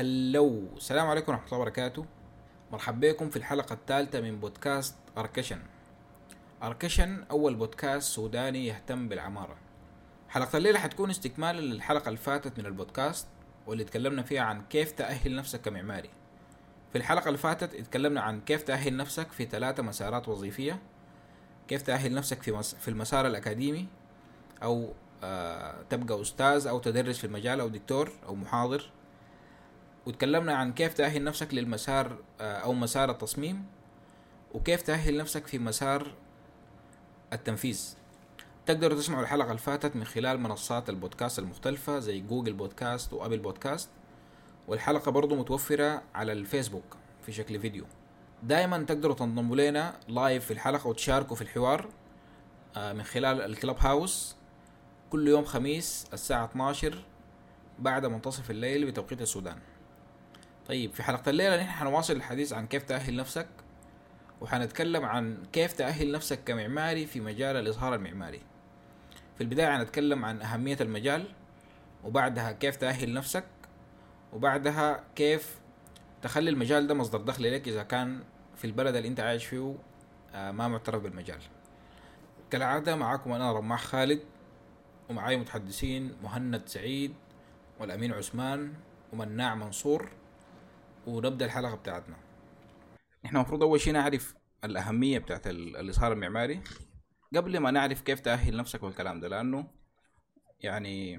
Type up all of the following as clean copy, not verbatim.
هلو، السلام عليكم ورحمة الله وبركاته. مرحبا بكم في الحلقة الثالثة من بودكاست أركشن. أركشن أول بودكاست سوداني يهتم بالعمارة. حلقة الليلة حتكون استكمالا للحلقة اللي فاتت من البودكاست، واللي تكلمنا فيها عن كيف تأهل نفسك كمعماري. في الحلقة اللي فاتت اتكلمنا عن كيف تأهل نفسك في 3 مسارات وظيفية، كيف تأهل نفسك في المسار الأكاديمي، أو تبقى أستاذ أو تدرس في المجال أو دكتور أو محاضر، وتكلمنا عن كيف تأهل نفسك للمسار أو مسار التصميم، وكيف تأهل نفسك في مسار التنفيذ. تقدروا تسمعوا الحلقة اللي فاتت من خلال منصات البودكاست المختلفة زي جوجل بودكاست وأبل بودكاست، والحلقة برضو متوفرة على الفيسبوك في شكل فيديو. دائما تقدروا تنضموا لنا لايف في الحلقة وتشاركوا في الحوار من خلال الكلاب هاوس كل يوم خميس الساعة 12 بعد منتصف الليل بتوقيت السودان. طيب، في حلقة الليلة نحن حنواصل الحديث عن كيف تأهل نفسك، وحنتكلم عن كيف تأهل نفسك كمعماري في مجال الإظهار المعماري. في البداية حنتكلم عن أهمية المجال، وبعدها كيف تأهل نفسك، وبعدها كيف تخلي المجال ده مصدر دخل لك إذا كان في البلد اللي انت عايش فيه ما معترف بالمجال. كالعادة معاكم أنا رماح خالد، ومعاي متحدثين مهند سعيد والأمين عثمان ومناع منصور. ونبدأ الحلقة بتاعتنا. نحن المفروض أول شيء نعرف الأهمية بتاعت الإظهار المعماري قبل ما نعرف كيف تأهل نفسك والكلام ده، لأنه يعني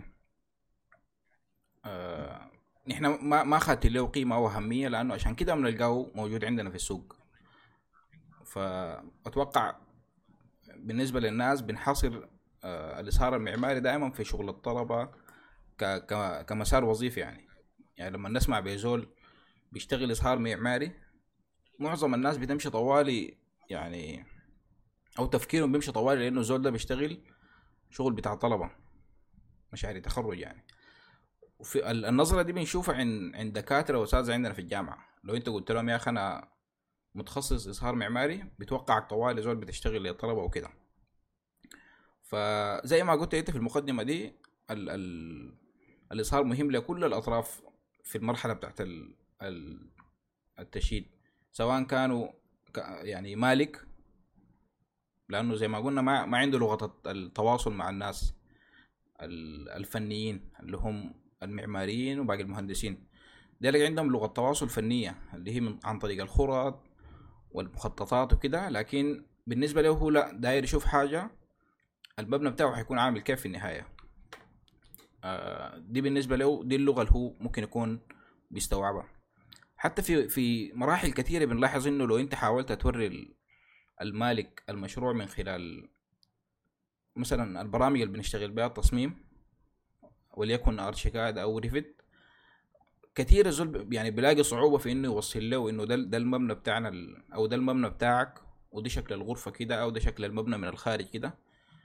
نحن ما خدت له قيمة أو أهمية، لأنه عشان كده بنلقاه موجود عندنا في السوق. فأتوقع بالنسبة للناس بنحصر الإظهار المعماري دائما في شغل الطلبة كمسار وظيفي. يعني لما نسمع بيزول بيشتغل إظهار معماري، معظم الناس بتمشي طوالي، يعني او تفكيرهم بيمشي طوالي لانه الزول ده بيشتغل شغل بتاع طلبة مشاريع تخرج يعني. وفي النظرة دي بنشوفها عند دكاترة وأساتذة عندنا في الجامعة. لو انت قلت لهم يا اخي انا متخصص إظهار معماري، بتوقعك طوالي زول بتشتغل للطلبة وكده. فزي ما قلت انت في المقدمة دي، الإظهار مهم لكل الأطراف في المرحلة بتاعت التشييد، سواء كانوا يعني مالك، لانه زي ما قلنا ما عنده لغة التواصل مع الناس الفنيين اللي هم المعماريين وباقي المهندسين. ديلك عندهم لغة تواصل فنية اللي هي عن طريق الخطط والمخططات وكده، لكن بالنسبة له هو لا داير يشوف حاجة المبنى بتاعه حيكون عامل كيف في النهاية. دي بالنسبة له دي اللغة اللي هو ممكن يكون بيستوعبها. حتى في مراحل كثيرة بنلاحظ انه لو انت حاولت توري المالك المشروع من خلال مثلا البرامج اللي بنشتغل بها التصميم، وليكن ارشيكاد او ريفت، كثير الزول يعني بيلاقي صعوبة في انه يوصل له انه ده المبنى بتاعنا او ده المبنى بتاعك، ودي شكل الغرفة كده، او ده شكل المبنى من الخارج كده.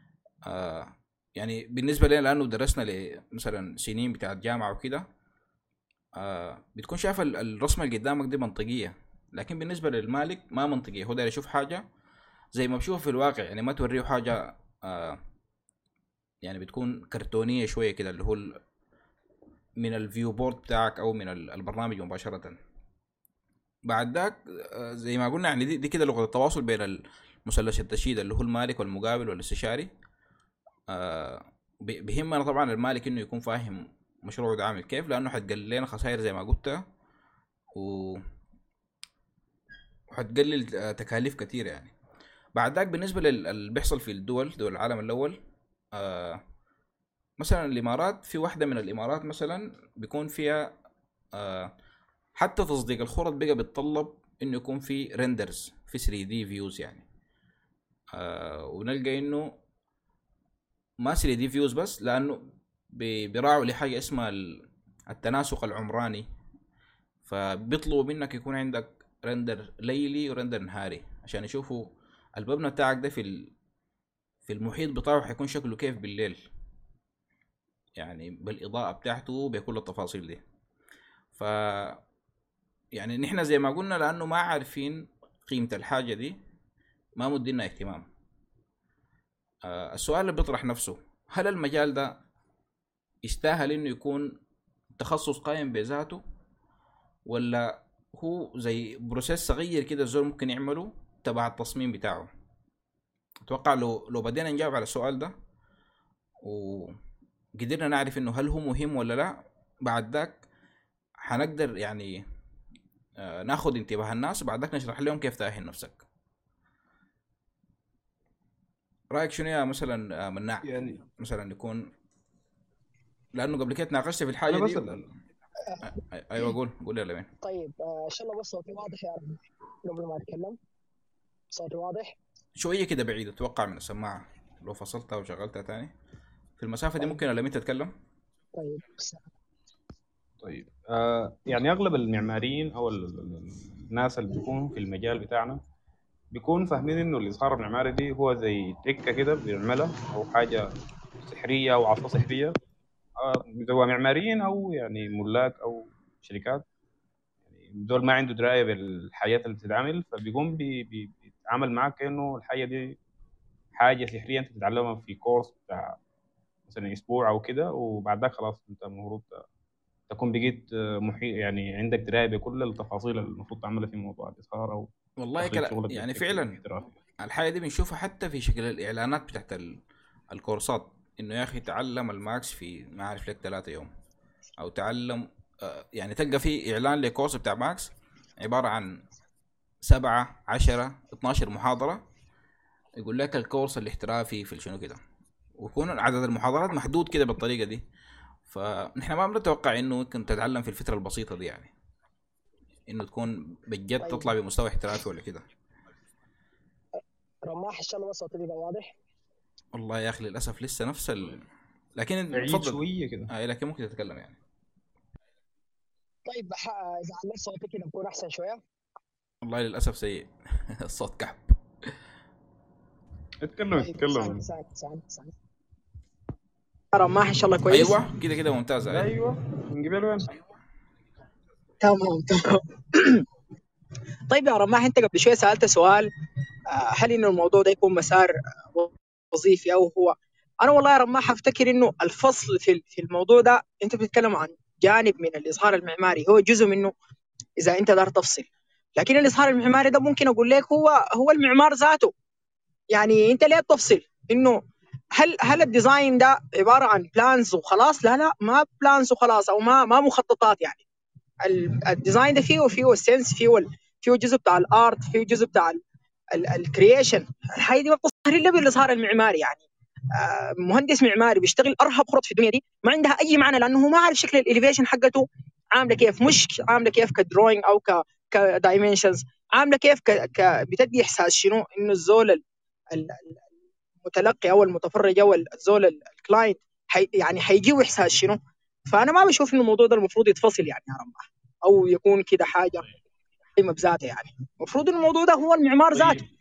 يعني بالنسبة لنا لانه درسنا مثلا سنين بتاعت جامعة وكده، بتكون شايف الرسمة اللي قدامك دي منطقية، لكن بالنسبة للمالك ما منطقية. هو داير يشوف حاجة زي ما بشوف في الواقع، يعني ما توريه حاجة يعني بتكون كرتونية شوية كده، اللي هو من الفيو بورد بتاعك او من البرنامج مباشرة. بعد ذاك زي ما قلنا يعني دي كده لغة التواصل بين مثلث التشييد اللي هو المالك والمقابل والاستشاري. بيهمنا طبعا المالك انه يكون فاهم مشروعه ده عامل كيف، لانه حتقلل لنا خسائر زي ما قلت، وحتقلل تكاليف كتير يعني. بعد ذاك بالنسبة اللي بيحصل في دول العالم الاول، مثلا الامارات، في واحدة من الامارات مثلا بيكون فيها حتى تصديق الخرط بقى بيتطلب انه يكون في ريندرز في 3 دي فيوز يعني. ونلقى انه ما 3 دي فيوز بس، لانه بيراعوا لحاجة اسمها التناسق العمراني، فبيطلبوا منك يكون عندك رندر ليلي ورندر نهاري عشان يشوفوا المبنى بتاعك ده في المحيط بتاعه حيكون شكله كيف بالليل، يعني بالإضاءة بتاعته بكل التفاصيل دي. ف يعني نحن زي ما قلنا لأنه ما عارفين قيمة الحاجة دي، ما مدينا اهتمام. السؤال اللي بيطرح نفسه، هل المجال ده يستاهل انه يكون تخصص قائم بذاته، ولا هو زي بروسيس صغير كده الزول ممكن يعمله تبع التصميم بتاعه؟ اتوقع لو بدينا نجاوب على السؤال ده وقدرنا نعرف انه هل هو مهم ولا لا، بعد ذاك حنقدر يعني ناخد انتباه الناس، بعد ذاك نشرح لهم كيف تأهل نفسك. رأيك شنو يا مثلا مناع؟ يعني مثلا يكون لانه قبل كده ناقشت في الحاجه انا دي مثلا ايوه قول يا لمين. طيب ان شاء الله بس صوتي واضح يا رب قبل ما اتكلم. صوتي واضح شويه كده بعيد اتوقع من السماعه، لو فصلتها وشغلتها تاني في المسافه دي طيب. ممكن لمين تتكلم. طيب طيب يعني اغلب المعماريين او الناس اللي بيكونوا في المجال بتاعنا بيكون فاهمين انه الاظهار المعماري دي هو زي تكه كده بيعملها او حاجه سحريه او عصا سحريه. سواء معماريين او يعني ملاك او شركات، يعني دول ما عنده درايه بالحاجات اللي بتتعمل، فبيقوم بيتعامل معاك كانه الحاجه دي حاجه سحريه انت بتتعلمها في كورس بتاع مثلا اسبوع او كده، وبعد ذاك خلاص انت المفروض تكون بقيت محيط، يعني عندك درايه بكل التفاصيل اللي المفروض تعملها في موضوع الاظهار او والله تخليط كلا شغلك يعني بالشكل فعلا الاحترافي. الحاجه دي بنشوفها حتى في شكل الاعلانات بتاعت الكورسات، انه يا اخي تعلم الماكس في ما اعرف لك 3 يوم، او تعلم يعني تلقى في اعلان لكورس بتاع ماكس عباره عن 7 10 12 محاضره، يقول لك الكورس الاحترافي في شنو كده، ويكون عدد المحاضرات محدود كده بالطريقه دي. فنحن ما بنتوقع انه ممكن تتعلم في الفتره البسيطه دي، يعني انه تكون بجد طيب تطلع بمستوى احترافي ولا كده. رماح ان شاء الله بس صوتي بقى واضح. والله يا اخي للاسف لسه نفس لكن بعيد تفضل. شويه كده. لكن ممكن تتكلم يعني. طيب اذا عليت صوتي كده بكون احسن شويه. والله للاسف سيء الصوت كحب. اتكلم طيب اتكلم. ثاني رماح ان شاء الله كويس. ايوه كده كده ممتازه. ايوه ايوه من قبل وين؟ تمام. طيب يا رماح انت قبل شويه سالت سؤال هل انه الموضوع ده يكون مسار وظيفي او هو. انا والله يا رماح افتكر انه الفصل في الموضوع ده انت بتتكلم عن جانب من الاظهار المعماري هو جزء منه اذا انت دار تفصل، لكن الاظهار المعماري ده ممكن اقول لك هو المعمار ذاته. يعني انت ليه تفصل انه هل الديزاين ده عباره عن بلانز وخلاص؟ لا ما بلانز وخلاص او ما مخططات. يعني الديزاين ده فيه السنس، فيه جزء بتاع الارت، فيه جزء بتاع الكرييشن. الحاجه دي ما بتظهر الا بالاظهار المعماري. يعني مهندس معماري بيشتغل ارهب خطط في الدنيا دي ما عندها اي معنى، لانه هو ما عارف شكل الاليفيشن حقته عامله كيف، مش عامله كيف كدروينج او كدايمنشنز، عامله كيف بتدي احساس شنو انه الزول المتلقي او المتفرج او الزول الكلاينت يعني حيجيو احساس شنو. فانا ما بشوف انه الموضوع ده المفروض يتفصل يعني يا رمح، او يكون كده حاجه قيمه بذاتها. يعني المفروض الموضوع ده هو المعمار ذاته. طيب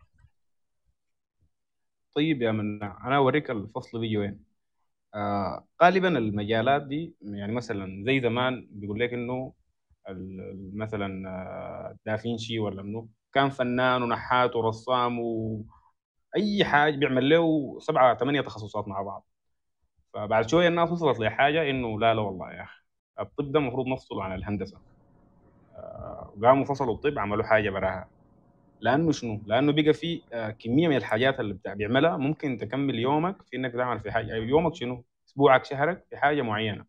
طيب يا من انا اوريك الفصل بيجي وين. غالبا المجالات دي يعني مثلا زي زمان بيقول لك انه مثلا دافنشي ولا منو كان فنان ونحات ورسام واي حاجه بيعمل له 7 8 تخصصات مع بعض. فبعد شويه الناس وصلت لحاجه انه لا والله يا اخي الطب ده المفروض نفصله عن الهندسه. قاموا فصلوا الطب عملوا حاجه براها. لانه شنو؟ لانه بقى في كميه من الحاجات اللي بيعملها ممكن تكمل يومك في انك تعمل في حاجه، يومك شنو؟ اسبوعك شهرك في حاجه معينه.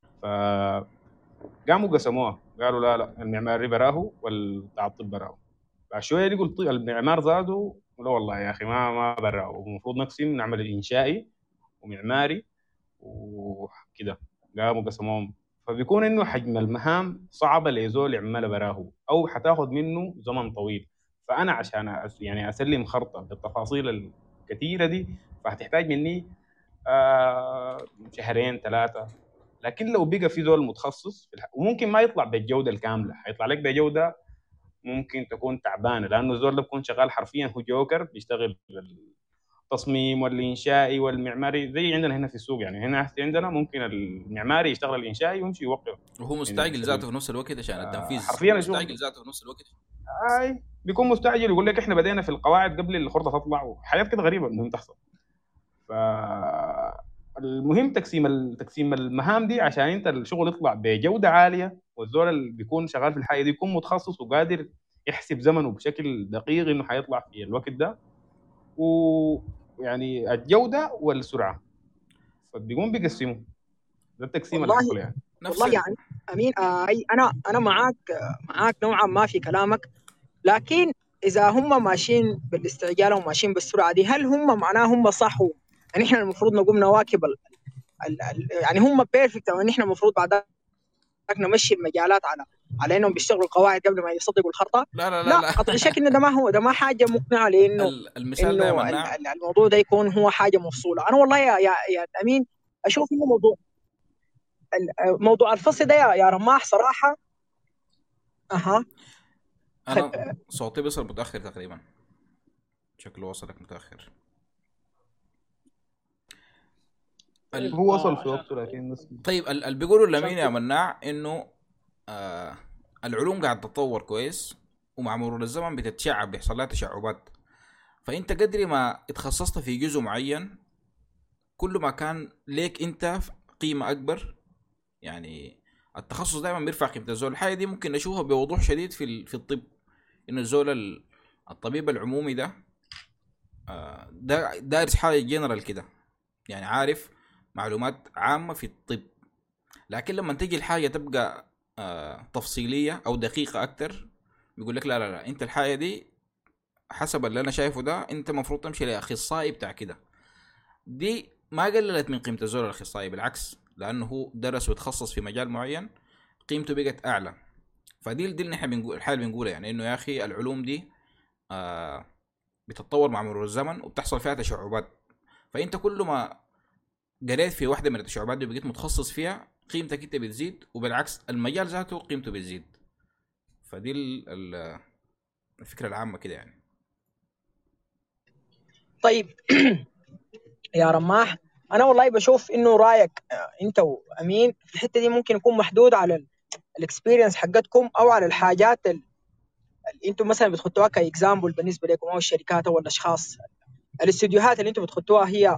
فقاموا قسموها قالوا لا المعماري براه والبتاع الطب براه. بعد شويه لقوا المعمار زادوا لا والله يا اخي ما براه، المفروض نقسم نعمل انشائي ومعماري وكده. قاموا قسموهم. فبيكون انه حجم المهام صعبه لزول يعملها براه او حتاخذ منه زمن طويل. فانا عشان يعني اسلم خرطه بالتفاصيل الكثيره دي فهتحتاج مني شهرين 3. لكن لو بقى في زول متخصص وممكن ما يطلع بالجوده الكامله، هيطلع لك بجوده ممكن تكون تعبانه، لانه الزول ده بيكون شغال حرفيا هو جوكر بيشتغل التصميم والانشائي والمعماري زي عندنا هنا في السوق. يعني هنا عندنا ممكن المعماري يشتغل الانشائي ويمشي يوقف وهو من مستعجل ذاته الشغل. في نفس الوقت عشان التنفيذ. حرفيا الشغل اي بيكون مستعجل يقول لك احنا بدينا في القواعد قبل الخطه تطلع وحاجات كده غريبه المهم تحصل. ف المهم تقسيم المهام دي عشان انت الشغل يطلع بجوده عاليه والزول اللي بيكون شغال في الحاجه دي يكون متخصص وقادر يحسب زمنه بشكل دقيق انه حيطلع في الوقت ده، ويعني الجوده والسرعه، فبيقوم بيقسموا. ده التقسيم اللي والله حصل يعني. نفس والله يعني امين، انا معاك، معاك نوعا ما في كلامك. لكن اذا هم ماشيين بالاستعجال وماشيين بالسرعه دي، هل هم معناه هم صح؟ يعني احنا المفروض نقوم نواكب يعني هم بيرفكت، او ان احنا المفروض بعد ذاك نمشي المجالات على انهم بيشتغلوا القواعد قبل ما يصدقوا الخطا؟ لا لا لا لا، لا قطع شك انه ده ما حاجه مقنعه، لانه المثال ده يا مناع. الموضوع ده يكون هو حاجه مفصوله. انا والله يا امين اشوف انه موضوع الفصل ده يا رماح صراحه. اها. انا صوتي بيصل متاخر تقريبا، شكله وصلك متاخر. طيب هو وصل في عشان وقته لكن بس. طيب اللي بيقولوا عشان لمين يا مناع انه العلوم قاعد تتطور كويس، ومع مرور الزمن بتتشعب، بيحصل لها تشعبات. فانت قدري ما اتخصصت في جزء معين، كل ما كان ليك انت قيمة اكبر. يعني التخصص دائما بيرفع قيمة الزول. الحاجة دي ممكن نشوفها بوضوح شديد في الطب، انه الزول الطبيب العمومي ده ده دارس حاجة جنرال كده، يعني عارف معلومات عامة في الطب. لكن لما تيجي الحاجة تبقى تفصيلية او دقيقة اكتر، بيقول لك لا لا لا، انت الحاجة دي حسب اللي انا شايفه ده انت مفروض تمشي لاخصائي بتاع كده. دي ما قللت من قيمة الزول الاخصائي، بالعكس، لانه هو درس وتخصص في مجال معين، قيمته بقت اعلى. فدي اللي احنا بنقول، الحاجة اللي بنقولها يعني انه يا اخي العلوم دي بتتطور مع مرور الزمن وبتحصل فيها تشعبات. فانت كل ما قريت في واحدة من التشعبات دي وبقيت متخصص فيها، قيمتك انت بتزيد، وبالعكس المجال ذاته قيمته بتزيد. فدي الفكرة العامة كده يعني. طيب يا رماح، انا والله بشوف انه رايك انت وامين في الحته دي ممكن يكون محدود على الاكسبيرينس حقتكم، او على الحاجات اللي انتم مثلا بتحطوها كاكزامبل بالنسبه لكم، او الشركات او الاشخاص، الاستديوهات اللي انتم بتحطوها هي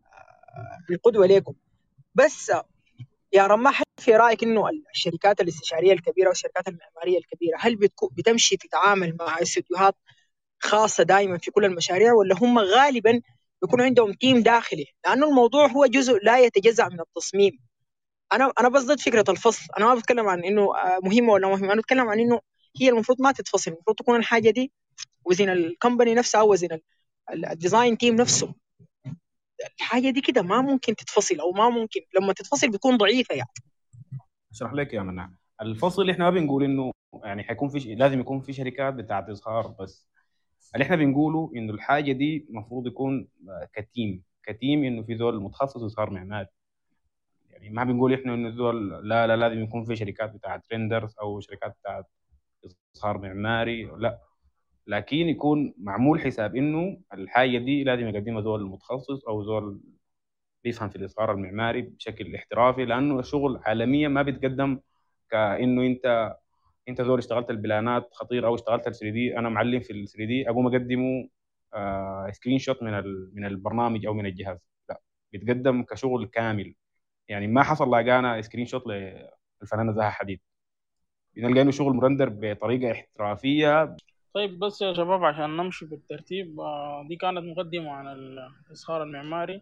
القدوه لكم. بس يا رماح، في رايك انه الشركات الاستشاريه الكبيره والشركات المعماريه الكبيره هل بتمشي تتعامل مع استديوهات خاصه دائما في كل المشاريع، ولا هم غالبا بيكون عندهم تيم داخلي؟ لانه الموضوع هو جزء لا يتجزا من التصميم. انا بس ضد فكره الفصل. انا ما بتكلم عن انه مهمه ولا مهمه، انا بتكلم عن انه هي المفروض ما تتفصل، المفروض تكون الحاجه دي وزن الكومباني نفسها، او وزن الديزاين تيم نفسه. الحاجه دي كده ما ممكن تتفصل، او ما ممكن لما تتفصل بتكون ضعيفه يعني. اشرح لك يا منى. الفصل احنا ما بنقول انه يعني حيكون في لازم يكون في شركات بتاعت اظهار بس. اللي احنا بنقوله انه الحاجه دي المفروض يكون كتيم انه في ذول متخصص اظهار معماري. يعني ما بنقول احنا انه ذول لا لا لازم يكون في شركات بتاعت ريندرز او شركات بتاعت اظهار معماري، لا. لكن يكون معمول حساب انه الحاجه دي لازم يقدمها ذول متخصص او ذول بيفهم في الاصغار المعماري بشكل احترافي، لانه الشغل عالميا ما بيتقدم كانه انت زول اشتغلت البلانات خطير او اشتغلت ال 3 دي، انا معلم في ال 3 دي اقوم اقدمه سكرين شوت من البرنامج او من الجهاز. لا، بيتقدم كشغل كامل. يعني ما حصل لقانا سكرين شوت للفنانه زها حديد، بنلقى انه شغل مرندر بطريقه احترافيه. طيب بس يا شباب عشان نمشي بالترتيب، دي كانت مقدمة عن الإصهار المعماري.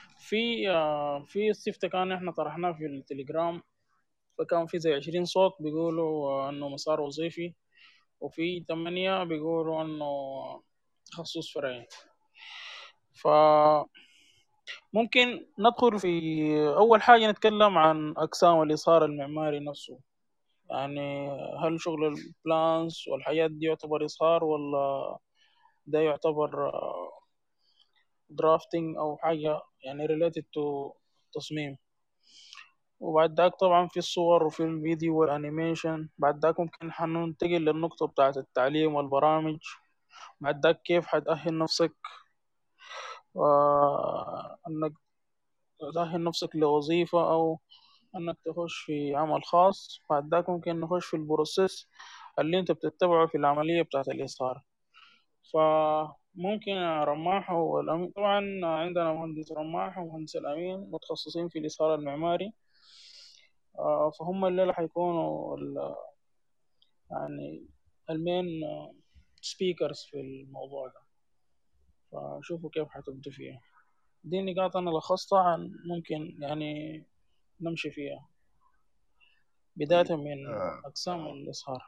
في استفتاء كان احنا طرحناه في التليجرام، فكان في زي 20 صوت بيقولوا انه مسار وظيفي، وفي 8 بيقولوا انه تخصص فرعي. فممكن ندخل في أول حاجة نتكلم عن أقسام الإصهار المعماري نفسه. يعني هل شغل البلانس والحاجات دي يعتبر إصهار، ولا ده يعتبر درافتنج أو حاجة يعني related to تصميم؟ وبعد ذاك طبعا في الصور وفي الفيديو والانيميشن. بعد ذاك ممكن حننتقل للنقطة بتاعة التعليم والبرامج. بعد ذاك كيف حتأهل نفسك، انك تأهل نفسك لوظيفة او انك تخش في عمل خاص. بعد ذاك ممكن نخش في البروسيس اللي انت بتتبعه في العملية بتاعة الإصهار. فممكن رماح والأمين، طبعا عندنا مهندس رماح ومهندس الأمين متخصصين في الإصهار المعماري. فهم الليلة حيكونوا يعني المين سبيكرز في الموضوع ده. فشوفوا كيف حتبدو فيها. دي نقاط أنا لخصتها ممكن يعني نمشي فيها بداية طيب من أقسام الإصهار.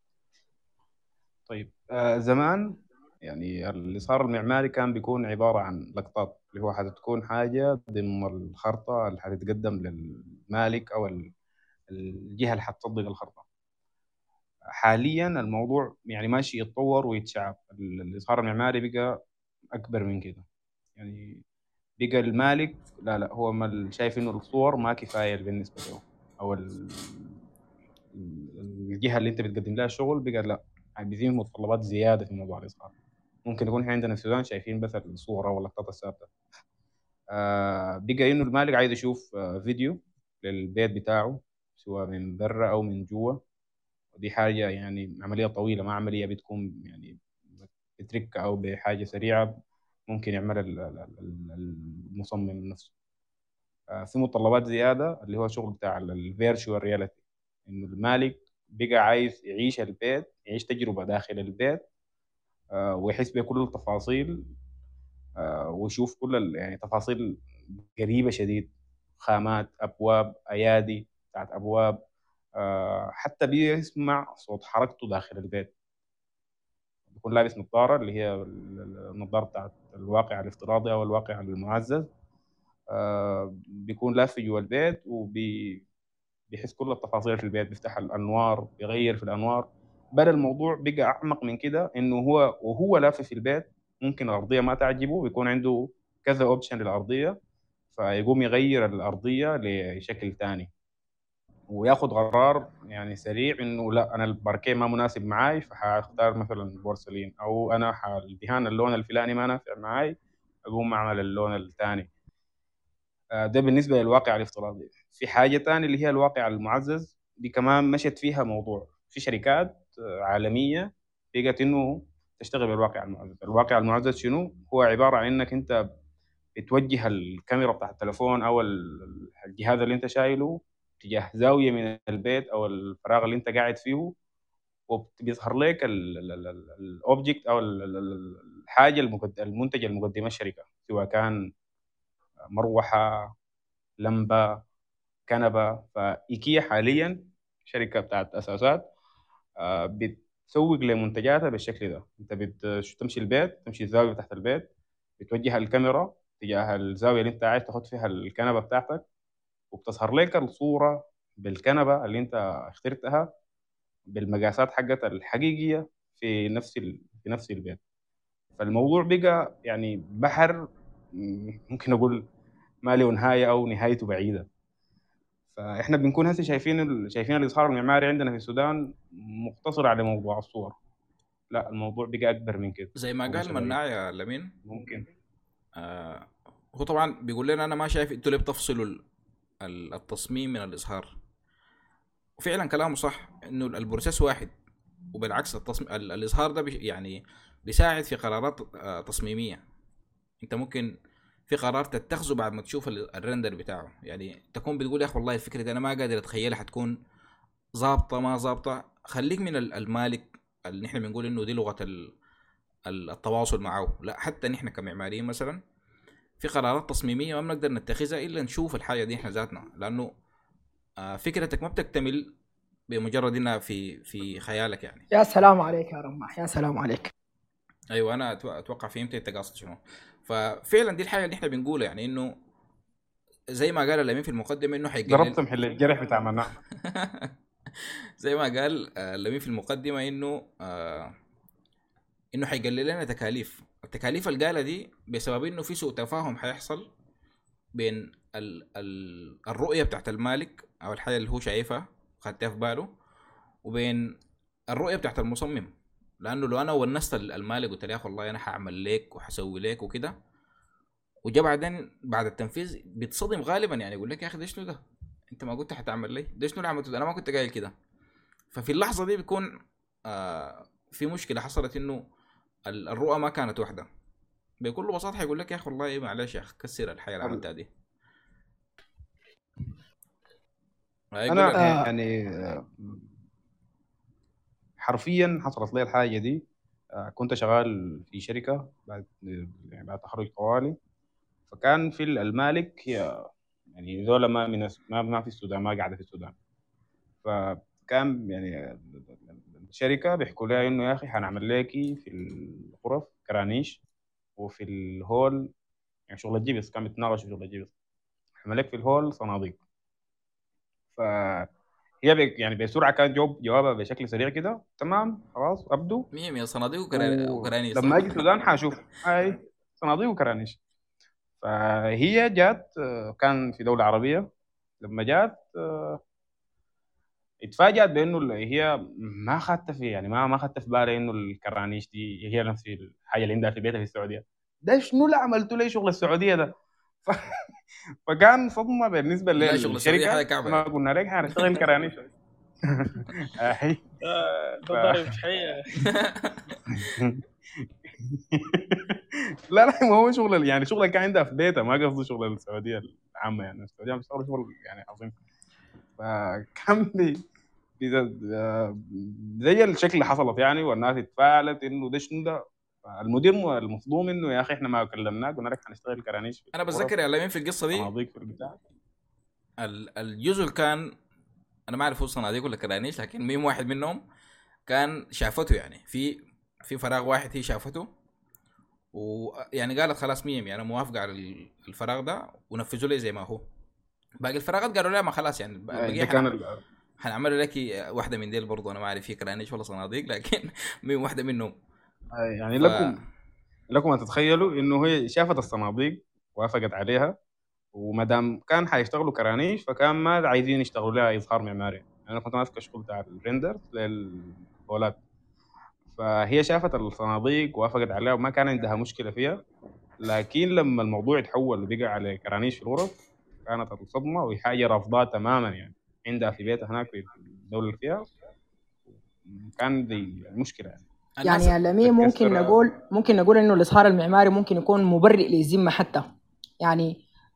طيب زمان يعني الإصهار المعماري كان بيكون عبارة عن لقطات، اللي هو حتكون حاجة ضمن الخرطة اللي حتتقدم للمالك أو الجهة اللي حتصدق الخرطة. حاليا الموضوع يعني ماشي يتطور ويتشعب. الإصهار المعماري بقى أكبر من كده. يعني بقى المالك لا هو ما شايف إنه الصور ما كفاية بالنسبة له، أو الجهة اللي أنت بتقدم لها الشغل بقى لا، عايزين متطلبات زيادة في موضوع الإصهار. ممكن يكون احنا عندنا في السودان شايفين بس الصورة ولا اللقطات الثابتة. بقى إنه المالك عايز يشوف فيديو للبيت بتاعه، سواء من برا أو من جوا. ودي حاجة يعني عملية طويلة، ما عملية بتكون يعني بتركة أو بحاجة سريعة ممكن يعملها المصمم نفسه. في متطلبات زيادة اللي هو شغل بتاع الفيرتشوال رياليتي، إنه المالك بقى عايز يعيش البيت، يعيش تجربة داخل البيت، ويحس بكل التفاصيل، ويشوف كل يعني تفاصيل قريبة شديد، خامات، أبواب، أيادي بتاعت أبواب، حتى بيسمع صوت حركته داخل البيت. بيكون لابس نظارة اللي هي النظارة بتاعت الواقع الافتراضي أو الواقع المعزز. بيكون لافي جوا البيت وبيحس كل التفاصيل في البيت، بيفتح الأنوار، بيغير في الأنوار. بل الموضوع بقى أعمق من كده، إنه هو وهو لافي في البيت ممكن الأرضية ما تعجبه، بيكون عنده كذا أوبشن للأرضية، فيقوم يغير الأرضية لشكل تاني وياخد قرار يعني سريع انه لا، انا الباركيه ما مناسب معاي فهختار مثلا بورسلين، او انا الدهان اللون الفلاني ما نافع معاي اقوم اعمل اللون الثاني. ده بالنسبه للواقع الافتراضي. في حاجه ثانيه اللي هي الواقع المعزز، دي كمان مشت فيها موضوع في شركات عالميه لقت انه تشتغل بالواقع المعزز. الواقع المعزز شنو هو؟ عباره عن انك انت بتوجه الكاميرا بتاع التليفون او الجهاز اللي انت شايله تجاه زاويه من البيت او الفراغ اللي انت قاعد فيه، وبيظهر لك الاوبجكت او الحاجه المنتج المقدمه الشركه، سواء كان مروحه، لمبه، كنبه. فايكيا حاليا شركه بتاعت اساسات بتسوق لمنتجاتها بالشكل ده. انت بتمشي البيت، تمشي الزاويه تحت البيت، بتوجه الكاميرا تجاه الزاويه اللي انت عايز تاخد فيها الكنبه بتاعتك، وبتظهر لك الصوره بالكنبه اللي انت اخترتها بالمقاسات حقتها الحقيقيه في نفس البيت. فالموضوع بقى يعني بحر، ممكن اقول ما له نهايه او نهايته بعيده. فاحنا بنكون هسه شايفين الاصهار المعماري عندنا في السودان مقتصر على موضوع الصور. لا، الموضوع بقى اكبر من كده زي ما قال ومشى بعيد. مناع يا لمين. ممكن آه هو طبعا بيقول لنا انا ما شايف انتوا ليه بتفصلوا التصميم من الاظهار. وفعلا كلامه صح انه البروسيس واحد. وبالعكس الاظهار ده يعني بيساعد في قرارات تصميميه. انت ممكن في قرار تتخذه بعد ما تشوف الرندر بتاعه، يعني تكون بتقول يا اخي والله الفكره دي انا ما قادر اتخيلها حتكون ظابطه ما ظابطه. خليك من المالك اللي نحن بنقول انه دي لغه التواصل معه. لا، حتى نحن كمعماريين مثلا في قرارات تصميميه ما بنقدر نتخذها الا نشوف الحاجه دي احنا ذاتنا، لانه فكرتك ما بتكتمل بمجرد انها في خيالك يعني. يا سلام عليك يا رماح، يا سلام عليك. ايوه، انا اتوقع فهمت انت قاصد شنو. ففعلا دي الحاجه اللي احنا بنقولها، يعني انه زي ما قال لمين في المقدمه انه حيقلل. ضربت محل الجرح بتاع مناع. زي ما قال لمين في المقدمه انه حيقلل لنا تكاليف. التكاليف اللي قالها دي بسبب انه في سوء تفاهم حيحصل بين الرؤيه بتاعت المالك او الحاجه اللي هو شايفها خدتها في باله، وبين الرؤيه بتاعت المصمم. لانه لو انا ونست المالك قلت له يا اخي والله انا حاعمل لك وحسوي لك وكده، وجا بعدين بعد التنفيذ بيتصدم غالبا، يعني يقول لك يا اخي ده شنو ده، انت ما قلت حتعمل لي ده، شنو اللي عملته ده، انا ما كنت قايل كده. ففي اللحظه دي بيكون في مشكله حصلت، انه الرؤى ما كانت واحده. بكل بساطه حيقول لك يا اخي والله معلش يا اخي كسر الحياه اللي عملتها دي. انا يعني حرفيا حصلت لي الحاجه دي. كنت شغال في شركه بعد تخرج طوالي. فكان في المالك هي يعني ذولا ما في السودان، ما قاعده في السودان. فكان يعني الشركه بيحكوا لها انه يا اخي حنعمل لكي في الغرف كرانيش، وفي الهول يعني شغل الجبس، كان بتناقش في شغل الجبس، حنعمل لك في الهول صناديق. فهي يعني بسرعه كان جوابها بشكل سريع كده، تمام خلاص ابدو مية صناديق وكرانيش صح؟ ولما اجي السودان حاشوف اي صناديق وكرانيش. فهي جات كان في دوله عربيه. لما جات اتفاجأت بانه هي ما خدت في يعني ما خدت في بالي انه الكرانيش دي هي نفس الحاجه اللي عندها في بيتها في السعوديه. ده شنو اللي عملته لي شغل السعوديه ده؟ ف... فكان صدمه بالنسبه لا شغل السعودية حاجة للشركه. كعبة ما يعني. قلنا لك هنشتغل كرانيش. هي ده ضرب حقيقة. لا لا، ما هو شغل يعني شغل كان عندها في بيتها، ما قصدي شغل السعوديه العامه. يعني السعوديه بتشتغل شغل يعني عظيم. فكان زي الشكل اللي حصلت يعني، والناس اتفاعلت انه ده شنو ده. المدير المصدوم انه يا اخي احنا ما كلمناك، قلنا لك هنشتغل كرانيش في انا الغرف، بتذكر يا لمين في القصة دي صناديق في البتاع. الجزء اللي كان انا ما اعرف هو صناديق ولا كرانيش، لكن مين واحد منهم كان شافته يعني في فراغ واحد هي شافته، ويعني قالت خلاص ميم يعني موافقة على الفراغ ده ونفذوا لي زي ما هو. باقي الفراغات قالوا لا ما خلاص يعني ده بقي كان حنعمل لك واحدة من ديل برضو. انا ما اعرف هي كرانيش ولا صناديق، لكن مين واحدة منهم. يعني ف لكم ان تتخيلوا انه هي شافت الصناديق، وافقت عليها، وما دام كان حيشتغلوا كرانيش فكان ما عايزين يشتغلوا لها اظهار معماري. انا كنت ماسك الشغل بتاع الريندر للبولات. فهي شافت الصناديق وافقت عليها وما كان عندها مشكله فيها. لكن لما الموضوع يتحول وبقى على كرانيش في الغرف، كانت الصدمه وهي حاجه رافضاها تماما يعني. عندها في بيتها هناك في الدوله اللي فيها، كان دي المشكله يعني. يعني يا لمي ممكن نقول انه الاظهار المعماري ممكن يكون مبرئ للذمه حتى يعني.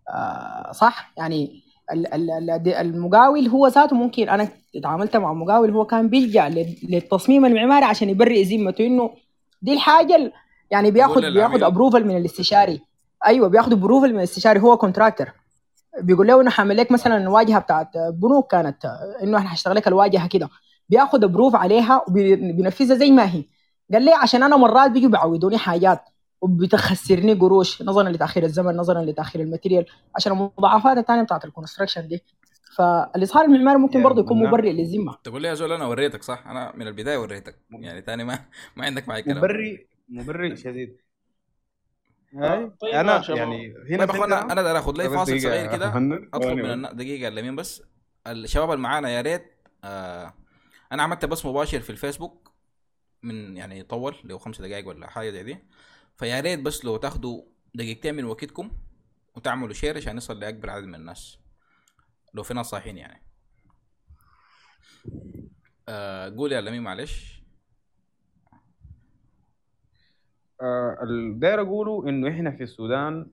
صح يعني. المقاول هو ذاته ممكن انا اتعاملت مع مقاول هو كان بيلجأ للتصميم المعماري عشان يبرئ ذمته انه دي الحاجه يعني بياخد ابروفل من الاستشاري. ايوه بياخد ابروفل من الاستشاري، هو كونتراكتور بيقول له انه حامل لك مثلا واجهه بتاعت بنوك، كانت انه احنا هشتغل لك الواجهه كده، بياخد ابروف عليها وبينفذها زي ما هي. قال لي عشان انا مرات بيجوا بيعودوني حاجات وبتخسرني قروش نظرا لتاخير الزمن، نظرا لتاخير الماتيريال، عشان المضاعفات الثانيه بتاعت الكونستراكشن دي. فالاظهار المعماري ممكن برضه يكون مبرئ للذمه. تقول لي يا زول انا وريتك صح، انا من البدايه وريتك يعني ثاني ما عندك معي كلام. مبرئ شديد. طيب انا شباب. يعني هنا طيب اخوانا انا بدي اخذ لي فاصل صغير كده، اطلب من دقيقه لمين بس الشباب اللي معانا يا ريت. انا عملت بس مباشر في الفيسبوك من يعني طول لو 5 دقائق ولا حاجه زي دي، فيا ريت بس لو تاخدوا دقيقتين من وقتكم وتعملوا شير عشان يصل لاكبر عدد من الناس لو في ناس صاحيين يعني. قول يا لمين معلش. الداير اقوله انه احنا في السودان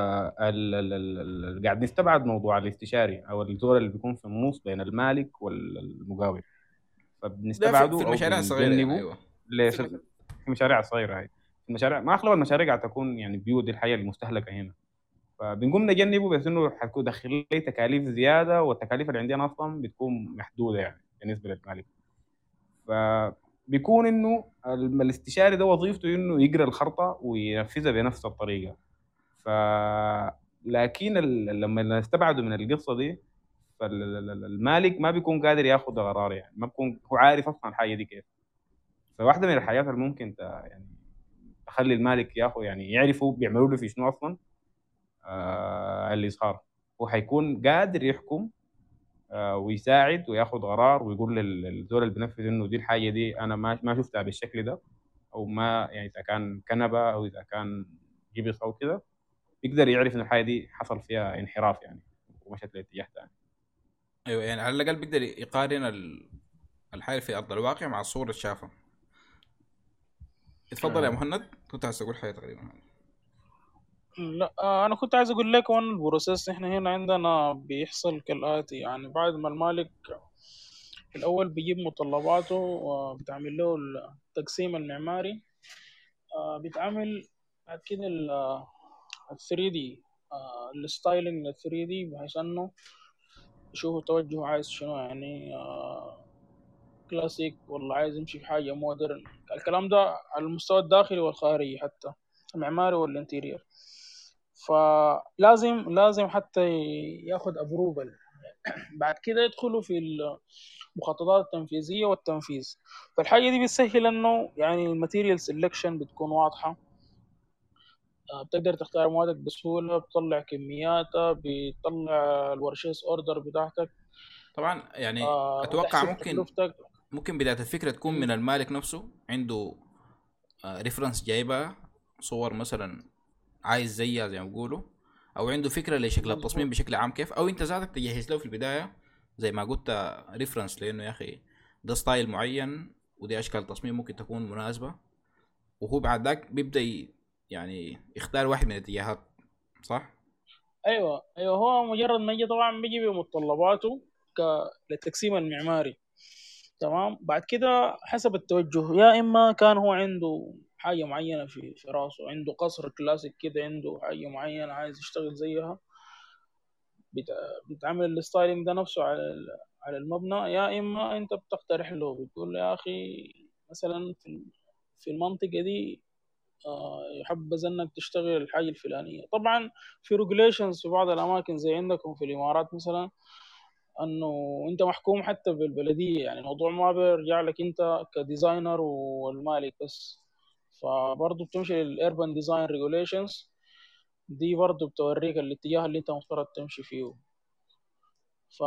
قاعد نستبعد موضوع الاستشاري او الزول اللي بيكون في النص بين المالك والمقاول. فبنستبعده في او المشاريع الصغيره يعني. ايوه في المشاريع الصغيره هاي. المشاريع ما اغلب المشاريع قاعد تكون يعني بيوت الحياه المستهلكه هنا، فبنقوم نجنبه بس انه حتكون داخل لي تكاليف زياده، والتكاليف اللي عندنا اصلا بتكون محدوده يعني بالنسبه للمالك. فبيكون انه الاستشاري ده وظيفته انه يقرا الخرطه وينفذها بنفس الطريقه. ف لكن لما نستبعده من القصه دي، فالمالك ما بيكون قادر ياخذ قرار يعني، ما بيكون هو عارف اصلا الحاجه دي كيف. فواحده من الحاجات اللي ممكن يعني تخلي المالك ياخذ يعني يعرفوا بيعملوا له في شنو اصلا الإظهار. هو حيكون قادر يحكم ويساعد وياخذ قرار ويقول للزول اللي بينفذ انه دي الحاجه دي انا ما شفتها بالشكل ده، او ما يعني اذا كان كنبه او اذا كان جبس او كده، يقدر يعرف ان الحاجه دي حصل فيها انحراف يعني ومشت لاتجاه ثاني. ايوه يعني على الاقل بيقدر يقارن الحاجه في ارض الواقع مع الصوره اللي شافها. اتفضل يا مهند، كنت عايز اقول حاجه تقريبا. لا انا كنت عايز اقول لك ان البروسيس احنا هنا عندنا بيحصل كالاتي. يعني بعد ما المالك في الاول بيجيب متطلباته وبتعمل له التقسيم المعماري، بيتعمل بعد كده ال 3 دي، الستايلينج لل 3 دي، بحيث انه يشوفوا توجهه عايز شنو. يعني كلاسيك والله عايز يمشي في حاجة مودرن. الكلام ده على المستوى الداخلي والخارجي، حتى المعماري والانتيرير. فلازم حتى ياخد ابروفل. بعد كده يدخلوا في المخططات التنفيذية والتنفيذ. فالحاجة دي بتسهل انه يعني الماتيريال سيلكشن بتكون واضحة. بتقدر تختار موادك بسهولة، بتطلع كمياتها، بتطلع الورشيس اوردر بتاعتك، طبعا يعني اتوقع بتحسب ممكن تكلفتك. بداية الفكرة تكون من المالك نفسه، عنده ريفرنس جايبها، صور مثلا عايز زيها زي ما بيقولوا، او عنده فكرة لشكل التصميم مظبوط. بشكل عام كيف، او انت ذاتك تجهز له في البداية زي ما قلت ريفرنس، لانه يا اخي ده ستايل معين ودي اشكال تصميم ممكن تكون مناسبة، وهو بعد ذاك بيبدأ يعني يختار واحد من الاتجاهات، صح؟ ايوه هو مجرد ما يجي طبعا بيجي بمتطلباته للتقسيم المعماري. تمام. بعد كده حسب التوجه، يا اما كان هو عنده حاجه معينه في راسه، عنده قصر كلاسيك كده، عنده حاجه معينه عايز يشتغل زيها، بتعمل الستايلينج ده نفسه على المبنى. يا اما انت بتقترح له، بتقول له يا اخي مثلا في المنطقه دي يحبذ انك تشتغل الحاجه الفلانيه. طبعا في ريجوليشنز في بعض الاماكن زي عندكم في الامارات مثلا، انه انت محكوم حتى بالبلديه. يعني الموضوع ما بيرجع لك انت كديزاينر والمالك بس. فبرضه بتمشي للاربن ديزاين ريجوليشنز، دي برضه بتوريك الاتجاه اللي انت مفترض تمشي فيه. ف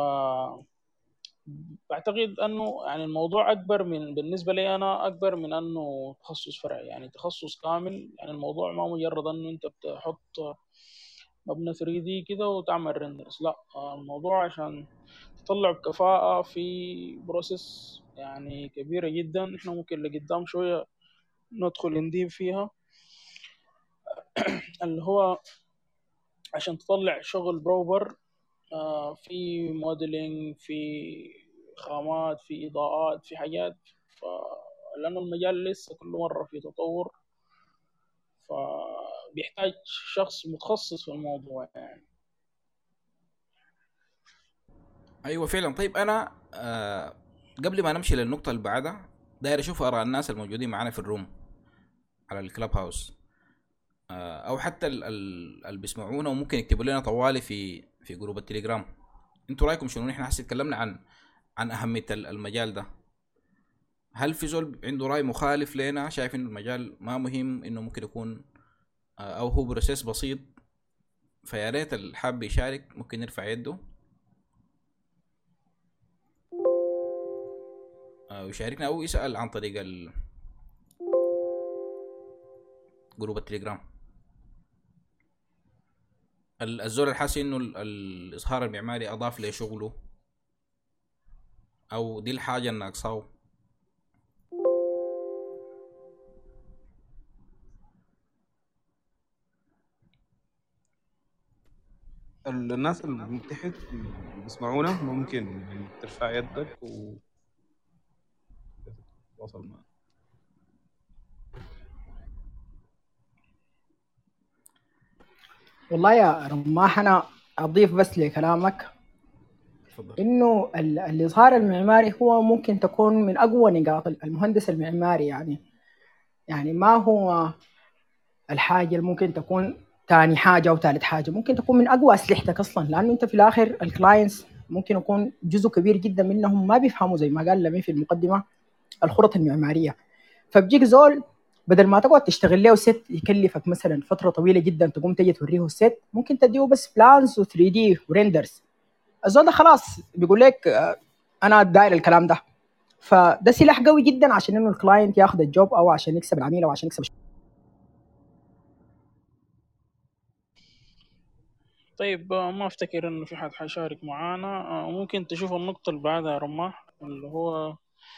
بعتقد انه يعني الموضوع اكبر من، بالنسبه لي انا اكبر من انه تخصص فرعي، يعني تخصص كامل. يعني الموضوع ما مجرد انه انت بتحط مبنى 3 دي كده وتعمل ريندرز، لا. الموضوع عشان تطلع بكفاءة في بروسيس يعني كبيرة جدا. احنا ممكن لقدام شوية ندخل نديب فيها، اللي هو عشان تطلع شغل بروبر، في موديلينج، في خامات، في إضاءات، في حاجات. ف... لأنه المجال لسه كل مرة في تطور، فبيحتاج شخص متخصص في الموضوع يعني. ايوه فعلا. طيب انا قبل ما نمشي للنقطة اللي بعدها، داير اشوف اراء الناس الموجودين معانا في الروم على الكلاب هاوس، او حتى اللي بيسمعونا، وممكن يكتبوا لنا طوالي في جروب التليجرام. انتوا رايكم شنو؟ نحن هسه اتكلمنا عن اهميه المجال ده. هل في زول عنده راي مخالف لنا، شايف انه المجال ما مهم، انه ممكن يكون او هو بروسيس بسيط؟ فيا ريت الحاب يشارك ممكن يرفع يده ويشاركنا، او يسال عن طريق جروب التليجرام. الزول الحاسس انه الاظهار المعماري اضاف لشغله، او دي الحاجه الناقصاه. الناس اللي تحت بيسمعونا ممكن ترفع يدك وتتواصل معنا. والله يا رماح أنا أضيف بس لكلامك تفضل. إنه الإظهار المعماري هو ممكن تكون من أقوى نقاط المهندس المعماري. يعني ما هو الحاجة اللي ممكن تكون تاني حاجة أو ثالث حاجة، ممكن تكون من أقوى أسلحتك أصلا. لأنه أنت في الآخر الكلاينتس ممكن يكون جزء كبير جدا منهم ما بيفهموا زي ما قال لمين في المقدمة الخطط المعمارية. فبيجيك زول بدل ما تقعد تشتغل له ست يكلفك مثلا فترة طويلة جدا تقوم تجي توريه الست، ممكن تديه بس بلانز و 3 دي وريندرز. الزول ده خلاص بيقول لك أنا داير الكلام ده. فده سلاح قوي جدا عشان إنه الكلاينت ياخذ الجوب أو عشان يكسب العميل أو عشان يكسب. طيب ما افتكر انه في حد حيشارك معانا. ممكن تشوف النقطة اللي بعدها يا رماح، اللي هو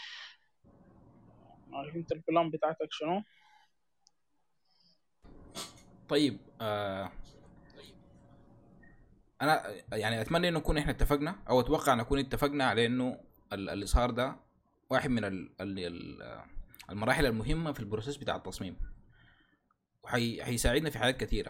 عارف انت البلان بتاعتك شنو. طيب انا يعني اتمنى انه نكون احنا اتفقنا، او اتوقع نكون اتفقنا على انه اللي صار ده واحد من المراحل المهمه في البروسيس بتاع التصميم، وحيساعدنا في حاجات كثيره.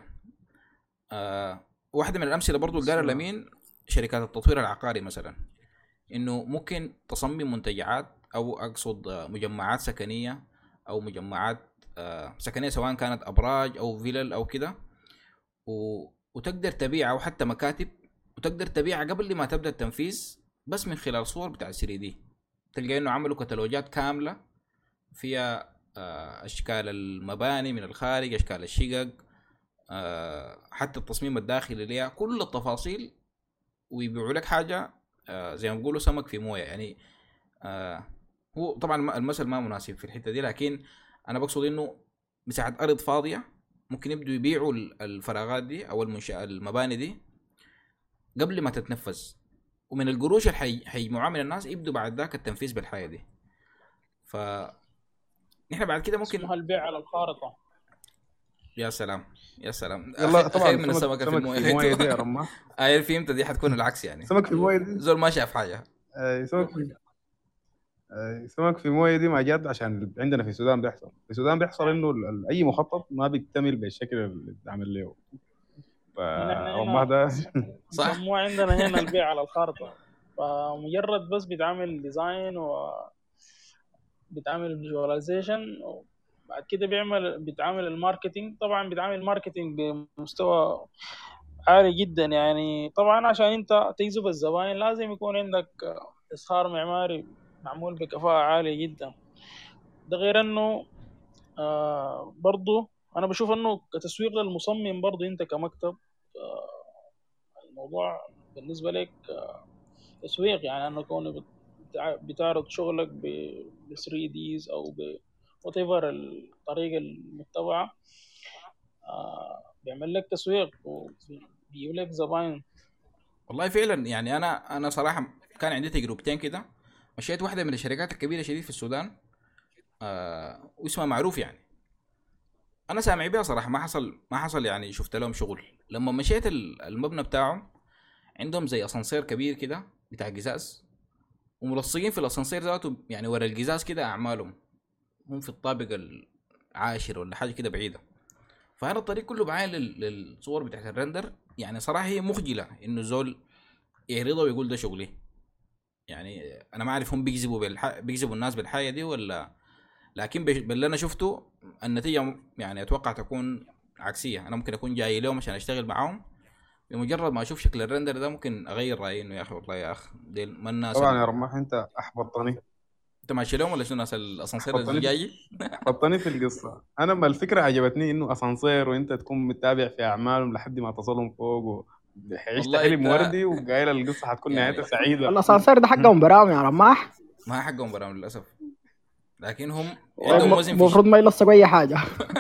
واحده من الامثله برضو اللي قالها لمين شركات التطوير العقاري مثلا، انه ممكن تصمم منتجعات او اقصد مجمعات سكنيه او مجمعات سكنيه سواء كانت ابراج او فيلل او كده، وتقدر تبيعها، او حتى مكاتب، وتقدر تبيعها قبل ما تبدا التنفيذ بس من خلال صور بتاع 3D. تلقى انه عملوا كتالوجات كامله فيها اشكال المباني من الخارج، اشكال الشقق، حتى التصميم الداخلي ليها، كل التفاصيل، ويبيعوا لك حاجه زي ما بيقولوا سمك في مويه يعني. هو طبعا المثل ما مناسب في الحته دي، لكن انا بقصد انه مساحه ارض فاضيه ممكن يبدوا يبيعوا الفراغات دي او المباني دي قبل ما تتنفذ، ومن القروش اللي حيجمعوها من الناس يبدوا بعد ذاك التنفيذ بالحاجه دي. ف نحن بعد كده ممكن اسمها البيع على الخارطه. يا سلام يا سلام، يلا طبعا خير من السمكه في المويه دي يا رماح. فهمت، دي حتكون العكس يعني. سمك في المويه دي زول ما شاف حاجه. سمك في مويه دي ما جد، عشان عندنا في السودان بيحصل انه اي مخطط ما بيكتمل بالشكل اللي عمل له. فرماه ده صح، مو عندنا هنا البيع على الخارطه، فمجرد بس بيتعمل ديزاين وبيتعمل فيجواليزيشن، وبعد كده بيتعمل الماركتينج. طبعا بيتعمل الماركتينج بمستوى عالي جدا يعني. طبعا عشان انت تجذب الزبائن لازم يكون عندك إصهار معماري معمول بكفاءة عالية جدا. ده غير انه برضو انا بشوف انه كتسويق للمصمم برضو انت كمكتب الموضوع بالنسبة لك تسويق، يعني انه كون بتعرض شغلك ب 3Ds او ب whatever الطريقة المتبعة بيعمل لك تسويق وبيجيب لك زباين. والله فعلا يعني انا صراحه كان عندي تجربتين كده. مشيت واحده من الشركات الكبيره شديد في السودان، واسمها معروف يعني. انا سامع بيها صراحه، ما حصل يعني شفت لهم شغل. لما مشيت المبنى بتاعهم عندهم زي اسانسير كبير كده بتاع قزاز، وملصقين في الاسانسير ذاته يعني ورا القزاز كده اعمالهم، هم في الطابق العاشر ولا حاجه كده بعيده. فانا الطريق كله بعين للصور بتاعت الرندر. يعني صراحه هي مخجله انه زول يعرضها ويقول ده شغلي. يعني انا ما اعرف هم بيجذبوا الناس بالحاجه دي ولا، لكن باللي انا شفته النتيجه يعني اتوقع تكون عكسيه. انا ممكن اكون جاي لهم عشان اشتغل معاهم، بمجرد ما اشوف شكل الرندر ده ممكن اغير رايي انه يا اخي والله يا اخ دي ما الناس. طبعا يا رماح انت احبطتني. انت ماشي لهم ولا شنو ناس الاسانسير اللي جاي؟ حطني في القصه. انا ما الفكره عجبتني انه اسانسير وانت تكون متابع في اعمالهم لحد ما تصلهم فوق وعشت حلم وردي، وقايل القصه حتكون يعني نهايتها سعيده. الاسانسير ده حقهم برام يا رماح، ما حقهم برام للاسف، لكن هم عندهم وزن المفروض ما يلصقوا اي حاجه.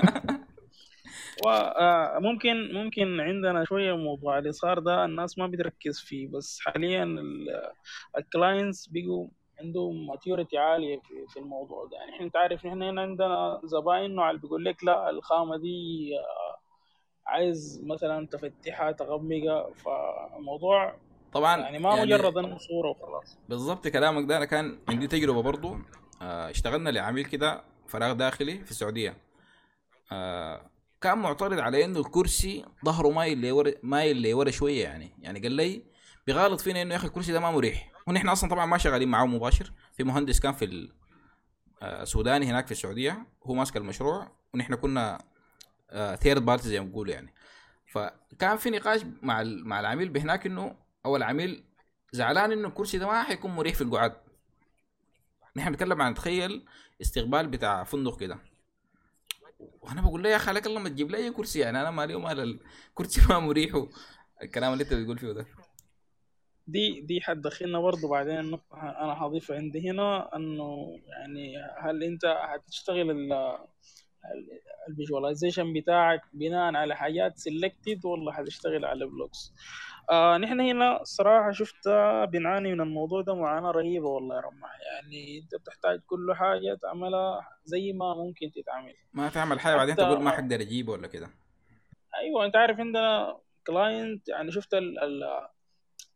وممكن عندنا شويه موضوع الإصهار ده الناس ما بتركز فيه، بس حاليا الكلاينتس بيجوا عندهم ماتيوريتي عاليه في الموضوع ده. يعني احنا تعرف احنا هنا عندنا زباين نوع اللي بيقول لك لا الخامه دي عايز مثلا تفتحها تغمقها، فالموضوع طبعا يعني ما مجرد انه صوره وخلاص. بالضبط كلامك ده. انا كان عندي تجربه برضو، اشتغلنا لعميل كده فراغ داخلي في السعوديه. كان معترض على انه الكرسي ظهره مايل لورا شويه يعني قال لي بيغالط فينا انه يا اخي الكرسي ده ما مريح. ونحن اصلا طبعا ما شغالين معاه مباشر، في مهندس كان في السوداني هناك في السعوديه هو ماسك المشروع، ونحن كنا ثيرد بارتي زي ما بيقولوا يعني. فكان في نقاش مع العميل بهناك انه اول العميل زعلان انه الكرسي ده ما حيكون مريح في القعاد. نحن بنتكلم عن تخيل استقبال بتاع فندق كده، وانا بقول له يا اخي عليك الله ما تجيب لي اي كرسي، يعني انا مالي ومال الكرسي ما مريح. الكلام اللي انت بتقول فيه ده دي حتدخلنا برضه بعدين النقطة أنا هضيف عندي هنا إنه يعني هل أنت هتشتغل الفيجواليزيشن بتاعك بناء على حاجات سيلكتد ولا هتشتغل على بلوكس؟ نحن هنا الصراحة شفت بنعاني من الموضوع ده معاناة رهيبة والله يا رمح. يعني أنت بتحتاج كل حاجة تعملها زي ما ممكن تتعمل، ما تعمل حاجة بعدين تقول ما حقدر اجيبه ولا كده. أيوة أنت عارف عندنا كلاينت يعني شفت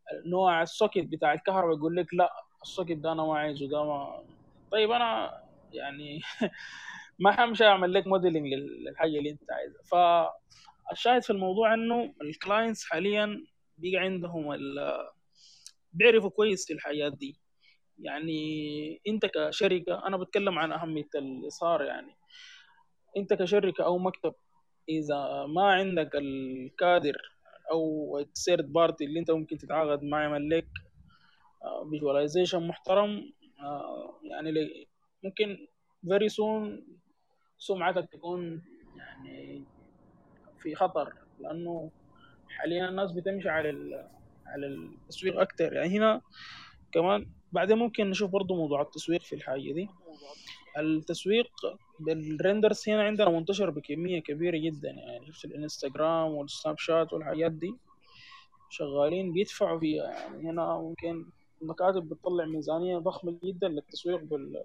نوع السوكت بتاع الكهرباء يقول لك لا السوكت ده انا ما عايزه ده ما. طيب انا يعني ما حمشي اعمل لك موديلنج للحاجه اللي انت عايزها. فالشاهد في الموضوع انه الكلاينتس حاليا بيجي عندهم بيعرفوا كويس في الحاجات دي. يعني انت كشركه، انا بتكلم عن اهميه الاصهار، يعني انت كشركه او مكتب اذا ما عندك الكادر او الثيرد بارتي اللي انت ممكن تتعاقد معه يعمل لك فيجواليزيشن محترم، يعني ممكن very soon سمعتك تكون يعني في خطر، لانه حاليا الناس بتمشي على التسويق اكتر. يعني هنا كمان بعدين ممكن نشوف برضو موضوع التسويق في الحاجه دي. التسويق بالريندرز هنا عندنا منتشر بكميه كبيره جدا، يعني في الانستغرام والسناب شات والحاجات دي شغالين بيدفعوا فيها. يعني هنا ممكن المكاتب بتطلع ميزانيه ضخمه جدا للتسويق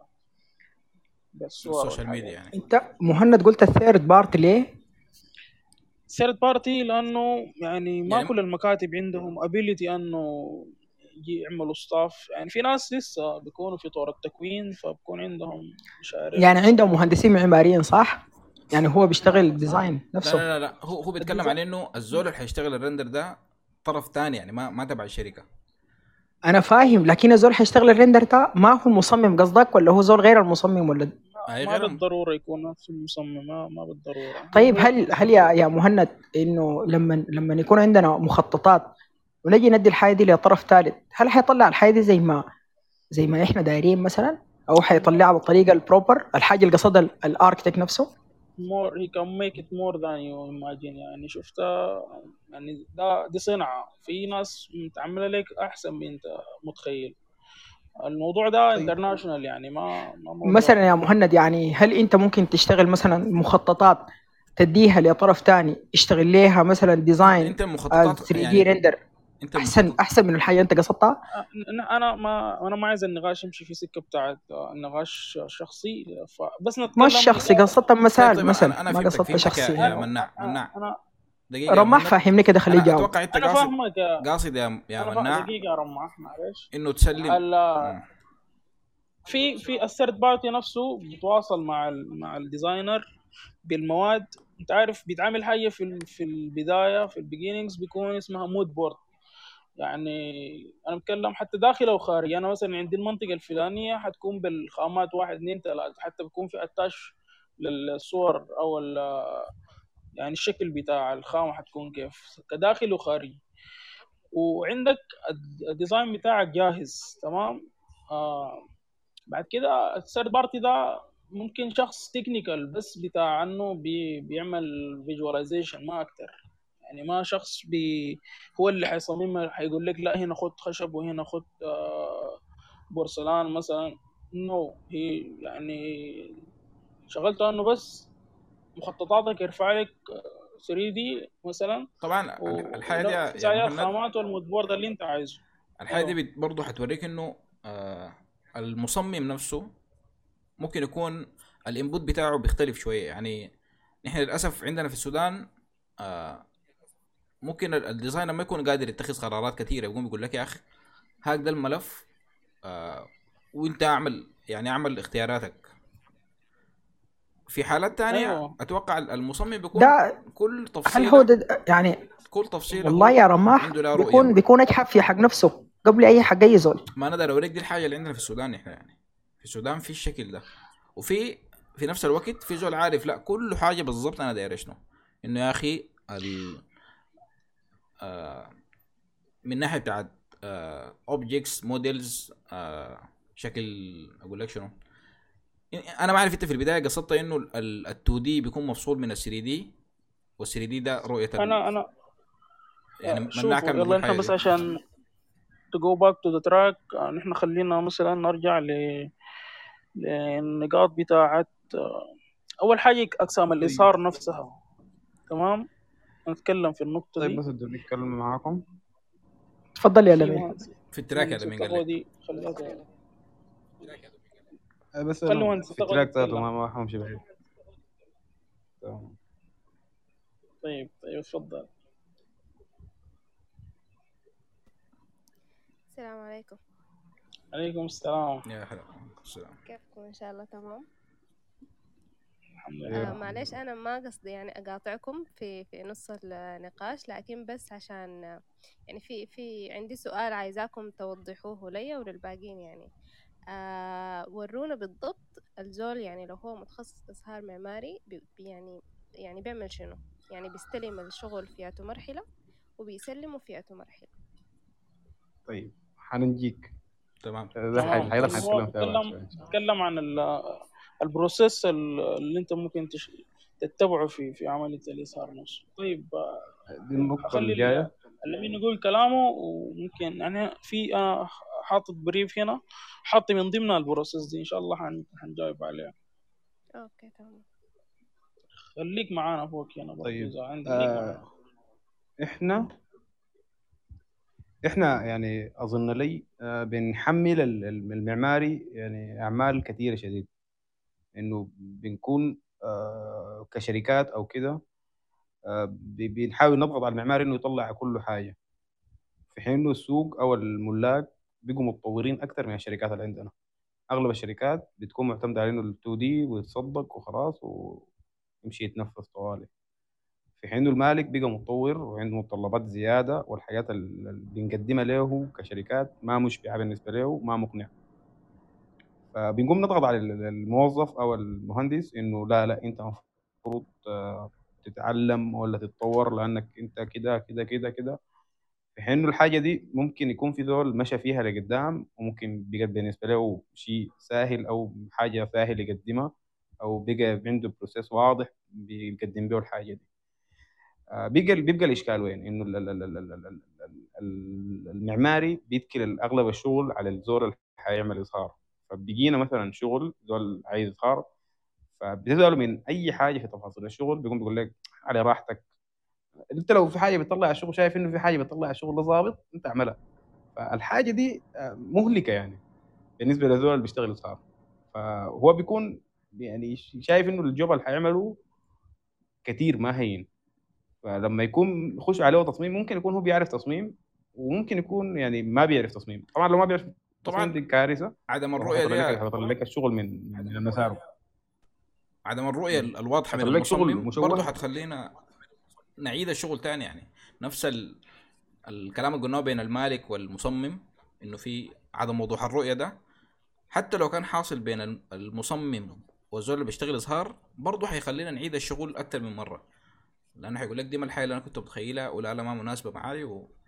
بالصور السوشيال ميديا والحاجات. يعني. انت مهند قلت الثيرد بارت ليه؟ ثيرد بارتي لانه يعني ما يعني كل المكاتب عندهم ابيليتي انه يعملوا ستاف. يعني في ناس لسه بيكونوا في طور التكوين فبكون عندهم مش عارف يعني عندهم مهندسين معماريين صح؟ يعني هو بيشتغل ديزاين لا نفسه. لا لا لا، هو بيتكلم عن انه الزول اللي حيشتغل الرندر ده طرف تاني، يعني ما تبع الشركه. انا فاهم، لكن الزول حيشتغل الريندر ده ما هو المصمم قصدك، ولا هو زول غير المصمم ولا؟ اي ما غيرهم. بالضروره يكون نفس المصمم، ما بالضروره. طيب هل يا مهند انه لما يكون عندنا مخططات ونجي ندي الحاجه دي لطرف ثالث، هل حيطلع الحاجه دي زي ما احنا دايرين مثلا، او حيطلعها بالطريقه البروبر الحاجه اللي قصدها الاركتكت نفسه؟ more he can make it more than you imagine. يعني شفتها، يعني دي صنعة في ناس متعملة لك أحسن من أنت متخيل. الموضوع ده انترناشونال، يعني ما موضوع مثلا يا مهند، يعني هل انت ممكن تشتغل مثلا مخططات تديها لطرف تاني يشتغل ليها مثلا ديزاين انت المخططات 3 دي يعني ريندر انت احسن من الحاجه انت قصدتها؟ انا ما عايز النقاش يمشي في سكه بتاعت النقاش شخصي، بس مش نتكلم شخصي، قصدت طيب مثال طيب مثل، انا ما فهمتك قصدت فهمتك شخصي. يا انا مناع. انا دقيقه يا رماح مهند. فهمني كده، خليه انا يجاوب. اتوقع انت انا فاهمك قاصد يا انا مناع دقيقه يا رماح معلش. انه تسلم. في الثيرد بارتي نفسه بيتواصل مع الديزاينر بالمواد. انت عارف بيتعامل حاجه في البدايه في البيجينينجز بيكون اسمها مود بورد. يعني انا بتكلم حتى داخل او خارج. انا مثلا عندي المنطقه الفلانيه حتكون بالخامات 1 2 3، حتى بيكون في اتاش للصور او يعني الشكل بتاع الخامه حتكون كيف كداخل وخارج، وعندك الديزاين بتاعك جاهز تمام. بعد كده الثيرد بارتي ده ممكن شخص تكنيكال بس بتاع انه بيعمل فيجواليزيشن ما اكتر. يعني ما شخص هو اللي حيصممها، حيقول لك لا هنا خد خشب وهنا خد بورسلان مثلا. نو هي يعني شغلته انه بس مخططاتك يرفع لك 3 دي مثلا، طبعا الحاجه دي وينفذ يا عليها مهند، الخامات والمود بورد اللي انت عايزه. الحاجه ايوه دي برضه حتوريك انه المصمم نفسه ممكن يكون الانبوت بتاعه بيختلف شويه. يعني نحن للاسف عندنا في السودان ممكن الديزاينر ما يكون قادر يتخذ قرارات كثيره، يقوم يقول لك يا اخي هكذا الملف وانت اعمل اختياراتك. في حالات تانية ايوه اتوقع المصمم بيكون ده كل هل هو تفصيله يعني كل تفصيله والله هو يا رماح عنده له رؤيه. بيكون اجحف في حق نفسه قبل اي حق اي زول. ما انا اوريك دي الحاجه اللي عندنا في السودان. احنا يعني في السودان في الشكل ده، في نفس الوقت في زول عارف لا كل حاجه بالضبط انا داير شنو. انه يا اخي من ناحيه بتاعت اوبجكتس موديلز شكل، اقول لك شنو. انا ما عارف انت في البدايه قصدت انه ال2 دي بيكون مفصول من ال3 دي، وال3 دي ده رؤيه انا يعني مناع شوفوا كان يلا بيقول نحن حاجه بس دي. عشان to go back to the track نحن خلينا مثلا نرجع للنقاط بتاعت أول حاجة أقسام طيب الإصهار نفسها. تمام، نتكلم في النقطة طيب دي. بس بدي اتكلم معاكم. تفضل يا في لمين. في التراك مهندس هذا مين قال لك؟ التقوى دي خليها بس خلي انا مهندس في التقوى دي التراك ذاته تتكلم. ما همشي بعيد. تمام. طيب اتفضل. السلام عليكم. عليكم السلام. يا هلا السلام. كيفكم؟ إن شاء الله تمام. الحمد لله. معلش أنا ما قصدي يعني أقاطعكم في نص النقاش، لكن بس عشان يعني في عندي سؤال عايزاكم توضحوه لي وللباقين. يعني ورونا بالضبط الزول يعني لو هو متخصص إظهار معماري يعني بيعمل شنو؟ يعني بيستلم الشغل في أتو مرحلة وبيسلمه في أتو مرحلة. طيب حنجيك تمام. ده تمام. حاجة هو حنتكلم فيها بعد شوية. بيتكلم عن البروسيس اللي انت ممكن تتبعه في عملية الإظهار نفسه. طيب دي النقطة أخلي الجاية. اللي يقول كلامه، وممكن يعني في أنا حاطط بريف هنا، حاط من ضمن البروسيس دي إن شاء الله حنجاوب عليها. أوكي تمام. خليك معانا فوق هنا برضه طيب إذا عندك معنا. احنا يعني اظن لي بنحمل المعماري يعني اعمال كثيره شديد، انه بنكون كشركات او كده بنحاول نضغط على المعماري انه يطلع كل حاجه، في حين انه السوق او الملاك بيقوا متطورين اكثر من الشركات اللي عندنا. اغلب الشركات بتكون معتمده على انه ال 2 دي ويتصدق وخلاص ويمشي يتنفس طوالي، في حين المالك بقى متطور وعنده متطلبات زيادة، والحاجات اللي بنقدمها له كشركات ما مشبعة بالنسبة له، ما مقنع. فبنقوم نضغط على الموظف أو المهندس إنه لا لا أنت المفروض تتعلم ولا تتطور لأنك أنت كده كده كده كده، في حين إنه الحاجة دي ممكن يكون في ذول مشى فيها لقدام، وممكن بقى بالنسبة له شيء سهل أو حاجة سهل يقدمها، أو بقى عنده بروسيس واضح بيقدم به الحاجة دي. بيبقى الاشكال وين؟ انه المعماري بيتكل اغلب الشغل على الزول اللي حيعمل اظهار، فبيجينا مثلا شغل زول عايز اظهار، فبتساله من اي حاجه في تفاصيل الشغل بيقول لك على راحتك. انت لو في حاجه بتطلع الشغل، شايف انه في حاجه بتطلع الشغل ده ظابط، انت اعملها. فالحاجه دي مهلكه يعني بالنسبه للزول اللي بيشتغل اظهار، فهو بيكون يعني شايف انه الجوب اللي حيعمله كتير ما هين. فلما يكون يخش عليه تصميم، ممكن يكون هو بيعرف تصميم، وممكن يكون يعني ما بيعرف تصميم. طبعا لو ما بيعرف تصميم طبعا دي كارثه، عدم الرؤيه وحيطلع لك دي، حيطلع لك الشغل من المسار. عدم الرؤيه الواضحه من حيطلع لك شغل المصمم برضه مشوه. حتخلينا نعيد الشغل تاني. يعني نفس الكلام اللي قلناه بين المالك والمصمم، انه في عدم وضوح الرؤيه ده، حتى لو كان حاصل بين المصمم والزول اللي بيشتغل اظهار، برضه حيخلينا نعيد الشغل اكتر من مره، لانه حيقول لك دي ما الحاجه اللي انا كنت متخيلها ولا لا ما مناسبه معاي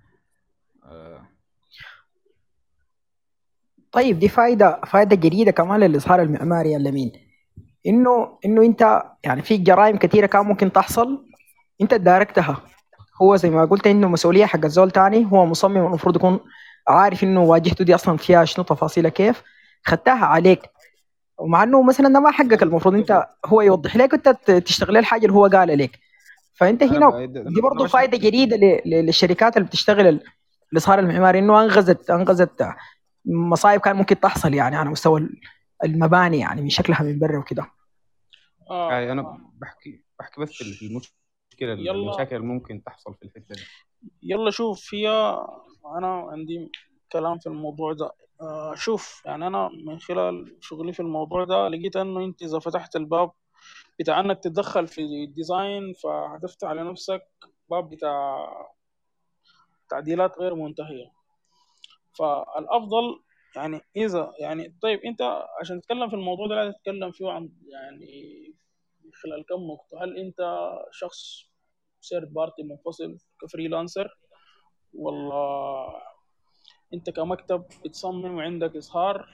طيب دي فائده جديده كمان للاظهار المعماري يا لمين، انه انت يعني في جرائم كثيره كان ممكن تحصل انت اداركتها. هو زي ما قلت انه مسؤوليه حق الزول تاني، هو مصمم المفروض يكون عارف انه واجهته دي اصلا فيها شنو تفاصيلها كيف خدتها عليك، ومع انه مثلا ده ما حقك، المفروض انت هو يوضح لك وانت تشتغل الحاجه اللي هو قال لك. فانت هنا دي برضه فائده جديده للشركات اللي بتشتغل الاظهار المعماري، انه انقذت مصايب كان ممكن تحصل يعني على مستوى المباني يعني من شكلها من برا وكده. انا بحكي بس في المشكله، المشاكل اللي ممكن تحصل في الحته دي. يلا شوف، فيها انا عندي كلام في الموضوع ده. شوف يعني انا من خلال شغلي في الموضوع ده لقيت انه انت اذا فتحت الباب بتاع انك تتدخل في الديزاين، فهتفتح على نفسك باب بتاع تعديلات غير منتهية. فالافضل يعني اذا يعني طيب انت عشان تتكلم في الموضوع ده لازم تتكلم فيه عن يعني من خلال كم نقطة. هل انت شخص سيرد بارتي منفصل كفريلانسر، والله انت كمكتب بتصمم وعندك اظهار؟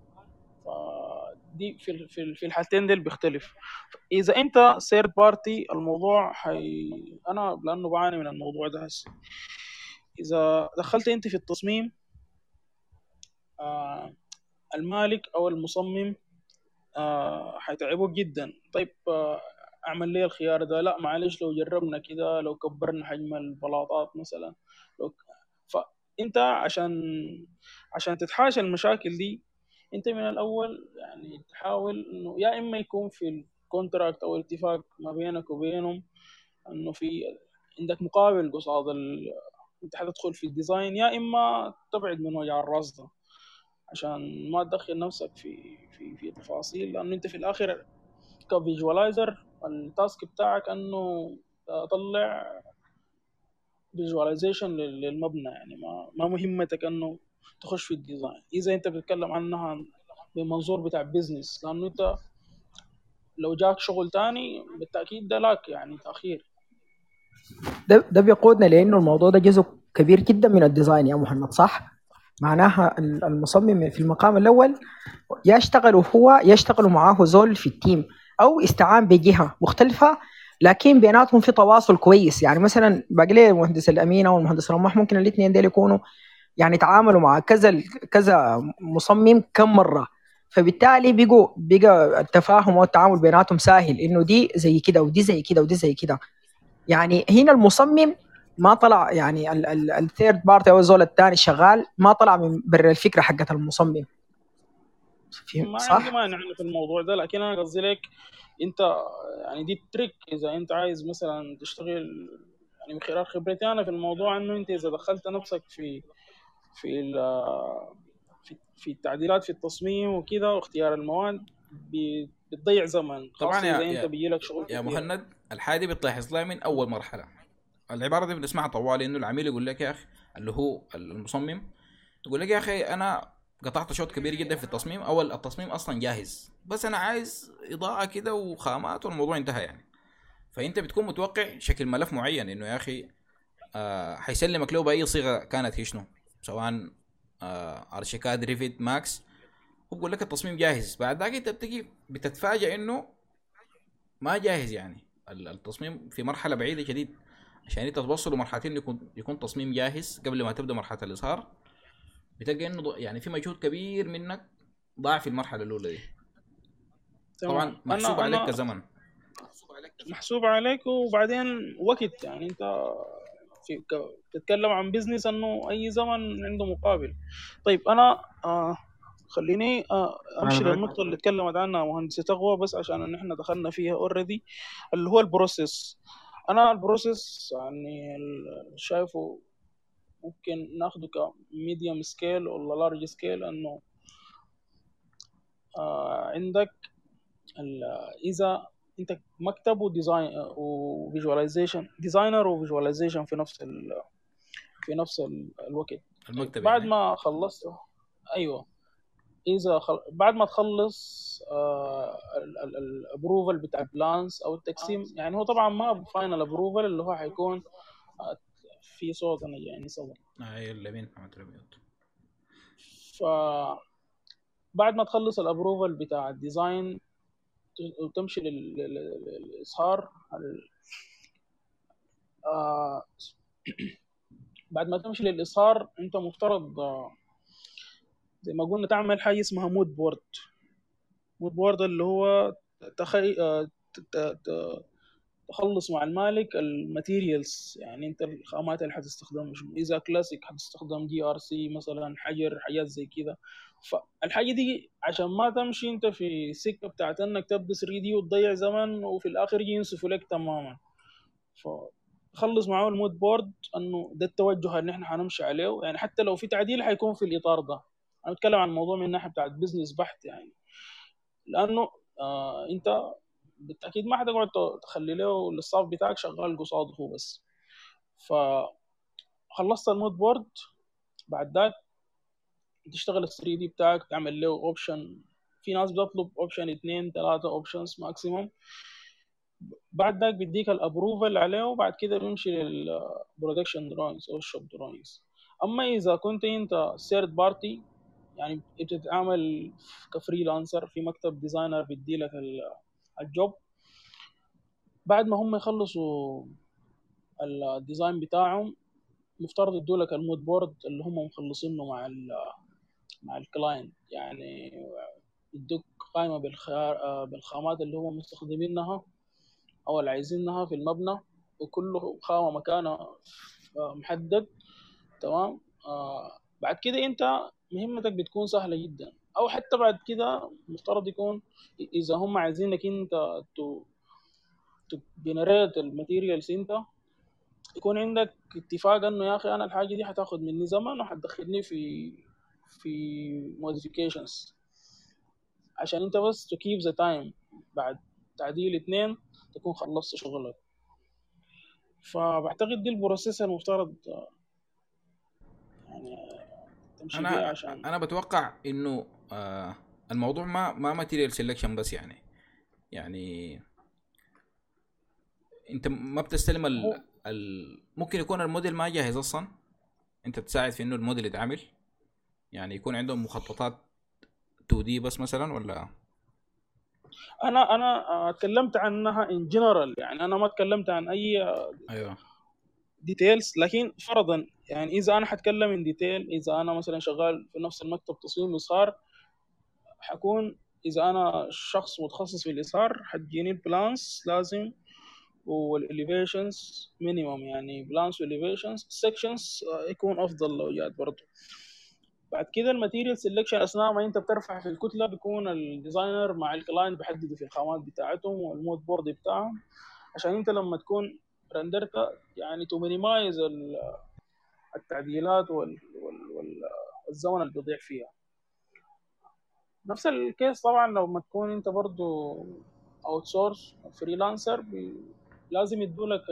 فدي في الحالتين دي بيختلف. اذا انت سيرد بارتي الموضوع انا لانه بعاني من الموضوع ده هسه، اذا دخلت انت في التصميم المالك او المصمم حيتعبوك جدا. طيب اعمل لي الخيار ده، لا معلش لو جربنا كده، لو كبرنا حجم البلاطات مثلا، لو فانت عشان تتحاشى المشاكل دي، انت من الاول يعني تحاول انه يا اما يكون في الكونتراكت او الاتفاق ما بينك وبينهم انه في عندك مقابل قصاد انت حتدخل في الديزاين يا اما تبعد من وجع الراس ده عشان ما تدخل نفسك في تفاصيل، لانه انت في الاخر كفيجوالايزر التاسك بتاعك انه تطلع فيجواليزيشن للمبنى، يعني ما مهمتك انه تخش في الديزاين اذا انت بتتكلم عنها بمنظور بتاع بيزنس، لانه انت لو جاك شغل تاني بالتاكيد ده لك يعني تاخير. ده بيقودنا لانه الموضوع ده جزء كبير جدا من الديزاين يا محمد، صح؟ معناها المصمم في المقام الاول يشتغل هو يشتغل معاه زول في التيم او استعان بجهه مختلفه، لكن بيناتهم في تواصل كويس. يعني مثلا باقي لي المهندس الامين او المهندس رماح، ممكن الاثنين دول يكونوا يعني تعاملوا مع كذا مصمم كم مره، فبالتالي بقى التفاهم والتعامل بيناتهم سهل، انه دي زي كده ودي زي كده ودي زي كده. يعني هنا المصمم ما طلع، يعني الثيرد بارتي او الزول الثاني شغال ما طلع من برا الفكره حقت المصمم، ما عندي صح؟ مانع في الموضوع ده، لكن انا قصدي لك انت يعني دي التريك اذا انت عايز مثلا تشتغل، يعني من خلال خبرتي انا في الموضوع، انه انت اذا دخلت نفسك في في التعديلات في التصميم وكده واختيار المواد بتضيع زمن، طبعا خاصة يا إذا أنت بيجيلك شغل يا كتير. مهند، الحاجه دي بتلاحظ لها من اول مرحله. العباره دي بنسمعها طوال، انه العميل يقول لك يا اخي، اللي هو المصمم يقول لك يا اخي انا قطعت شوط كبير جدا في التصميم، اول التصميم اصلا جاهز بس انا عايز اضاءه كده وخامات والموضوع انتهى يعني. فانت بتكون متوقع شكل ملف معين، انه يا اخي حيسلمك له باي صيغه كانت هي شنو، سواء ارشيكاد، ريفيت، ماكس، وبقول لك التصميم جاهز. بعد ذاك انت بتجي بتتفاجئ انه ما جاهز، يعني التصميم في مرحله بعيده شديد. عشان انت توصل لمرحلتين يكون تصميم جاهز قبل ما تبدا مرحله الاظهار، بتلقى انه يعني في مجهود كبير منك ضاع في المرحله الاولى دي. تمام. طبعا محسوب عليك أنا كزمن. محسوب عليك، وبعدين وقت، يعني أنت تتكلم عن بيزنس انه اي زمن عنده مقابل. طيب انا خليني امشي للنقطه اللي اتكلمت عنها مهندسه تقوى، بس عشان ان احنا دخلنا فيها اوريدي، اللي هو البروسيس. انا البروسيس يعني شايفه ممكن ناخده كميديوم سكيل ولا لارج سكيل، انه عندك اذا انت مكتب وديزاين وفيجواليزيشن، ديزاينر وفيجواليزيشن في نفس الوقت. طيب المكتب بعد يعني. ما خلصت، ايوه، اذا بعد ما تخلص الابروفل بتاع البلانس او التقسيم، يعني هو طبعا ما فاينل ابروفل اللي هو حيكون في صوت انا جايني صوت. اليمين محمد رميوت. ف بعد ما تخلص الابروفل بتاع الديزاين وتمشي للاظهار بعد ما تمشي للاظهار انت مفترض زي ما قلنا تعمل حاجه اسمها مود بورد. مود بورد اللي هو تخلص مع المالك الماتيريالز، يعني انت الخامات اللي حتستخدمها شنو، اذا كلاسيك حتستخدم دي ار سي مثلا، حجر، حاجات زي كده. فالحاجه دي عشان ما تمشي انت في سكه بتاعت انك تبدا 3 دي وتضيع زمن وفي الاخر يجي ينسفوا لك تماما، فخلص معاه المود بورد انه ده التوجه اللي احنا حنمشي عليه. يعني حتى لو في تعديل حيكون في الاطار ده. انا بتكلم عن الموضوع من الناحيه بتاعت بزنس بحت، يعني لانه انت بالتاكيد ما حتقعد تخلي له الستاف بتاعك شغال قصاده هو بس. فخلصت المود بورد، بعد ذاك تشتغل ال 3 دي بتاعك، تعمل له اوبشن. في ناس بتطلب اوبشن 2 3 اوبشنز ماكسيموم. بعد ذاك بيديك الابروفل عليه، وبعد كده بيمشي للبرودكشن دراينجز او الشوب دراينجز. اما اذا كنت انت ثيرد بارتي، يعني بتتعامل كفريلانسر في مكتب ديزاينر بيدي لك الجوب، بعد ما هم يخلصوا الديزاين بتاعهم مفترض يدوا لك المود بورد اللي هم مخلصينه مع الكلاينت. يعني يدوك قائمه بالخامات اللي هم مستخدمينها او اللي عايزينها في المبنى، وكل خامه مكانها محدد. تمام. بعد كده انت مهمتك بتكون سهله جدا، او حتى بعد كده مفترض يكون اذا هم عايزينك انت تجنريت الماتيريالز انت، يكون عندك اتفاق انه يا اخي انا الحاجه دي حتاخد مني زمن وحتدخلني في modifications عشان انت بس to keep the time بعد تعديل 2 تكون خلصت شغلك. فبعتقد دي البروسيس المفترض يعني تمشي بيها عشان انا بتوقع انه الموضوع ما ماتيريال سيلكشن بس، يعني انت ما بتستلم ممكن يكون الموديل ما جاهز اصلا، انت تساعد في انه الموديل يتعمل، يعني يكون عندهم مخططات 2D بس مثلا، ولا؟ انا اتكلمت عنها ان جنرال، يعني انا ما اتكلمت عن اي ايوه ديتيلز، لكن فرضا يعني اذا انا حتكلم ان ديتيل، اذا انا مثلا شغال في نفس المكتب تصميم اصهار، حكون اذا انا شخص متخصص في الاصهار حتجيني البلانس لازم والاليفيشنز مينيمم، يعني بلانس والاليفيشنز سيكشنز يكون افضل لو جات برضه. بعد كده الماتيريال سيلكشن اثناء ما انت بترفع في الكتله بيكون الديزاينر مع الكلاينت بيحددوا في الخامات بتاعتهم والمود بورد بتاعهم، عشان انت لما تكون رندرت يعني تو مينيمايز التعديلات والزمن اللي بيضيع فيها. نفس الكيس طبعا لو ما تكون انت برضو اوت سورس فريلانسر، لازم يدولك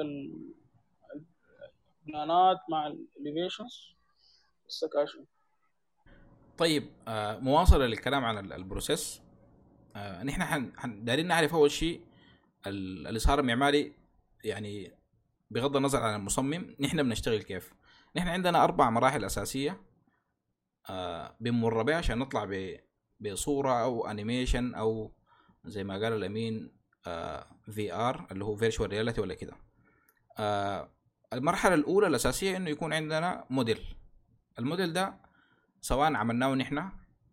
البلانات مع الاليفيشنز والسكاشن. طيب مواصله للكلام عن البروسيس، نحن دايرين نعرف اول شيء الاصهار المعماري، يعني بغض النظر عن المصمم نحن بنشتغل كيف. نحن عندنا 4 مراحل اساسيه بنمر بها عشان نطلع بصوره او انيميشن او زي ما قال الامين VR اللي هو فيرتشوال رياليتي ولا كده. المرحله الاولى الاساسيه انه يكون عندنا موديل. الموديل ده سواء عملناه نحن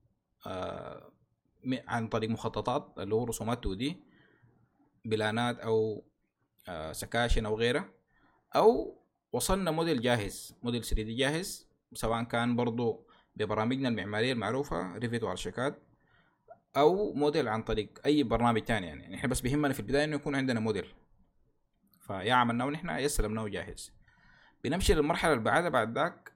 عن طريق مخططات اللي هو رسومات 2D بلانات او سكاشن او غيره، او وصلنا موديل جاهز، موديل 3D جاهز، سواء كان برضو ببرامجنا المعماريه المعروفه ريفيت وارشيكاد، او موديل عن طريق اي برنامج تاني. يعني احنا بس بيهمنا في البدايه انه يكون عندنا موديل، فيا عملناه نحن يا سلمناه جاهز. بنمشي للمرحله اللي بعدها بعد ذاك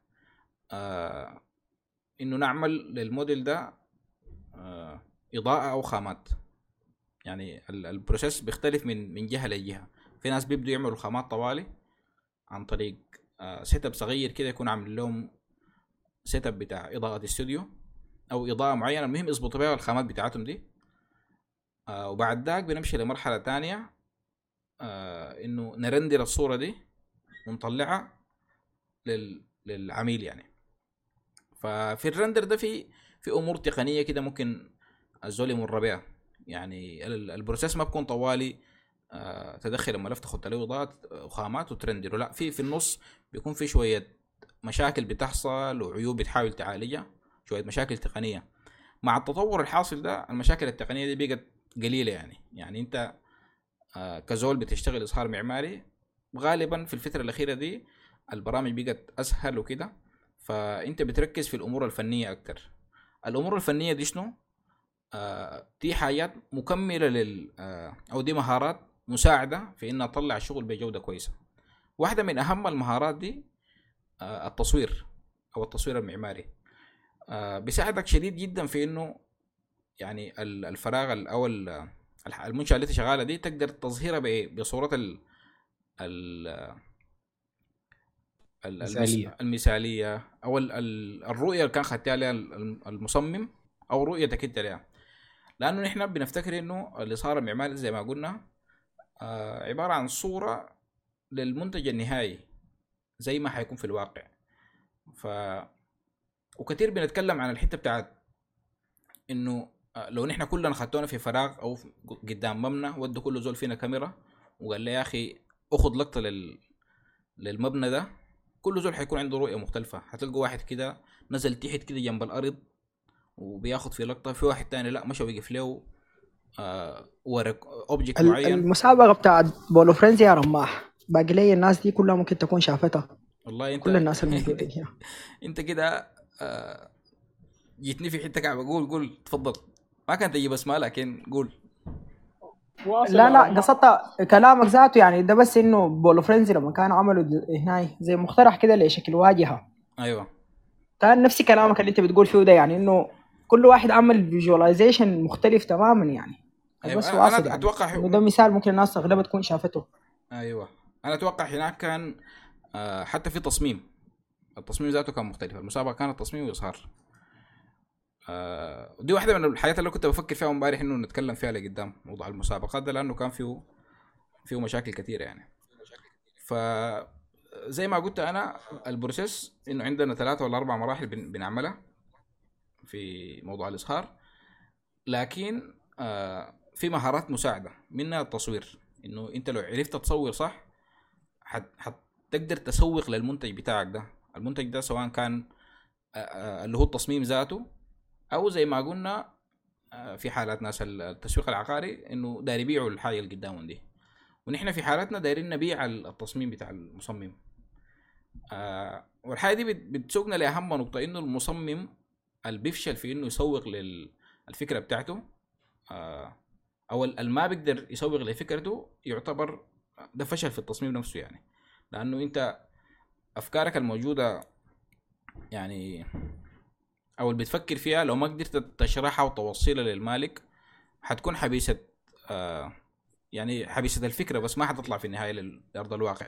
انه نعمل للموديل ده اضاءه او خامات. يعني البروسيس بيختلف من جهه لجهه. في ناس بيبدوا يعملوا خامات طوالي عن طريق سيت اب صغير كده، يكون عامل لهم سيت اب بتاع اضاءه استوديو او اضاءه معينه، المهم يظبطوا بيها الخامات بتاعتهم دي. وبعد ذاك بنمشي لمرحله تانية انه نرندر الصوره دي ونطلعها للعميل يعني. ففي الرندر ده في امور تقنيه كده ممكن الزول يمر بها. يعني البروسيس ما بكون طوالي تدخل الملف تاخد عليه اضاءات وخامات وترندر، لا، في النص بيكون في شويه مشاكل بتحصل وعيوب بتحاول تعالجها، شويه مشاكل تقنيه. مع التطور الحاصل ده المشاكل التقنيه دي بقت قليله. يعني انت كزول بتشتغل اصهار معماري غالبا في الفتره الاخيره دي البرامج بقت اسهل وكده، فانت بتركز في الامور الفنيه اكتر. الامور الفنيه دي شنو؟ دي حاجات مكمله او دي مهارات مساعده في ان اطلع الشغل بجوده كويسه. واحده من اهم المهارات دي التصوير او التصوير المعماري. بيساعدك شديد جدا في انه يعني الفراغ او المنشأة اللي شغاله دي تقدر تظهرها بصوره المثاليه او الرؤيه اللي كان خدتها لها المصمم او رؤيتك انت لها. لانه نحن بنفتكر انه الاصهار المعماري زي ما قلنا عباره عن صوره للمنتج النهائي زي ما حيكون في الواقع. وكثير بنتكلم عن الحته بتاعت انه لو نحن كلنا خدتونا في فراغ او قدام مبنى ودوا كل زول فينا كاميرا وقال لي يا اخي اخذ لقطه للمبنى ده، كل زول حيكون عنده رؤيه مختلفه. هتلقوا واحد كده نزل تحت كده جنب الارض وبياخد في لقطه، في واحد تاني لا مشى وقف له ورق اوبجكت معين. المسابقه بتاعت بولو فرينزي يا رماح باقي لي الناس دي كلها ممكن تكون شافتها والله. انت كل الناس الموجودين هنا انت كده جيتني في حته كعبه. قول تفضل. ما كان تجيب اسماء لكن قول. واصل لا يا لا رماح. قصدت كلامك ذاته يعني ده، بس انه بولو فرينزي لما كانوا عملوا هنا زي مقترح كده لشكل واجهه، ايوه كان نفس كلامك اللي انت بتقول فيه ده، يعني انه كل واحد عمل فيجواليزيشن مختلف تماما يعني. ايوه بس انا واصل يعني اتوقع انه ده مثال ممكن الناس اغلبها تكون شافته. ايوه انا اتوقع هناك كان حتى في التصميم ذاته كان مختلف. المسابقه كانت تصميم واظهار. دي واحده من الحاجات اللي كنت بفكر فيها امبارح انه نتكلم فيها لقدام موضوع المسابقات ده، لانه كان فيه مشاكل كثيره يعني. ف زي ما قلت انا البروسيس انه عندنا 3 ولا 4 مراحل بنعملها في موضوع الاظهار، لكن في مهارات مساعده منها التصوير. انه انت لو عرفت تصور صح حتقدر تسوق للمنتج بتاعك ده. المنتج ده سواء كان اللي هو التصميم ذاته، او زي ما قلنا في حالات ناس التسويق العقاري انه داير يبيعوا الحاجه اللي قدامهم دي، ونحن في حالاتنا دايرين نبيع التصميم بتاع المصمم. والحاجه دي بتسوقنا لاهم نقطه، انه المصمم اللي بيفشل في انه يسوق للفكره بتاعته او ما بيقدر يسوق لفكرته، يعتبر ده فشل في التصميم نفسه يعني. لانه انت افكارك الموجوده يعني او اللي بتفكر فيها لو ما قدرت تشرحها وتوصلها للمالك حتكون حبيسه يعني حبيسه الفكره، بس ما حتطلع في النهايه لارض الواقع.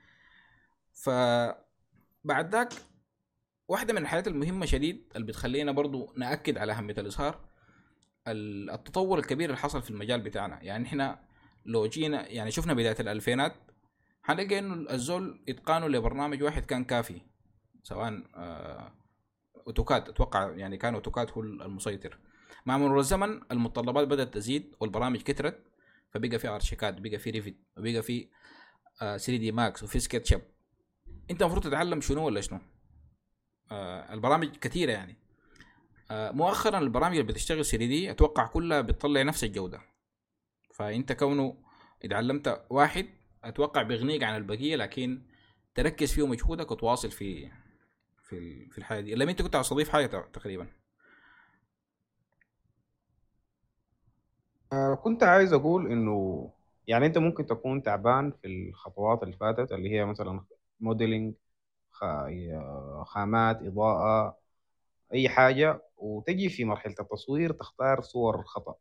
فبعد ذاك واحده من الحاجات المهمه شديد اللي بتخلينا برضو ناكد على اهميه الاظهار، التطور الكبير اللي حصل في المجال بتاعنا. يعني احنا لو جينا يعني شفنا بدايه الالفينات هنلقى انه الزول اتقانه لبرنامج واحد كان كافي، سواء اوتوكاد. اتوقع يعني كان اوتوكاد هو المسيطر. مع مرور الزمن المتطلبات بدات تزيد والبرامج كترت، فبقى في ارشيكاد، بقى في ريفيت، وبقى في 3 دي ماكس، وفي سكتش اب. انت المفروض تتعلم شنو ولا شنو. البرامج كثيره يعني. مؤخرا البرامج اللي بتشتغل 3 دي اتوقع كلها بتطلع نفس الجوده، فانت كونه اتعلمت واحد اتوقع بيغنيك عن البقيه، لكن تركز فيه مجهودك وتواصل في الحاجه دي. لما انت كنت عاوز تضيف حاجه تقريبا. كنت عايز اقول انه يعني انت ممكن تكون تعبان في الخطوات اللي فاتت اللي هي مثلا موديلنج، خامات، اضاءة، اي حاجة، وتجي في مرحلة التصوير تختار صور خطأ.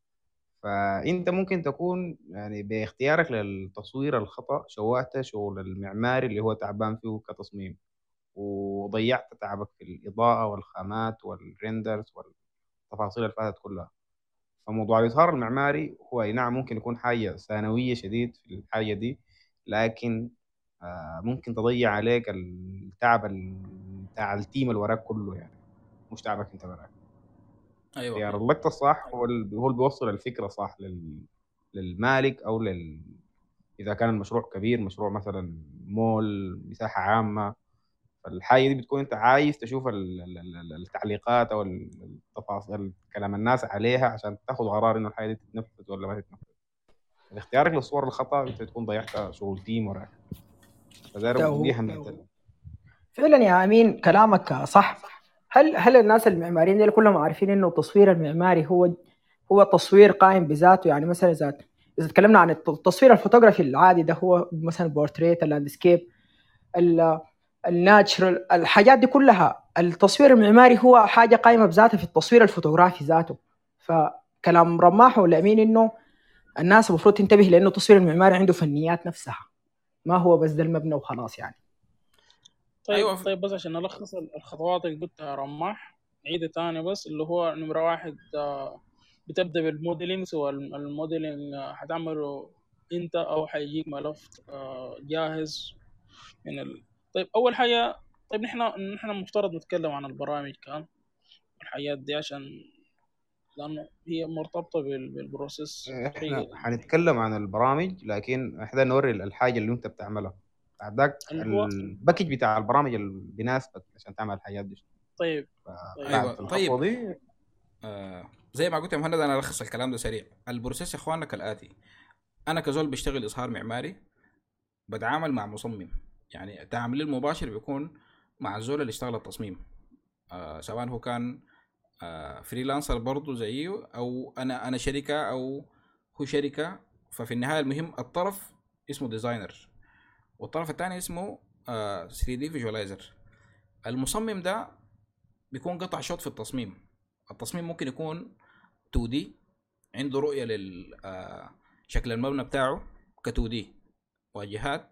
فانت ممكن تكون يعني باختيارك للتصوير الخطأ شوهت شغل المعماري اللي هو تعبان فيه كتصميم، وضيعت تعبك في الإضاءة والخامات والريندرز والتفاصيل اللي فاتت كلها. فموضوع الإظهار المعماري هو أي نعم ممكن يكون حاجة ثانوية شديد في الحاجة دي، لكن ممكن تضيع عليك التعب بتاع التيم اللي وراك كله، يعني مش تعبك انت وراك. ايوه اختيار اللقطة الصح هو اللي بيوصل الفكرة صح للمالك أو إذا كان المشروع كبير، مشروع مثلا مول مساحة عامة، فالحاجة دي بتكون أنت عايز تشوف التعليقات أو التفاصيل كلام الناس عليها عشان تاخد قرار إنه الحاجة دي تتنفذ ولا ما تتنفذ. اختيارك للصور الخطأ أنت تكون ضيعت شغل تيم وراك. دي أهمية. فعلا يا امين كلامك صح. هل الناس المعماريين دول كلهم عارفين انه التصوير المعماري هو تصوير قائم بذاته؟ يعني مثلا اذا تكلمنا عن التصوير الفوتوغرافي العادي ده، هو مثلا بورتريت، اللاندسكيب، الناتشرال، الحاجات دي كلها. التصوير المعماري هو حاجه قائمه بذاتها في التصوير الفوتوغرافي ذاته. فكلام رماح ولا امين انه الناس المفروض تنتبه لانه التصوير المعماري عنده فنيات نفسها، ما هو بس ده المبنى وخلاص يعني. طيب بس عشان نلخص الخطوات اللي قلتها رماح، عيدة تاني بس. اللي هو نمرة 1 بتبدأ بالموديلينج، سواء الموديلينج هتعمله انت او هيجيك ملف جاهز من طيب اول حاجة. طيب نحن مفترض نتكلم عن البرامج كان الحاجات دي، عشان لانه هي مرتبطة بالبروسيس. احنا هنتكلم عن البرامج، لكن احنا نوري الحاجة اللي انت بتعملها بعد ذاك الباكج بتاع البرامج اللي بيناسبك عشان تعمل الحاجات دي. طيب ايوه طيب دي زي ما قلت يا مهند انا الخص الكلام ده سريع. البروسيس يا اخواننا كالاتي: انا كزول بشتغل اظهار معماري بتعامل مع مصمم، يعني تعاملي المباشر بيكون مع الزول اللي اشتغل التصميم، سواء هو كان فريلانسر برضو زيه، او انا شركه او هو شركه ففي النهايه المهم الطرف اسمه ديزاينر والطرف الثاني اسمه 3D فيجواليزر. المصمم ده بيكون قطع شوط في التصميم. التصميم ممكن يكون 2D عنده رؤيه لشكل المبنى بتاعه ك2D واجهات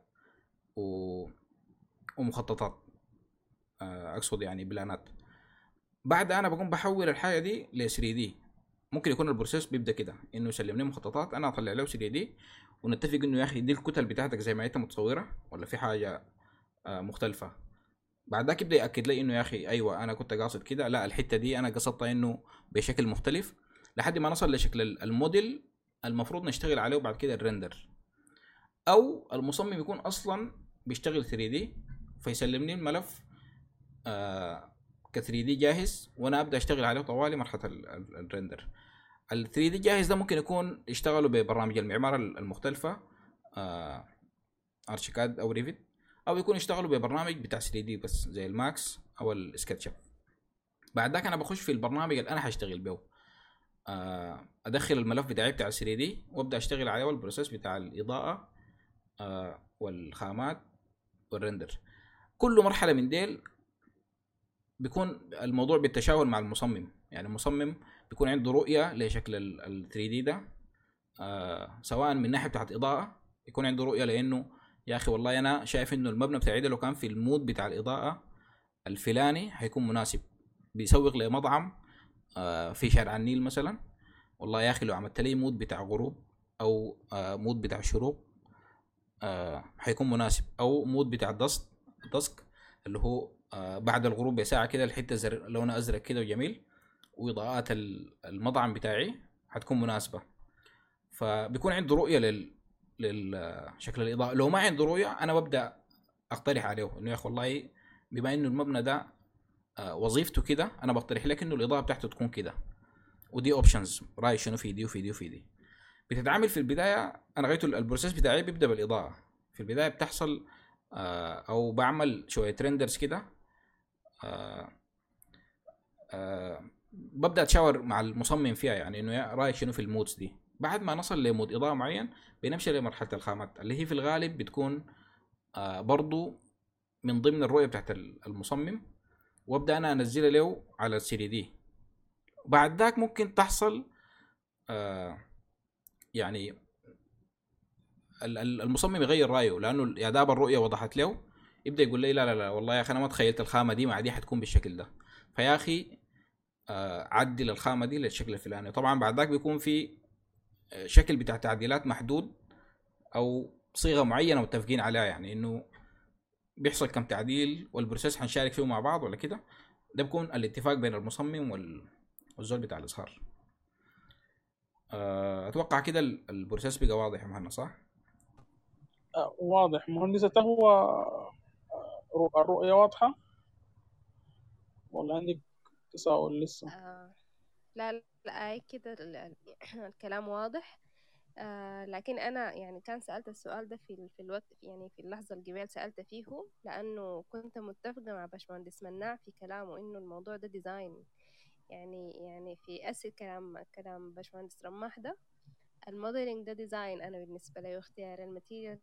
ومخططات، اقصد يعني بلانات. بعد انا بقوم بحول الحاجه دي ل 3D. ممكن يكون البروسيس بيبدا كده انه يسلمني مخططات، انا اطلع له 3D ونتفق انه يا اخي دي الكتل بتاعتك زي ما انت متصوره ولا في حاجه مختلفه. بعد ذاك يبدا ياكد لي انه يا اخي ايوه انا كنت قاصد كده، لا الحته دي انا قصدتها انه بشكل مختلف، لحد ما نصل لشكل الموديل المفروض نشتغل عليه وبعد كده الريندر. او المصمم يكون اصلا بيشتغل 3D فيسلمني الملف ك 3D جاهز وانا ابدا اشتغل عليه طوالي مرحله الريندر. ال 3D جاهز ده ممكن يكون يشتغلوا ببرامج المعمارة المختلفة ارشيكاد او ريفيت، او يكون يشتغلوا ببرنامج بتاع 3D بس زي الماكس او السكتشاب. بعد ذاك انا بخش في البرنامج اللي انا هشتغل به، ادخل الملف بتاعي بتاع 3D وابدا اشتغل عليه والبروسيس بتاع الاضاءة والخامات والرندر. كل مرحلة من ديل بيكون الموضوع بالتشاور مع المصمم. يعني المصمم بيكون عنده رؤية لشكل ال 3D ده، سواء من ناحية بتاعت إضاءة يكون عنده رؤية لأنه يا أخي والله أنا شايف إنه المبنى بتاعي ده لو كان في المود بتاع الإضاءة الفلاني هيكون مناسب. بيسوق لمطعم في شارع النيل مثلا، والله يا أخي لو عملت لي مود بتاع غروب أو مود بتاع شروق هيكون مناسب، أو مود بتاع دسك اللي هو بعد الغروب بساعة كده الحتة لونها أزرق كده وجميل، وإضاءات المطعم بتاعي هتكون مناسبة. فبيكون عنده رؤية للشكل الإضاءة. لو ما عنده رؤية أنا ببدأ أقترح عليه إنه يا أخي والله بما إنه المبنى ده وظيفته كده، أنا بقترح لك إنه الإضاءة بتاعته تكون كده، ودي أوبشنز رأي شنو في دي وفي دي وفي دي. بتتعامل في البداية أنا غايته البروسيس بتاعي بيبدأ بالإضاءة. في البداية بتحصل أو بعمل شوية ريندرز كده، ببدأ أتشاور مع المصمم فيها، يعني إنه رأيك شنو في المودز دي. بعد ما نصل لمود إضاءة معين بنمشي لمرحلة الخامات اللي هي في الغالب بتكون برضو من ضمن الرؤية بتاعت المصمم، وابدأ أنا أنزلها له على 3D. بعد ذاك ممكن تحصل يعني المصمم يغير رأيه، لأنه يا داب الرؤية وضحت له يبدأ يقول لي لا لا لا والله يا أخي أنا ما تخيلت الخامة دي مع دي حتكون بالشكل ده، فيا أخي عدل الخامة دي للشكل الفلاني. طبعا بعد ذاك بيكون في شكل بتاع تعديلات محدود أو صيغة معينة متفقين عليها، يعني إنه بيحصل كم تعديل والبروسيس حنشارك فيه مع بعض ولا كده. ده بيكون الاتفاق بين المصمم والزول بتاع الإظهار. أتوقع كده البروسيس بقى واضح يا مهنا صح؟ واضح مهندس. هو الرؤية واضحة ولا عندك تساؤل لسه؟ لا لا كده الكلام واضح. لكن أنا يعني كان سألت السؤال ده في الوقت، يعني في اللحظة اللي قبل سألت فيه، لأنه كنت متفقة مع باشمهندس مناع في كلامه إنه الموضوع ده ديزاين. يعني في أسر كلام باشمهندس رماح ده، الموديلينج ده ديزاين. أنا بالنسبة لي اختيار الماتيريال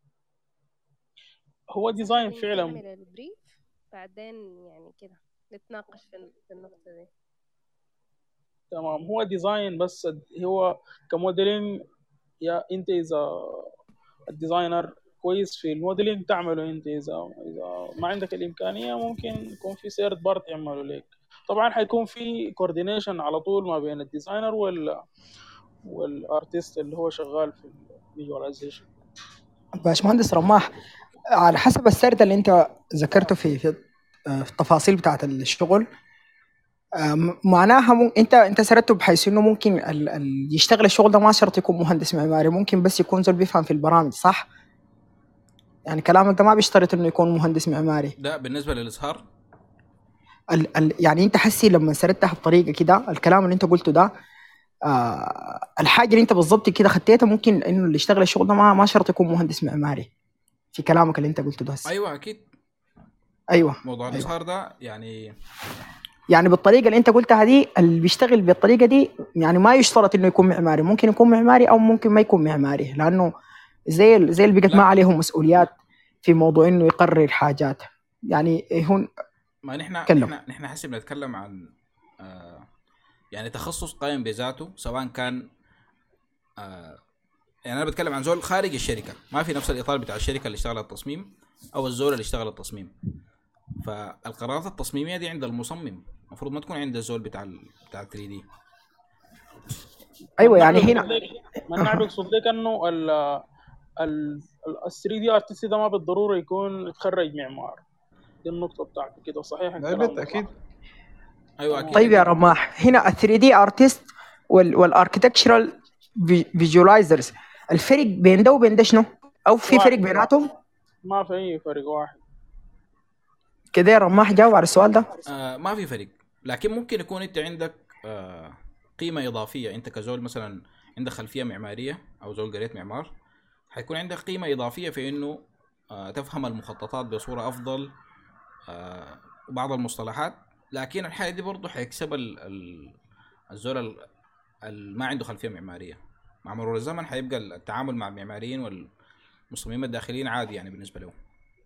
هو ديزاين فعلا. نعمل البريف بعدين يعني كده نتناقش في النقطة دي. تمام، هو ديزاين بس هو كموديلينج. يا انت اذا الديزاينر كويس في الموديلينج تعمله انت، اذا ما عندك الامكانيه ممكن يكون في سيرد بارت يعمله لك. طبعا حيكون في كوردينيشن على طول ما بين الديزاينر والارتست اللي هو شغال في الفيجواليزيشن. باشمهندس رماح، على حسب السرد اللي انت ذكرته في التفاصيل بتاعه الشغل، معناها انت سردته بحيث انه ممكن يشتغل الشغل ده ما شرط يكون مهندس معماري، ممكن بس يكون زول بيفهم في البرامج، صح؟ يعني كلامك ده ما بيشترط انه يكون مهندس معماري. ده بالنسبه للإظهار يعني انت حسي لما سردتها بطريقه كده، الكلام اللي انت قلته ده الحاجه اللي انت بالضبط كده خدتها، ممكن انه اللي يشتغل الشغل ده ما شرط يكون مهندس معماري في كلامك اللي انت قلته ده. ايوه اكيد. ايوه موضوع الإظهار ده يعني يعني بالطريقه اللي انت قلتها دي اللي بيشتغل بالطريقه دي يعني ما يشترط انه يكون معماري، ممكن يكون معماري او ممكن ما يكون معماري، لانه زي اللي بقت ما عليهم مسؤوليات في موضوع انه يقرر حاجات. يعني هون ما نحن حسب نتكلم عن يعني تخصص قائم بذاته، سواء كان يعني انا بتكلم عن زول خارج الشركه ما في نفس الاطار بتاع الشركه اللي اشتغل التصميم او الزول اللي اشتغل التصميم. فالقرارات التصميميه دي عند المصمم، المفروض ما تكون عند الزول بتاع 3D. ايوه يعني هنا ما انا بقصد لك انه ال 3D ارتست ده ما بالضروره يكون اتخرج معمار. دي النقطه بتاعتي كده صحيح الكلام ده؟ اكيد. ايوه اكيد. طيب يا رماح، هنا ال 3D ارتست والاركتكتشرال فيجواليزرز الفرق بين ده وبين ده شنو؟ او في فرق بيناتهم؟ ما في اي فرق واحد كده يا رماح جاوب على السؤال ده. ما في فرق، لكن ممكن يكون انت عندك قيمه اضافيه. انت كزول مثلا عندك خلفيه معماريه او زول قريت معمار، حيكون عندك قيمه اضافيه في انه تفهم المخططات بصوره افضل وبعض المصطلحات. لكن الحاجه دي برضه حيكسب الزول ما عنده خلفيه معماريه. مع مرور الزمن حيبقى التعامل مع المعماريين والمصممين الداخليين عادي يعني بالنسبه لهم.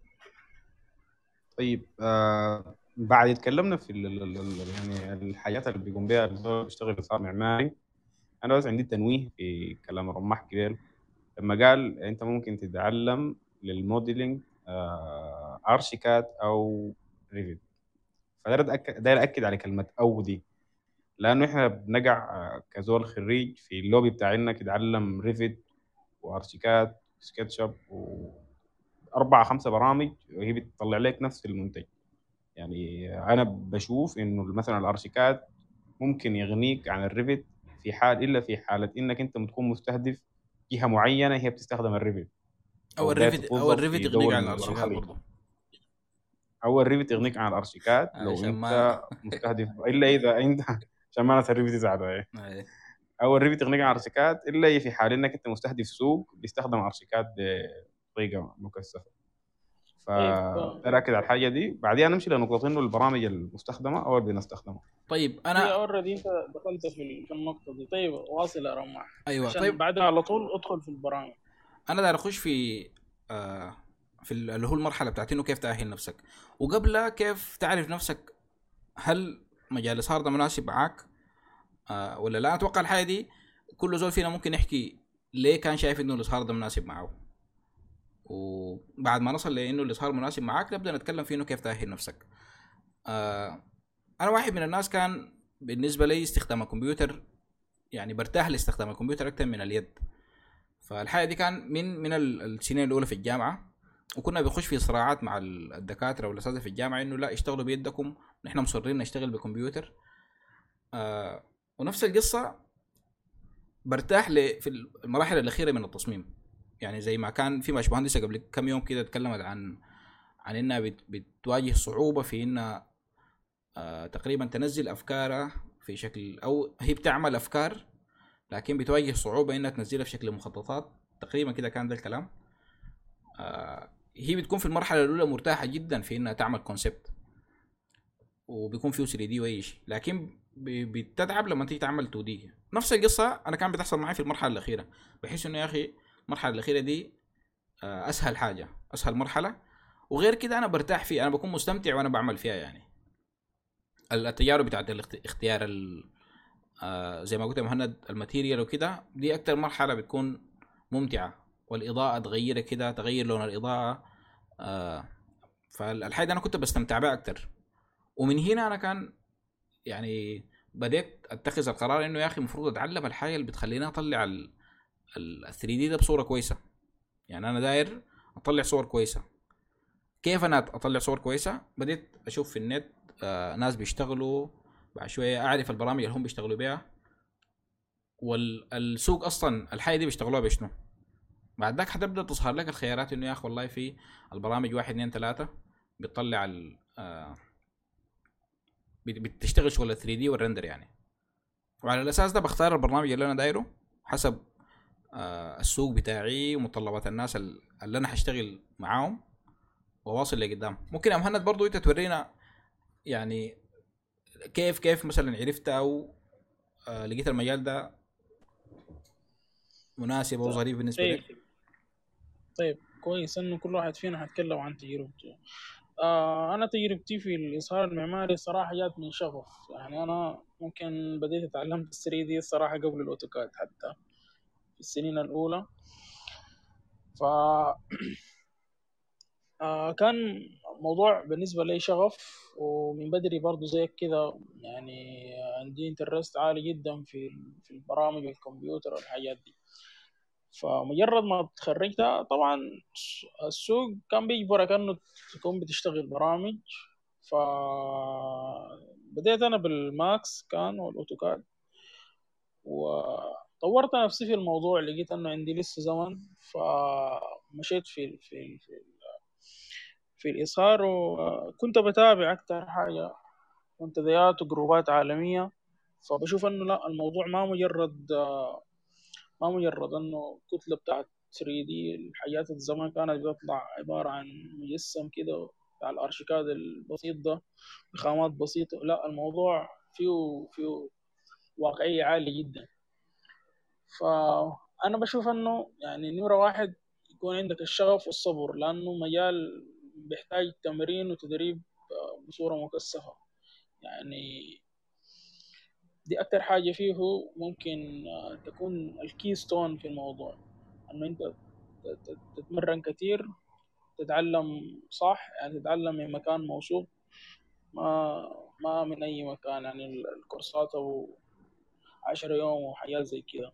طيب بعد تكلمنا في يعني الحاجات اللي بيقوم بها الزول بيشتغل صار معماري. انا بس عندي تنويه في كلام رماح كبير لما قال انت ممكن تتعلم للموديلينج ارشيكاد او ريفيت. فداير اكد على كلمه او دي، لانه احنا بنقع كزول خريج في اللوبي بتاعنا تتعلم ريفيت وارشيكاد سكتشب و4-5 برامج وهي بتطلع لك نفس المنتج. يعني انا بشوف انه مثلا الارشيكاد ممكن يغنيك عن الريفيت في حال الا في حاله انك انت تكون مستهدف جهه معينه هي بتستخدم الريفيت او الريفيت يغنيك عن الارشيكاد برضه، او الريفيت يغنيك عن الارشيكاد لو انت مستهدف الا اذا انت عشان ما ناس الريفيت يزعلوا او الريفيت يغنيك عن الارشيكاد الا في حال انك انت مستهدف سوق بيستخدم ارشيكاد بطريقه مكثفه. فأكد على الحاجه دي. بعدين نمشي لنقطه انه البرامج المستخدمه او اللي بنستخدمها. طيب انا اوريدي انت دخلت في النقطه دي. طيب واصل يا رماح. ايوه عشان طيب بعدها على طول ادخل في البرامج. انا داير اخش في اللي هو المرحله بتاعت انه كيف تأهل نفسك، وقبلها كيف تعرف نفسك هل مجال الإصهار ده مناسب معاك ولا لا. اتوقع الحاجه دي كل زول فينا ممكن يحكي ليه كان شايف انه الإصهار ده مناسب معه، وبعد ما نصل لانه الإصهار مناسب معاك نبدا نتكلم فيه انه كيف تأهل نفسك. انا واحد من الناس كان بالنسبه لي استخدام الكمبيوتر يعني برتاح لاستخدام الكمبيوتر اكثر من اليد. فالحاجه دي كان من السنين الاولى في الجامعه، وكنا بنخش في صراعات مع الدكاتره والاساتذه في الجامعه انه لا اشتغلوا بيدكم، نحن مصرين نشتغل بكمبيوتر. ونفس القصه برتاح في المراحل الاخيره من التصميم. يعني زي ما كان في باشمهندسه قبل كم يوم كده اتكلمت عن انها بتواجه صعوبه في انها تقريبا تنزل افكارها في شكل، او هي بتعمل افكار لكن بتواجه صعوبه انها تنزلها في شكل مخططات. تقريبا كده كان ده الكلام. هي بتكون في المرحله الاولى مرتاحه جدا في انها تعمل كونسبت وبيكون فيه 3D واي شيء، لكن بتتعب لما تيجي تعمل 2D. نفس القصه انا كان بتحصل معي في المرحله الاخيره، بحس انه يا اخي المرحله الاخيره دي اسهل حاجه، اسهل مرحله، وغير كده انا برتاح فيها، انا بكون مستمتع وانا بعمل فيها. يعني التجارب بتاعت الاختيار زي ما قلت يا مهند الماتيريال وكده دي اكتر مرحله بتكون ممتعه، والاضاءه تغير كده، تغير لون الاضاءه. فالحاجه انا كنت بستمتع بها اكتر. ومن هنا انا كان يعني بديت اتخذ القرار انه يا اخي المفروض اتعلم الحاجه اللي بتخليني اطلع ال 3D ده بصوره كويسه. يعني انا داير اطلع صور كويسه. كيف انا اطلع صور كويسه؟ بديت اشوف في النت ناس بيشتغلوا، بعد شويه اعرف البرامج اللي هم بيشتغلوا بيها، والسوق اصلا الحاجه دي بيشتغلوها بشنو. بعد ذاك حتبدا تظهر لك الخيارات انه يا اخي والله في البرامج 1 2 3 بتطلع بتشتغل شغل 3D والرندر يعني. وعلى الاساس ده بختار البرنامج اللي انا دايره حسب السوق بتاعي ومتطلبات الناس اللي انا هشتغل معاهم وواصل لقدام. ممكن يا مهند برضو انت تورينا يعني كيف مثلا عرفت او لقيت المجال ده مناسب او ظريف بالنسبه طيب لك؟ طيب كويس انه كل واحد فينا هيتكلم عن تجربته. انا تجربتي في الاظهار المعماري صراحه جات من شغف. يعني انا ممكن بديت اتعلمت ال 3 دي الصراحه قبل الاوتوكاد حتى في السنين الاولى. ف كان موضوع بالنسبة لي شغف، ومن بدري برضو زيك كده يعني عندي انترست عالي جدا في البرامج الكمبيوتر والحاجات دي. فمجرد ما تخرجت طبعا السوق كان بيجبرك انه تكون بتشتغل برامج. فبديت انا بالماكس كان والاوتوكاد، وطورت نفسي في الموضوع. لقيت انه عندي لسه زمن، فمشيت في الإظهار، وكنت بتابع أكتر حاجة منتديات وجروبات عالمية. فبشوف إنه لا، الموضوع ما مجرد إنه كتلة بتاعت 3D. الحاجات الزمان كانت بتطلع عبارة عن مجسم كده بتاع الأرشيكاد البسيط ده بخامات بسيطة. لا، الموضوع فيه واقعية عالية جدا. فأنا بشوف إنه يعني نمرة واحد يكون عندك الشغف والصبر، لأنه مجال بيحتاج تمرين وتدريب بصورة مكثفة. يعني دي أكتر حاجة فيه ممكن تكون الكيستون في الموضوع، إنه أنت تتمرن كتير، تتعلم صح، يعني تتعلم من مكان موثوق، ما من أي مكان. يعني الكورسات أو 10 يوم وحاجات زي كده.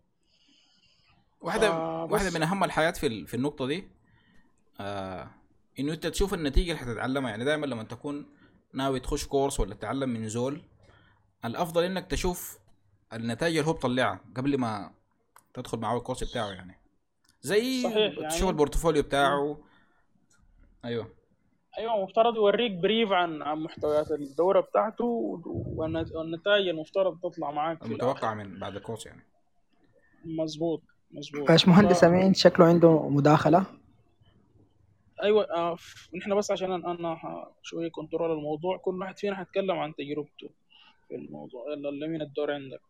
واحده فبس من اهم الحاجات في النقطه دي انه انت تشوف النتيجه اللي هتتعلمها. يعني دائما لما تكون ناوي تخش كورس ولا تتعلم من زول، الافضل انك تشوف النتائج اللي هو بيطلعها قبل ما تدخل معاه الكورس بتاعه، يعني زي صحيح تشوف يعني. البورتفوليو بتاعه. ايوه، ايوه، مفترض يوريك بريف عن محتويات الدوره بتاعته والنتائج المفترض تطلع معاك في المتوقع الاخر. من بعد الكورس يعني. مظبوط مظبوط. باش مهندس امين شكله عنده مداخله. ايوه. نحن بس عشان انا شويه كنترول الموضوع، كل واحد فينا هيتكلم عن تجربته في الموضوع. يلا اللي من الدور عندك.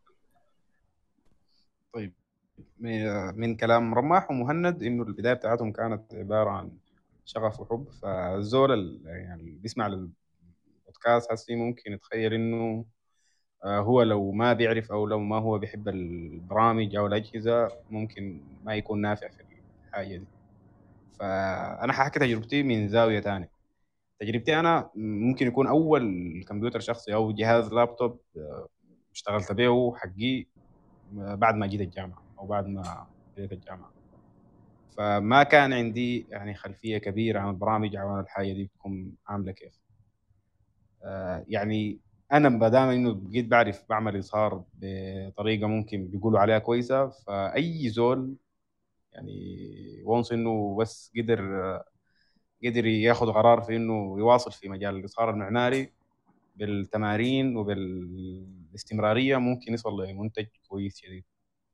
طيب، من كلام رماح ومهند انه البدايه بتاعتهم كانت عباره عن شغف وحب. فالزول يعني اللي بيسمع للبودكاست هسي ممكن يتخيل انه هو لو ما بيعرف او لو ما هو بيحب البرامج او الاجهزه ممكن ما يكون نافع في الحاجه دي. فانا هحكي تجربتي من زاويه تانية. تجربتي انا ممكن يكون اول كمبيوتر شخصي او جهاز لابتوب اشتغلت به حقي بعد ما جيت الجامعه او بعد ما بديت الجامعه. فما كان عندي يعني خلفيه كبيره عن البرامج او عن الحاجه دي بتكون عامله كيف. يعني انا ما دام انه بقيت بعرف بعمل اظهار بطريقه ممكن بيقولوا عليها كويسه، فاي زول يعني وانس انه بس قدر ياخذ قرار في انه يواصل في مجال الاظهار المعماري بالتمارين وبالاستمراريه ممكن يصل لمنتج كويس شديد.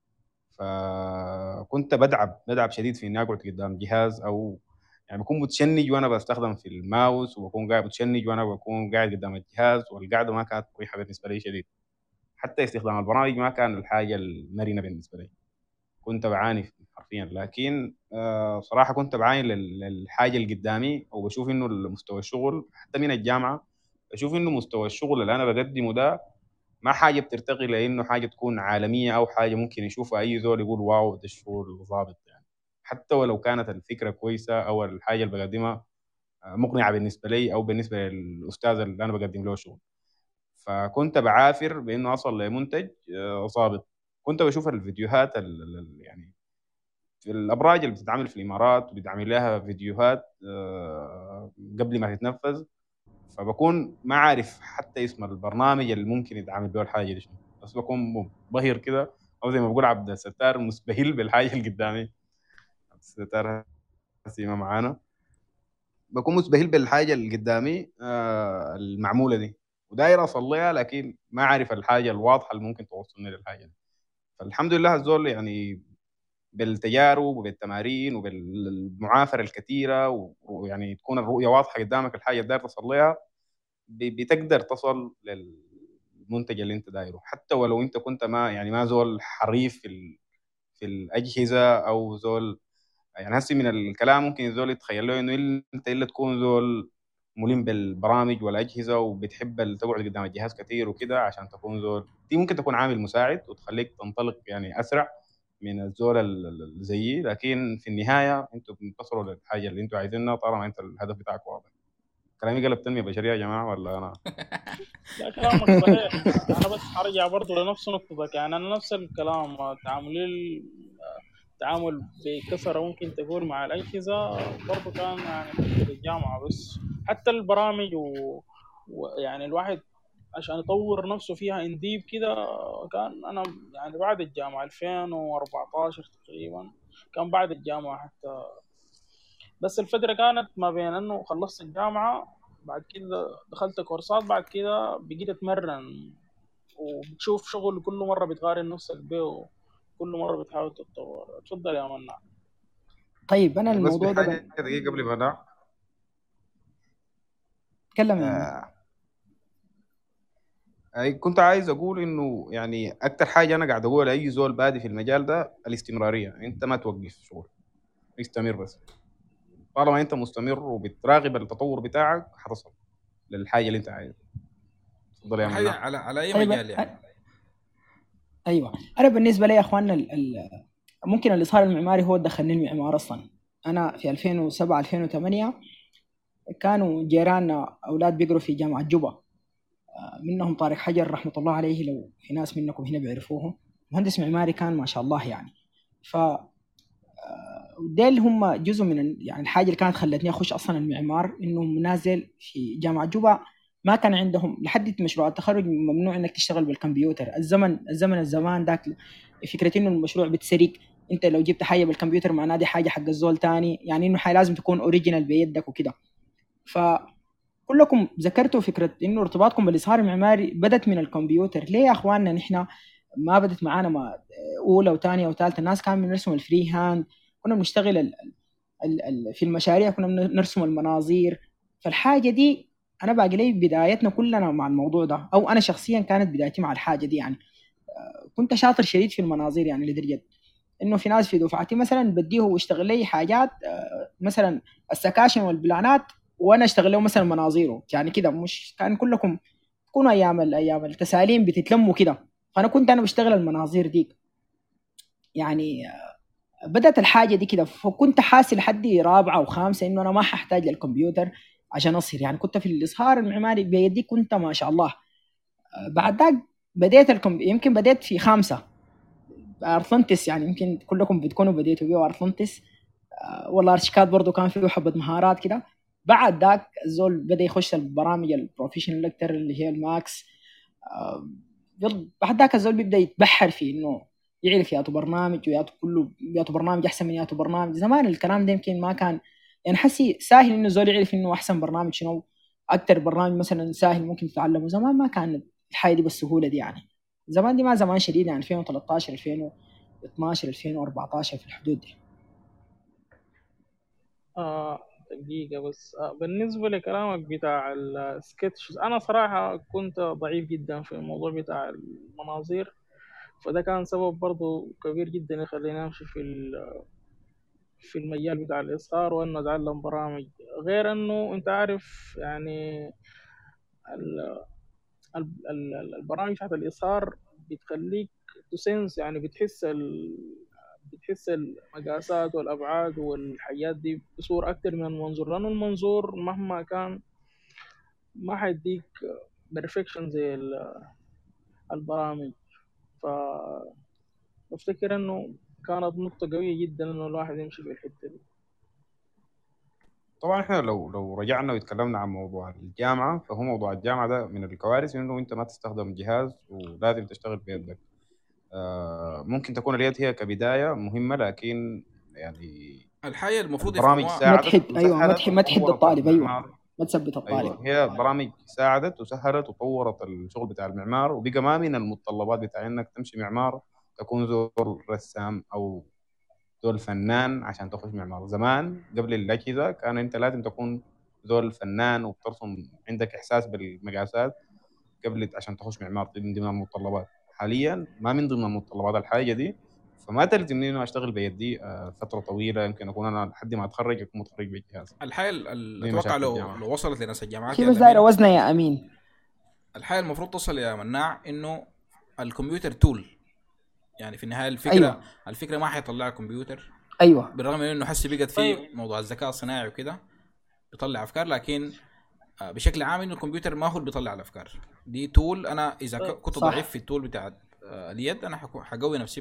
فكنت بدعب شديد في اني اقعد قدام جهاز، او يعني بكون متشنج وانا بستخدم في الماوس، وبكون قاعد متشنج وانا بكون قاعد قدام الجهاز، والقعده ما كانت مريحه بالنسبه لي شديد. حتى استخدام البرامج ما كان الحاجه المرنه بالنسبه لي، كنت بعاني حرفيا. لكن صراحه كنت بعاني للحاجه اللي قدامي، وبشوف انه مستوى الشغل حتى من الجامعه، بشوف انه مستوى الشغل اللي انا بقدمه ده ما حاجه بترتقي لانه حاجه تكون عالميه او حاجه ممكن يشوفها اي زول يقول واو ده الشغل ظابط يعني. حتى ولو كانت الفكره كويسه او الحاجه اللي بقدمها مقنعه بالنسبه لي او بالنسبه للاستاذ اللي انا بقدم له شغل، فكنت بعافر بانه اصل لمنتج ظابط. كنت بشوف الفيديوهات يعني في الابراج اللي بتتعمل في الامارات وبتعمل لها فيديوهات قبل ما تتنفذ، فبكون ما عارف حتى اسم البرنامج اللي ممكن يتعامل به الحاجه دي شنو، بس بكون منبهر كده، او زي ما بقول عبد الستار مسبهل بالحاجه اللي قدامي. عبد الستار هسي ما معانا. بكون مسبهل بالحاجه اللي قدامي المعموله دي، وداير اصليها لكن ما عارف الحاجه الواضحه اللي ممكن توصلني للحاجه دي. فالحمد لله الزول يعني بالتجارب وبالتمارين وبالمعافره الكثيره ويعني تكون الرؤيه واضحه قدامك الحاجه اللي داير تصل لها، بتقدر تصل المنتج اللي انت دايره، حتى ولو انت كنت ما زول حريف في الاجهزه او زول. يعني هسي من الكلام ممكن الزول يتخيل له انه انت الا تكون زول ملم بالبرامج والاجهزه وبتحب تقعد قدام الجهاز كثير وكده عشان تكون زول. دي ممكن تكون عامل مساعد وتخليك تنطلق يعني اسرع من الزول زيي، لكن في النهايه انتوا بتنتصروا للحاجه اللي انتوا عايزينها طالما انت الهدف بتاعك واضح. كلامي قلب تنميه بشريه يا جماعه ولا انا؟ لا كلامك صحيح. انا بس ارجع برضه لنفس نقطتك، يعني انا نفس الكلام. التعامل بكثرة ممكن تقول مع الأجهزة برضه كان يعني في الجامعة بس. حتى البرامج ويعني الواحد عشان يطور نفسه فيها انديب كده كان أنا يعني بعد الجامعة 2014 تقريبا، كان بعد الجامعة حتى. بس الفترة كانت ما بين إنه خلصت الجامعة بعد كده دخلت كورسات، بعد كده بقيت أتمرن وبتشوف شغل كل مرة بتقارن نفسك به، كل مرة بتحاول تتطور. اتفضل يا منى. طيب انا بس الموضوع ده بحاجه دقيقه قبل ما ده بتكلم يعني. آه كنت عايز اقول انه يعني اكتر حاجه انا قاعد اقول لاي زول بادي في المجال ده الاستمراريه. انت ما توقف شغل، استمر بس. طالما انت مستمر وبتراقب التطور بتاعك حتصل للحاجه اللي انت عايزها. تفضل يا حاجه منى. على اي طيب مجال يعني. ايوه، انا بالنسبه لي يا اخواننا ممكن الاصهار المعماري هو دخلني المعمار اصلا. انا في 2007 2008 كانوا جيراننا اولاد بيقروا في جامعه جوبا، منهم طارق حجر رحمه الله عليه، لو في ناس منكم هنا بيعرفوه، مهندس معماري كان ما شاء الله يعني. ف ديل هم جزء من يعني الحاجه اللي كانت خلتني اخش اصلا المعمار، انه نازل في جامعه جوبا ما كان عندهم لحد مشروع التخرج ممنوع انك تشتغل بالكمبيوتر. الزمان ذاك فكره انه المشروع بتسرق، انت لو جبت حاجه بالكمبيوتر معناه دي حاجه حق الزول تاني، يعني انه حاجه لازم تكون اوريجينال بيدك وكده. فكلكم ذكرتوا فكره انه ارتباطكم بالاظهار المعماري بدت من الكمبيوتر. ليه يا اخواننا نحن ما بدت معانا ما اولى وثانيه وثالثه؟ الناس كانوا بنرسم الفري هاند، كنا بنشتغل في المشاريع، كنا بنرسم المناظير. فالحاجه دي انا باقي لي بدايتنا كلنا مع الموضوع ده، او انا شخصيا كانت بدايتي مع الحاجه دي يعني. كنت شاطر شديد في المناظير، يعني لدرجه انه في ناس في دفعتي مثلا بديه ويشتغل لي حاجات مثلا السكاشن والبلانات وانا اشتغل له مثلا مناظيره، يعني كده. مش كان كلكم تكونوا ايام التساليم بتتلموا كده، فانا كنت انا بشتغل المناظير دي يعني. بدأت الحاجة دي كده، فكنت حاسس لحد رابعة وخامسة إنه أنا ما ححتاج للكمبيوتر عشان أصير. يعني كنت في الإظهار المعماري بيدي كنت ما شاء الله. بعد ذاك بديت يمكن بديت في خامسة أرثنتس، يعني يمكن كلكم بتكونوا بديتوا بيه أرثنتس. والله أرشيكاد برضو كان فيه حبة مهارات كده. بعد ذاك الزول بدأ يخش البرامج البروفيشنال لكتر اللي هي الماكس. بعد ذاك الزول بيبدأ يتبحر في إنه يعرف ياتو برنامج وياتو كله، ياتو برنامج احسن من ياتو برنامج. زمان الكلام ده يمكن ما كان يعني حسي سهل انه زول يعرف انه احسن برنامج شنو، اكثر برنامج مثلا سهل ممكن تتعلمه. زمان ما كان الحاجه دي بالسهوله دي يعني. زمان دي ما زمان شديد يعني 2013 2012 2014 في الحدود دي. دقيقة بس. بالنسبة لكلامك بتاع السكتش، أنا صراحة كنت ضعيف جدا في الموضوع بتاع المناظير، فده كان سبب برضو كبير جدا يخليني أمشي في المجال بتاع الإصهار وإنه أتعلم برامج. غير إنه أنت عارف يعني البرامج بتاعت الإصهار بتخليك تسنس، يعني بتحس المقاسات والأبعاد والحاجات دي بصورة أكتر من المنظور، لأنه المنظور مهما كان ما حيديك بيرفكشن زي البرامج. فبفتكر إنه كانت نقطة قوية جدا إنه الواحد يمشي في الحتة دي. طبعا احنا لو رجعنا واتكلمنا عن موضوع الجامعه، فهو موضوع الجامعه ده من الكوارث انه انت ما تستخدم جهاز ولازم تشتغل بيدك. ممكن تكون اليد هي كبدايه مهمه، لكن يعني الحاجه المفروض البرامج يفهموها. ما ساعدت تحد ايوه وسهلت ما تحد وطورت الطالب، ايوه المعمار. ما تثبت الطالب. ايوه، هي برامج ساعدت وسهلت وطورت الشغل بتاع المعمار، وبقى ما من المتطلبات بتاع انك تمشي معمار تكون زول رسام او زول فنان عشان تخش معمار. زمان قبل الاجهزه كان انت لازم تكون زول فنان وبترسم، عندك احساس بالمقاسات قبل عشان تخش معمار من ضمن المتطلبات. حاليا ما من ضمن المتطلبات الحاجه دي، فما تلزمني انه اشتغل بيدي فتره طويله. يمكن اكون انا لحد ما اتخرج اكون متخرج بالجهاز. الحاله اتوقع لو وصلت لناس الجامعات هي بس دايره وزنه يا امين. الحاله المفروض تصل يا مناع انه الكمبيوتر تول، يعني في النهايه الفكره أيوة. الفكره ما حيطلع كمبيوتر. ايوه بالرغم من انه حسي بقت في موضوع الذكاء الصناعي وكده بيطلع افكار، لكن بشكل عام انه الكمبيوتر ما هو اللي بيطلع الافكار دي، تول. انا اذا كنت ضعيف في التول بتاع اليد انا حقوي نفسي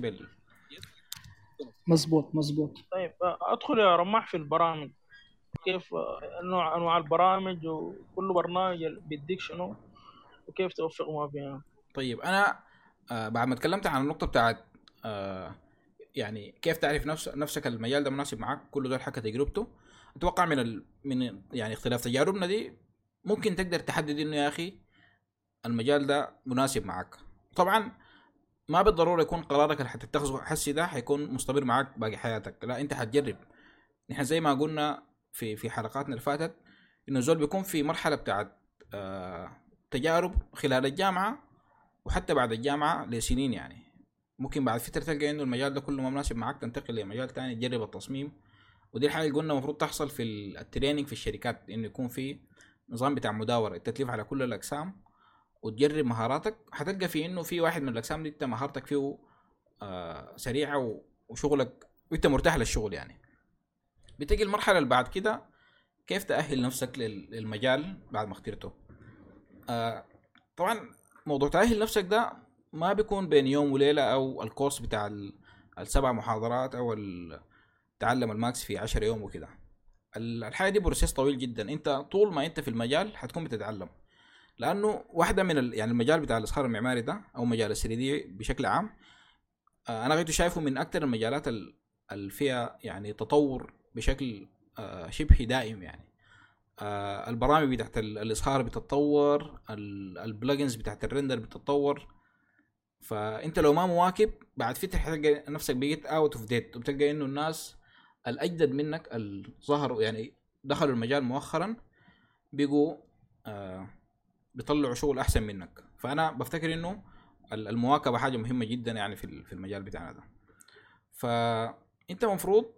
مظبوط. طيب ادخل يا رماح في البرامج، كيف انواع البرامج وكل برنامج بيديك شنو وكيف توفق ما بينهم. طيب انا بعد ما تكلمت عن النقطه بتاعت يعني كيف تعرف نفسك المجال ده مناسب معك، كل ده حكى تجربته. اتوقع من يعني اختلاف تجاربنا دي ممكن تقدر تحدد انه يا اخي المجال ده مناسب معك. طبعا ما بالضروره يكون قرارك اللي حتتخذه حسي ده حيكون مستمر معك باقي حياتك، لا انت حتجرب. نحن زي ما قلنا في حلقاتنا اللي فاتت انه زول بيكون في مرحله بتاعت تجارب خلال الجامعه وحتى بعد الجامعه لسنين. يعني ممكن بعد فتره تلقى انه المجال ده كله ما مناسب معك تنتقل لمجال تاني تجرب التصميم. ودي الحاجه اللي قلنا المفروض تحصل في التريننج في الشركات، انه يكون في نظام بتاع مداوره التكليف على كل الاقسام وتجرب مهاراتك. حتلقى في انه في واحد من الاقسام دي انت مهارتك فيه سريعه وشغلك وانت مرتاح للشغل. يعني بتجي المرحله اللي بعد كده كيف تأهل نفسك للمجال بعد ما اخترته. طبعا موضوع تأهل نفسك ده ما بيكون بين يوم وليلة او الكورس بتاع 7 محاضرات او تعلم الماكس في 10 يوم وكده. الحاجة دي بروسيس طويل جدا. انت طول ما انت في المجال حتكون بتتعلم، لانه واحدة من يعني المجال بتاع الإصهار المعماري ده او مجال ال3D بشكل عام انا غيرته شايفه من اكتر المجالات اللي فيها يعني تطور بشكل شبه دائم. يعني البرامج بتاعت الإصهار بتتطور، البلجنز بتاعت الرندر بتتطور. فانت لو ما مواكب بعد فترة حتلقى نفسك بقيت اوت اوف ديت، وبتلقى انه الناس الاجدد منك الظهر يعني دخلوا المجال مؤخرا بيقوا بيطلعوا شغل احسن منك. فانا بفتكر انه المواكبة حاجة مهمة جدا يعني في المجال بتاعنا ده. فانت مفروض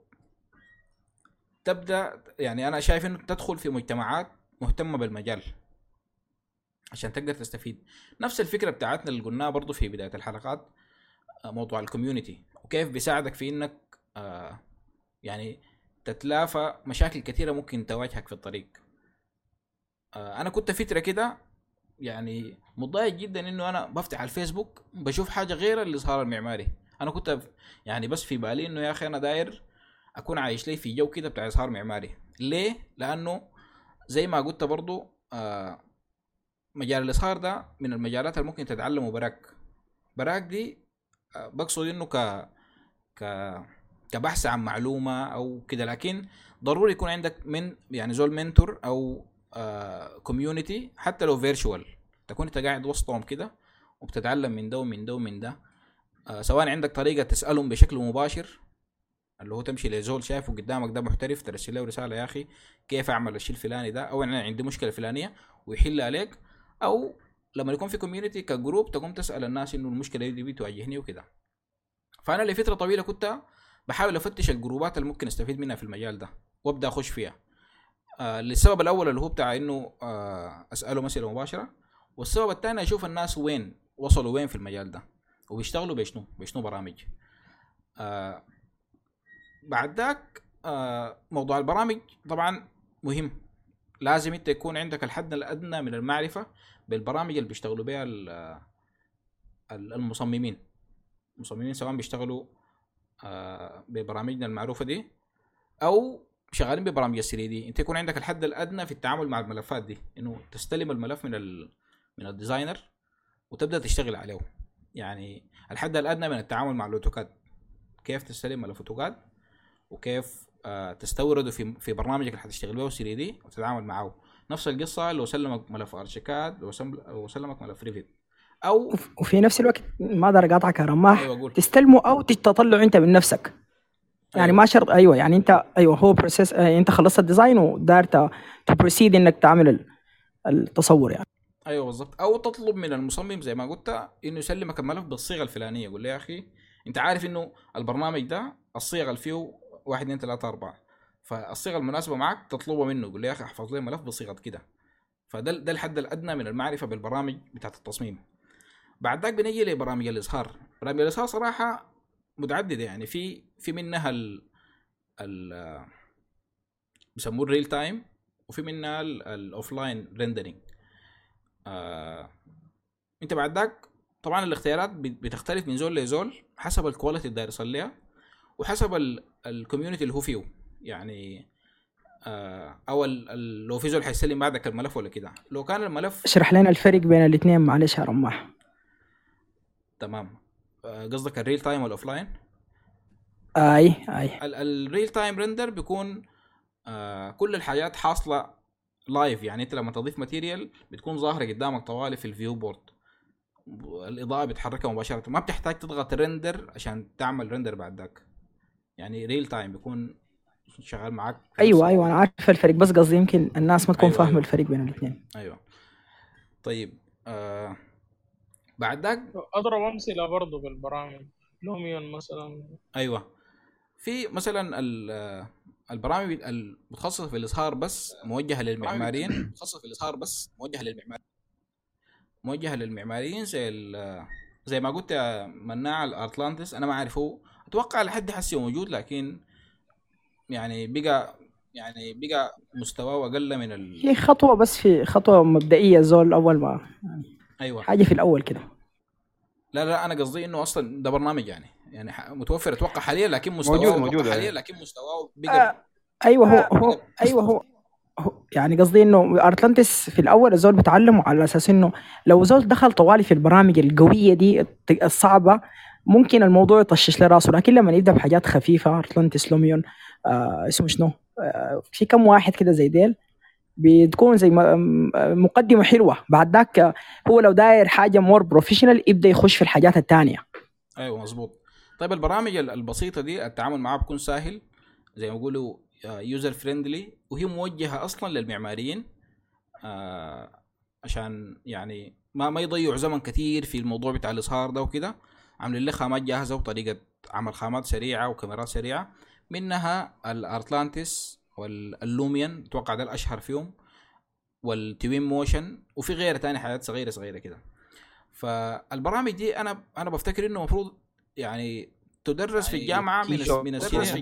تبدأ، يعني أنا شايف إنه تدخل في مجتمعات مهتمة بالمجال عشان تقدر تستفيد. نفس الفكرة بتاعتنا اللي قلناها برضو في بداية الحلقات، موضوع الكوميونيتي وكيف بيساعدك في إنك يعني تتلافى مشاكل كثيرة ممكن تواجهك في الطريق. أنا كنت فترة كده يعني متضايق جدا إنه أنا بفتح على الفيسبوك بشوف حاجة غير الإصهار المعماري. أنا كنت يعني بس في بالي إنه يا أخي أنا داير اكون عايش لي في جو كده بتاع إصهار معماري. ليه؟ لانه زي ما قلت برضو مجال الإصهار ده من المجالات اللي ممكن تتعلمه براك دي بقصد انه كبحث عن معلومة او كده، لكن ضروري يكون عندك من يعني زول منتور او كوميونيتي حتى لو فيرتشوال، تكون انت قاعد وسطهم كده وبتتعلم من ده ومن ده ومن ده. سواء عندك طريقة تسألهم بشكل مباشر اللي هو تمشي لزول شايفه قدامك ده محترف ترسل له رسالة يا أخي كيف أعمل الشيء الفلاني ده، أو أنا عندي مشكلة فلانية ويحل عليك. أو لما يكون في كوميونيتي كجروب تقوم تسأل الناس إنه المشكلة دي بتواجهني وكده. فأنا لفترة طويلة كنت بحاول أفتش الجروبات اللي ممكن أستفيد منها في المجال ده وأبدأ أخش فيها. للسبب الأول اللي هو بتاع إنه أسأله مسألة مباشرة، والسبب الثاني أشوف الناس وين وصلوا وين في المجال ده وبيشتغلوا بيشنو برامج. بعد ذاك موضوع البرامج طبعا مهم، لازم انت يكون عندك الحد الادنى من المعرفه بالبرامج اللي بيشتغلوا بها المصممين سواء بيشتغلوا ببرامجنا المعروفه دي او شغالين ببرامج ال3D. انت يكون عندك الحد الادنى في التعامل مع الملفات دي، انه تستلم الملف من الديزاينر وتبدا تشتغل عليه. يعني الحد الادنى من التعامل مع الاوتوكاد، كيف تستلم ملف اوتوكاد وكيف تستورده في برنامجك اللي حتشتغل به 3D وتتعامل معه. نفس القصة لو سلمك ملف ارشيكاد لو سلمك ملف ريفيت او وفي نفس الوقت ما اقدر اقاطعك يا رماح. أيوة تستلمه او تطلعه انت من نفسك. يعني أيوة. ما شرط. ايوه يعني انت هو بروسيس. انت خلصت الديزاين ودار تبروسيد انك تعمل التصور يعني. ايوه بالضبط، او تطلب من المصمم زي ما قلت انه يسلمك الملف بالصيغه الفلانيه. يقول لي يا اخي انت عارف انه البرنامج ده الصيغه اللي فيه 1 2 3 4، فالصيغه المناسبه معك تطلبها منه. يقول لي يا اخي احفظ لي الملف بصيغه كده. ده الحد الادنى من المعرفه بالبرامج بتاعه التصميم. بعد ذاك بنيجي لبرامج الاظهار. برامج الاظهار صراحه متعدده، يعني في منها ال بيسموه الريل تايم، وفي منها الاوفلاين ريندرينج. انت بعد ذاك طبعا الاختيارات بتختلف من زول لزول حسب الكواليتي اللي داير يصليها وحسب الكوميونتي اللي هو فيه. يعني او لو في زول حيسلم بعدك الملف ولا كده. لو كان الملف اشرح لنا الفرق بين الاثنين معلش يا رماح. تمام. قصدك الريل تايم والاوفلاين؟ اي الريل تايم ريندر بيكون كل الحاجات حاصله لايف. يعني انت لما تضيف ماتيريال بتكون ظاهره قدامك طوالي في الفيو بورد، الاضاءه بتحركها مباشره، ما بتحتاج تضغط ريندر عشان تعمل ريندر بعد ذاك. يعني ريل تايم بيكون شغال معاك. ايوه انا عارف الفرق، بس قصدي يمكن الناس ما تكون فاهمه الفرق بين الاثنين. ايوه طيب. بعد ذاك اضرب امثله برضه بالبرامج لوميون مثلا. ايوه، في مثلا البرامج المتخصصه في الاظهار بس موجهه للمعماريين، موجهه للمعماريين زي ما قلت يا مناع الارتلانتس. انا ما اعرفه، اتوقع لحد حسي موجود، لكن يعني بقى مستواه اقل من هي خطوه، بس في خطوه مبدئيه زول اول ما يعني ايوه حاجه في الاول كده. لا انا قصدي انه اصلا ده برنامج يعني متوفر اتوقع حاليا، لكن موجود حاليا لكن مستواه بقى ايوه هو يعني قصدي انه ارتلانتس في الاول الزول بتعلمه على اساس انه لو زول دخل طوالي في البرامج القويه دي الصعبه ممكن الموضوع يطشش له راسه، لكن لما يبدا بحاجات خفيفه ارتلانتس لوميون اسمه شنو في كم واحد كده زي ديل بتكون زي مقدمه حلوه. بعد ذاك هو لو داير حاجه مور بروفيشنال يبدا يخش في الحاجات الثانيه. ايوه مظبوط. طيب البرامج البسيطه دي التعامل معها بيكون سهل، زي ما يقولوا يوزر فريندلي، وهي موجهه اصلا للمعماريين عشان يعني ما يضيعوا زمن كثير في الموضوع بتاع الاظهار ده وكده. عاملين لك خامات جاهزه وطريقه عمل خامات سريعه وكاميرات سريعه، منها الارتلانتس واللوميان اتوقع ده الاشهر فيهم، والتوين موشن، وفي غيره تاني حاجات صغيره كده. فالبرامج دي انا بفتكر انه المفروض يعني تدرس في الجامعه من السنين.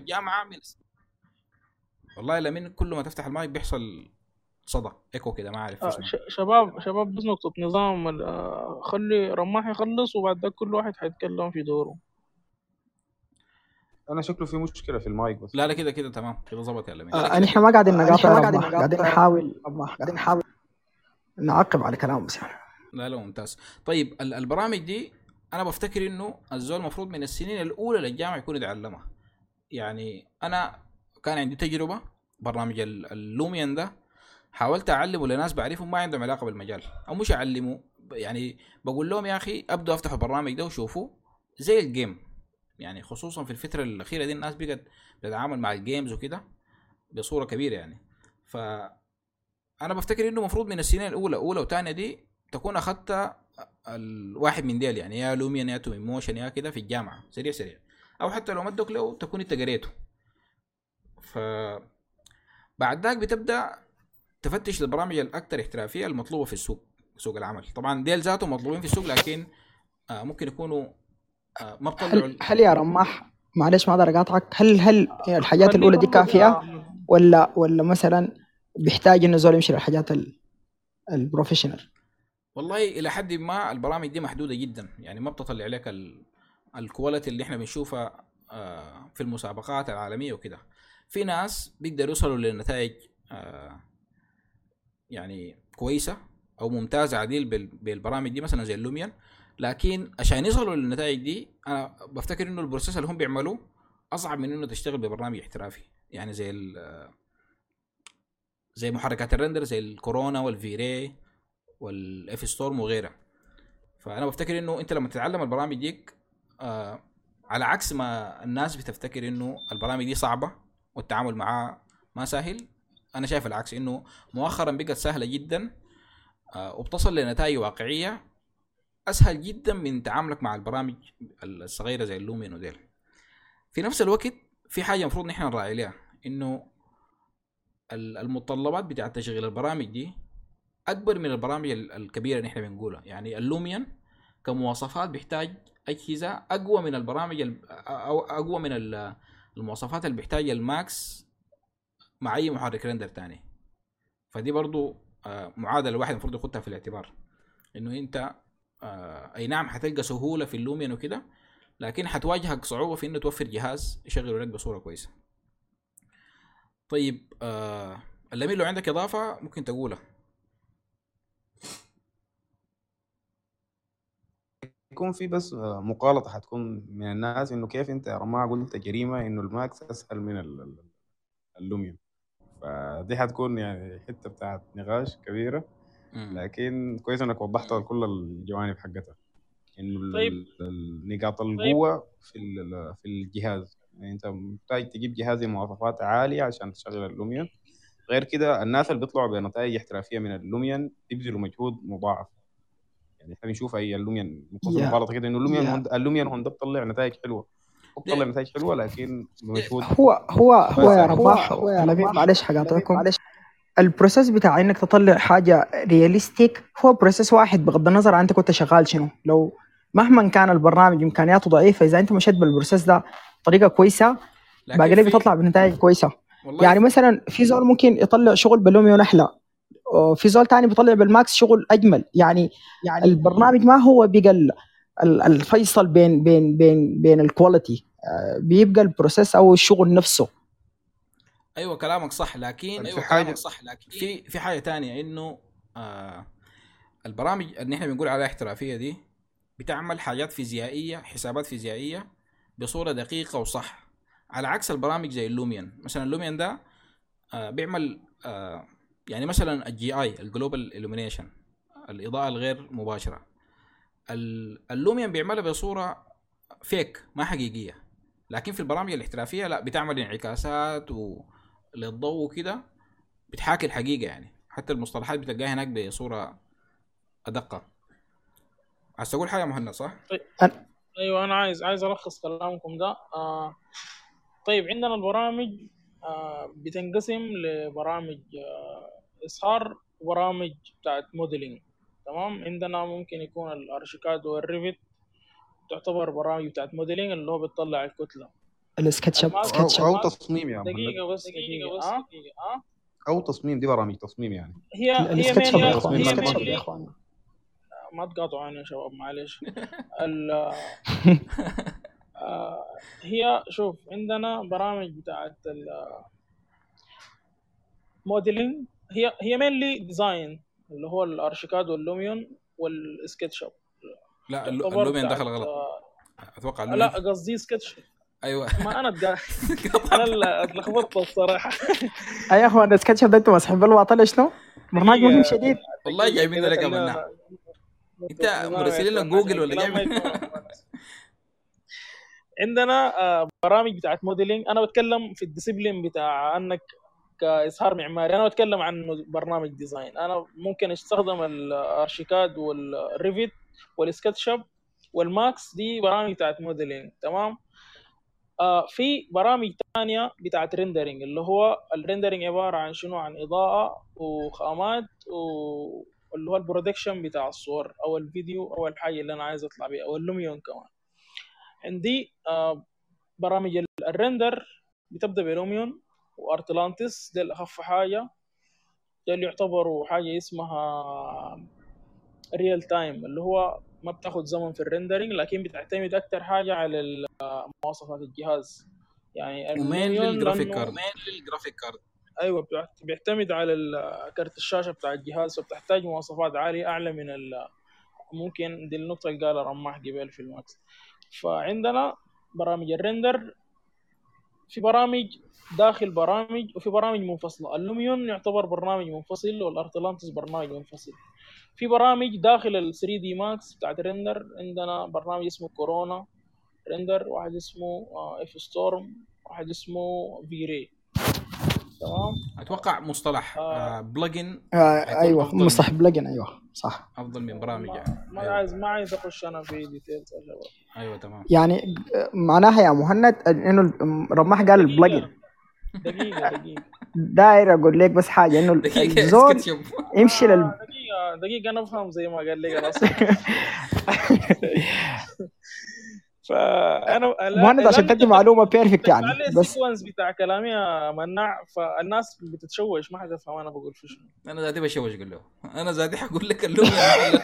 والله لمن كل ما تفتح المايك بيحصل صدى ايكو كده، ما اعرف شباب بس نقطه نظام خلي رماح يخلص وبعد ذاك كل واحد حيتكلم في دوره. انا شكله في مشكله في المايك بس. لا كده تمام كده ظبط يا لمين. احنا ما قاعدين نقاطع، قاعدين نحاول نعقب على كلام بس. لا ممتاز. طيب البرامج دي انا بفتكر انه الزول المفروض من السنين الاولى للجامعه يكون يتعلمها. يعني انا كان عندي تجربه برنامج اللوميان ده، حاولت اعلمه لناس بعرفهم ما عندهم علاقه بالمجال، او مش اعلمه يعني بقول لهم يا اخي ابدوا افتحوا البرنامج ده وشوفوا زي الجيم. يعني خصوصا في الفتره الاخيره دي الناس بقت تتعامل مع الجيمز وكده بصوره كبيره يعني. فانا بفتكر انه مفروض من السنين الاولى وثانيه دي تكون اخذت الواحد من ديل، يعني يا لوميان يا توين موشن يا كده في الجامعه سريع او حتى لو مدك له تكون انت قريته. بعد ذاك بتبدا تفتش البرامج الاكثر احترافيه المطلوبه في سوق العمل. طبعا ديل ذاته مطلوبين في السوق، لكن ممكن يكونوا ما بطلعوا. هل يا رماح معلش ما اقدر اقاطعك، هل الحاجات الاولى دي كافيه ولا مثلا بيحتاج انه زول يمشي للحاجات البروفيشنال؟ والله الى حد ما البرامج دي محدوده جدا، يعني ما بتطلع لك الكواليتي اللي احنا بنشوفها في المسابقات العالميه وكده. في ناس بيقدروا يوصلوا لنتائج يعني كويسه او ممتازه عديل بالبرامج دي مثلا زي اللوميان، لكن عشان يصلوا للنتائج دي انا بفتكر انه البروسيس اللي هم بيعملوه اصعب من انه تشتغل ببرنامج احترافي، يعني زي محركات الرندر زي الكورونا والفيري والاف ستورم وغيرها. فانا بفتكر انه انت لما تتعلم البرامج ديك على عكس ما الناس بتفتكر انه البرامج دي صعبه والتعامل معها ما سهل، انا شايف العكس، انه مؤخرا بقت سهله جدا وبتصل لنتائج واقعيه اسهل جدا من تعاملك مع البرامج الصغيره زي اللومين وديل. في نفس الوقت في حاجه المفروض نحن نراعي لها، انه المتطلبات بتاعه تشغيل البرامج دي اكبر من البرامج الكبيره اللي نحن بنقولها. يعني اللوميان كمواصفات بيحتاج اجهزه اقوى من البرامج او اقوى من المواصفات اللي بيحتاجها الماكس مع اي محرك رندر تاني. فدي برضو معادله الواحد المفروض ياخدها في الاعتبار، انه انت اي نعم حتلقى سهوله في اللوميان وكده، لكن حتواجهك صعوبه في انه توفر جهاز يشغله لك بصوره كويسه. طيب الأمير لو عندك اضافه ممكن تقولها. يكون في بس مقالطة حتكون من الناس إنه كيف أنت يا رماح قلت جريمة إنه الماكس أسهل من اللوميون. فدي حتكون يعني حتة بتاعت نقاش كبيرة، لكن كويس إنك وضحتها كل الجوانب حقتها. إنه طيب. نقاط القوة في الجهاز، يعني أنت محتاج تجيب جهاز مواصفات عالية عشان تشغل اللوميون. غير كده الناس اللي بيطلعوا بنتائج احترافية من اللوميون يبذلوا مجهود مضاعف. يعني احنا بنشوف اي اللوميان مقالطه كده انه اللوميان هوندا بتطلع نتائج حلوه، بتطلع نتائج حلوه لكن بمجهود. هو يا رباح معلش حقاطعكم. البروسيس بتاع انك تطلع حاجه رياليستيك هو بروسيس واحد بغض النظر عن انت كنت شغال شنو. لو مهما كان البرنامج امكانياته ضعيفه، اذا انت مشيت بالبروسيس ده بطريقه كويسه باقي لك بتطلع بنتائج كويسه. يعني مثلا في زول ممكن يطلع شغل باللوميون احلى، في زول تاني بيطلع بالماكس شغل اجمل. يعني البرنامج ما هو بقى الفيصل بين الكواليتي، بيبقى البروسيس او الشغل نفسه. ايوه كلامك صح، لكن في حاجه تانية انه البرامج اللي احنا بنقول عليها احترافيه دي بتعمل حاجات فيزيائيه، حسابات فيزيائيه بصوره دقيقه وصح، على عكس البرامج زي اللوميان. مثلا اللوميان ده بيعمل يعني مثلا الجي اي الجلوبال إلومينيشن، الاضاءه الغير مباشره، اللوميان بيعملها بصوره فيك ما حقيقيه. لكن في البرامج الاحترافيه لا، بتعمل انعكاسات للضوء وكده، بتحاكي الحقيقه. يعني حتى المصطلحات بتلقاها هناك بصوره ادق. عايز تقول حاجه مهند صح؟ ايوه انا عايز الخص كلامكم ده. طيب عندنا البرامج بتنقسم لبرامج إصهار وبرامج بتاعت موديلينج. تمام. عندنا ممكن يكون الارشيكاد والريفت تعتبر برامج بتاعت موديلينج اللي هو بتطلع الكتلة. السكتش اب أو تصميم يا دقيقة بس دقيقة. أو تصميم، دي برامج تصميم يعني. هي السكتش اب يا اخوان ما تقاطعوا يا شباب معلش. هي شوف عندنا برامج بتاعت الموديلينج، هي مينلي ديزاين اللي هو الارشيكاد واللوميون والسكتش اب. لا اللوميون دخل غلط اتوقع. لا قصدي سكتش. ايوه ما انا انا اتلخبطت الصراحه. يا اخوان السكتش اب ده انتوا مسحين بالواطل شنو؟ برنامج مهم شديد والله. جايبين لك عملنا انت مرسلين جوجل ولا جايبين؟ عندنا برامج بتاعت موديلينج. انا بتكلم في الديسيبلين بتاع انك كإظهار معماري. انا بتكلم عن برنامج ديزاين. انا ممكن استخدم الارشيكاد والريفيت والسكتشاب والماكس، دي برامج بتاعت موديلينج. تمام. في برامج تانية بتاعت ريندرينج، اللي هو الريندرينج عبارة عن شنو؟ عن إضاءة وخامات واللي هو البرودكشن بتاع الصور أو الفيديو أو الحاجة اللي أنا عايز أطلع بيها أو اللوميون كمان. عندي برامج الريندر بتبدأ بلوميون وأرتلانتس، ده الأخف حاجة. ده اللي يعتبروا حاجة اسمها ريال تايم، اللي هو ما بتاخد زمن في الريندرينج، لكن بتعتمد أكتر حاجة على مواصفات الجهاز. يعني ومين للجرافيك كارد. ايوه بيعتمد على كارت الشاشه بتاع الجهاز، فبتحتاج مواصفات عاليه اعلى من ممكن دي النقطه اللي قالها رماح قبل في الماكس. فعندنا برامج الريندر، في برامج داخل برامج وفي برامج منفصله. اللوميون يعتبر برنامج منفصل والارتلانتس برنامج منفصل. في برامج داخل ال 3 دي ماكس بتاعت الريندر. عندنا برنامج اسمه كورونا ريندر، واحد اسمه اف ستورم، واحد اسمه في راي. تمام. اتوقع مصطلح بلجن ايوه مصطلح بلجن، ايوه صح، افضل من برامج يعني. ما عايز اخش انا في ديتيلز يا شباب. ايوه تمام. يعني معناها يا مهند انه رماح قال البلجن. دقيقة داير اقول لك بس حاجه انه الزول يمشي دقيقة انا افهم زي ما قال لي انا. فانا مهند عشان تدي معلومه بيرفكت يعني، بس السيكونس بتاع كلامي يا مناع، فالناس بتتشوش ما حتفهم انا بقول في شنو. انا ذاتي بشوش، قول له انا ذاتي حقول لك اللوم يا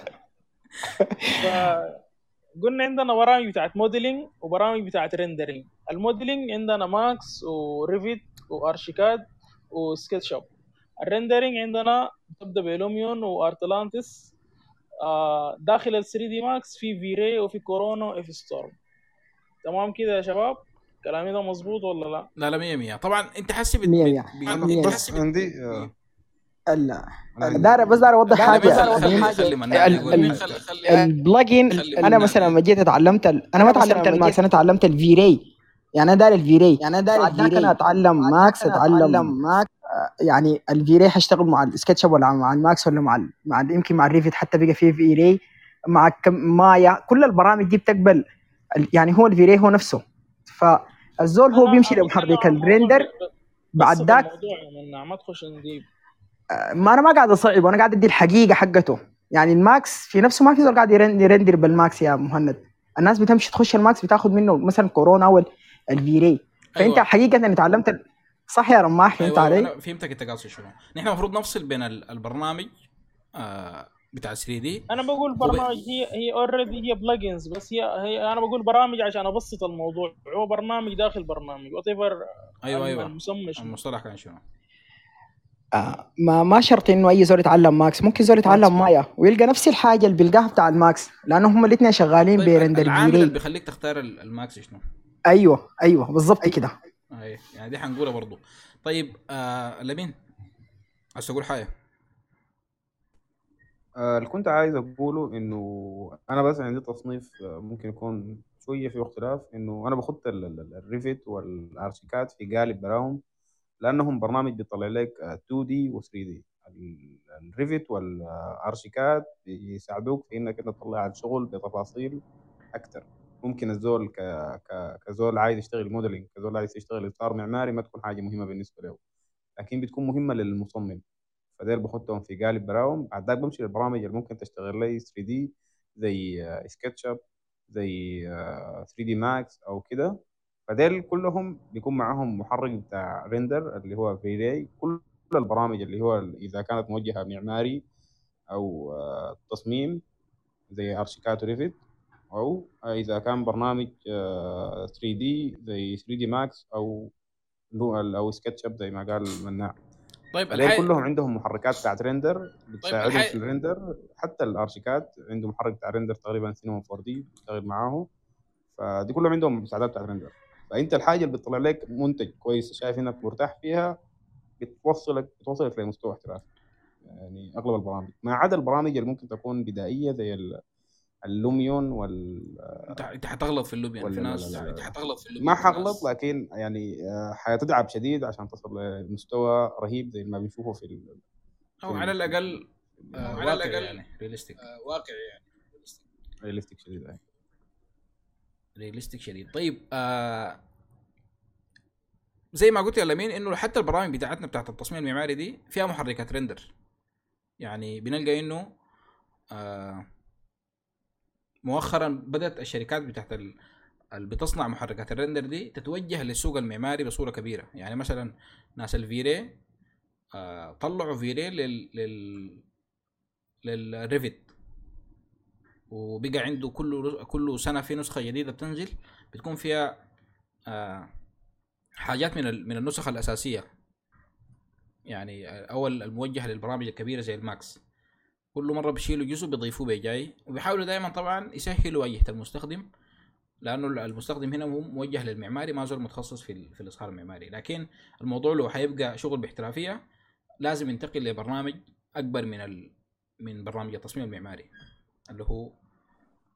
قلنا عندنا برامج بتاعت موديلينج وبرامج بتاعت ريندرينج. الموديلينج عندنا ماكس وريفيت وارشيكاد وسكتش اب. الريندرينج عندنا تبدا بلوميون وارتلانتس. داخل ال 3 دي ماكس في فيري وفي كورونا وفي ستورم. تمام كده يا شباب؟ كلامي ده مظبوط ولا لا؟ لا 100 طبعا. انت حسب 100 بس عندي دار اوضح حاجه. البلجن انا مثلا لما جيت اتعلمت انا ما تعلمت الماكس، انا تعلمت الفيري. يعني انا دار الفيري، انا اتعلم ماكس، اتعلم ماكس. يعني الفيري حاشتغل مع السكتشب ولا مع الماكس ولا مع يمكن مع الريفيت، حتى بقى فيه فيري مع مايا. كل البرامج دي بتقبل يعني هو الفيري هو نفسه. فالزول هو بيمشي لمحرك الريندر بعد ذاك. الموضوع ما تخش نجيب. ما انا ما قاعد اصعب، انا قاعد ادي الحقيقه حقته. يعني الماكس في نفسه ما في زول قاعد يرندر بالماكس يا مهند. الناس بتمشي تخش الماكس بتاخذ منه مثلا كورونا او الفيري. فانت أيوة. حقيقه اني تعلمت صح يا رماح؟ فهمت أيوة علي؟ انا فهمتك انت قاصد شنو. نحن المفروض نفصل بين البرنامج بتاع 3 دي. انا بقول برنامج هي اوريدي هي بلجنز، بس هي انا بقول برامج عشان ابسط الموضوع. هو برنامج داخل برنامج وات ايفر. ايوه المسمى شنو، المصطلح كان شنو. ما شرط انه اي زول يتعلم ماكس، ممكن زول يتعلم مايا ويلقى نفس الحاجه اللي بيلقاها بتاع الماكس، لانه هم الاثنين شغالين طيب بيرندر العامل فيري. اللي بيخليك تختار الماكس شنو؟ ايوه بالضبط كده. يعني دي حنقولها برضو. طيب لمين عايز تقول حاجه؟ اللي كنت عايز اقوله انه انا بس عندي تصنيف ممكن يكون شويه في اختلاف، انه انا بخط الريفت والارشيكاد في قالب براهم، لانهم برنامج بيطلع لك 2 دي و 3 دي. الريفت والارشيكاد بيساعدوك في انك انت تطلع الشغل بتفاصيل اكتر. ممكن الزول كزول عايز يشتغل موديلنج، كزول عايز يشتغل اطار معماري، ما تكون حاجه مهمه بالنسبه له، لكن بتكون مهمه للمصمم. فدير بحطهم في قالب براهم. بعد ذاك بمشي للبرامج اللي ممكن تشتغل لي 3 دي زي سكتش اب، زي 3 دي ماكس او كده. فديل كلهم بيكون معاهم محرك بتاع ريندر اللي هو فيري. كل البرامج اللي هو اذا كانت موجهه معماري او تصميم زي ارشيكاد وريفت، او اذا كان برنامج 3 دي زي 3 دي ماكس او سكتش اب زي ما قال مناع. طيب كلهم عندهم محركات بتاعت ريندر بتساعدهم في الريندر. حتى الارشيكات عنده محرك بتاع ريندر تقريبا سينما 4 دي بيشتغل معاه. فدي كلهم عندهم مساعدات بتاعت ريندر. فانت الحاجه اللي بتطلع لك منتج كويس شايف انك مرتاح فيها بتوصلك لمستوى احترافي. يعني اغلب البرامج ما عدا البرامج اللي ممكن تكون بدائيه زي اللوميون انت حتغلط في اللوميون. في ناس انت حتغلط في اللوميون. ما حغلط، لكن يعني حتتعب شديد عشان تصل لمستوى رهيب زي ما بنشوفه او على الاقل واقع يعني رياليستيك. رياليستيك شديد. رياليستيك شديد. طيب زي ما قلت يا لمين انه حتى البرامج بتاعتنا بتاعت التصميم المعماري دي فيها محركات ريندر. يعني بنلقى انه مؤخرا بدأت الشركات بتاعت اللي بتصنع محركات الريندر دي تتوجه للسوق المعماري بصورة كبيرة. يعني مثلا ناس الفيري طلعوا فيري للريفت، وبقى عنده كل سنة في نسخة جديدة بتنزل بتكون فيها حاجات من النسخ الأساسية. يعني أول الموجهة للبرامج الكبيرة زي الماكس كل مرة بيشيلوا جزء بيضيفوه بجاي، وبيحاولوا دائما طبعا يسهلوا واجهة المستخدم، لأنه المستخدم هنا هو موجه للمعماري ما زال متخصص في الإظهار المعماري. لكن الموضوع لو حيبقى شغل باحترافية لازم ينتقل لبرنامج أكبر من برنامج التصميم المعماري اللي هو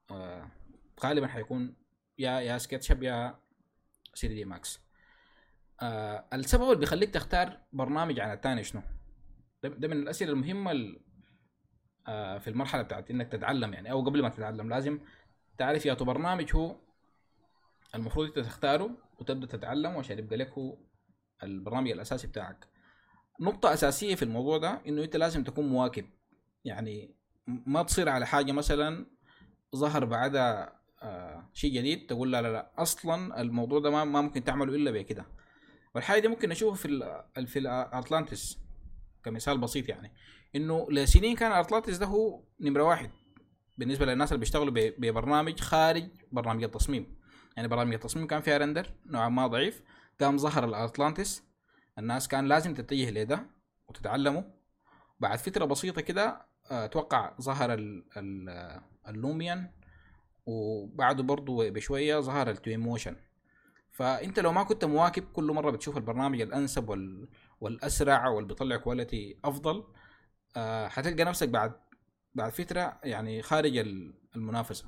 غالبا حيكون يا سكتشاب يا 3 دي ماكس. السبب اللي بيخليك تختار برنامج عن الثاني شنو؟ ده من الاسئله المهمه في المرحله بتاعت انك تتعلم يعني، او قبل ما تتعلم لازم تعرف يا تو برنامج هو المفروض انت تختاره وتبدا تتعلم عشان يبقى لك هو البرنامج الاساسي بتاعك. نقطه اساسيه في الموضوع ده انه انت لازم تكون مواكب، يعني ما تصير على حاجه مثلا ظهر بعدها شيء جديد تقول لا اصلا الموضوع ده ما ممكن تعمله الا بكده. والحاجه دي ممكن نشوفها في الاتلانتس كمثال بسيط، يعني انه لسنين كان اتلانتس ده هو نمره واحد بالنسبه للناس اللي بيشتغلوا ببرنامج خارج برنامج التصميم. يعني برامج التصميم كان فيها رندر نوعا ما ضعيف، قام ظهر الاتلانتس، الناس كان لازم تتجه لده وتتعلمه. بعد فتره بسيطه كده اتوقع ظهر اللوميان، وبعده برضو بشويه ظهر التوين موشن. فانت لو ما كنت مواكب كل مره بتشوف البرنامج الانسب والاسرع واللي بيطلع كواليتي افضل، هتلقى نفسك بعد فتره يعني خارج المنافسه.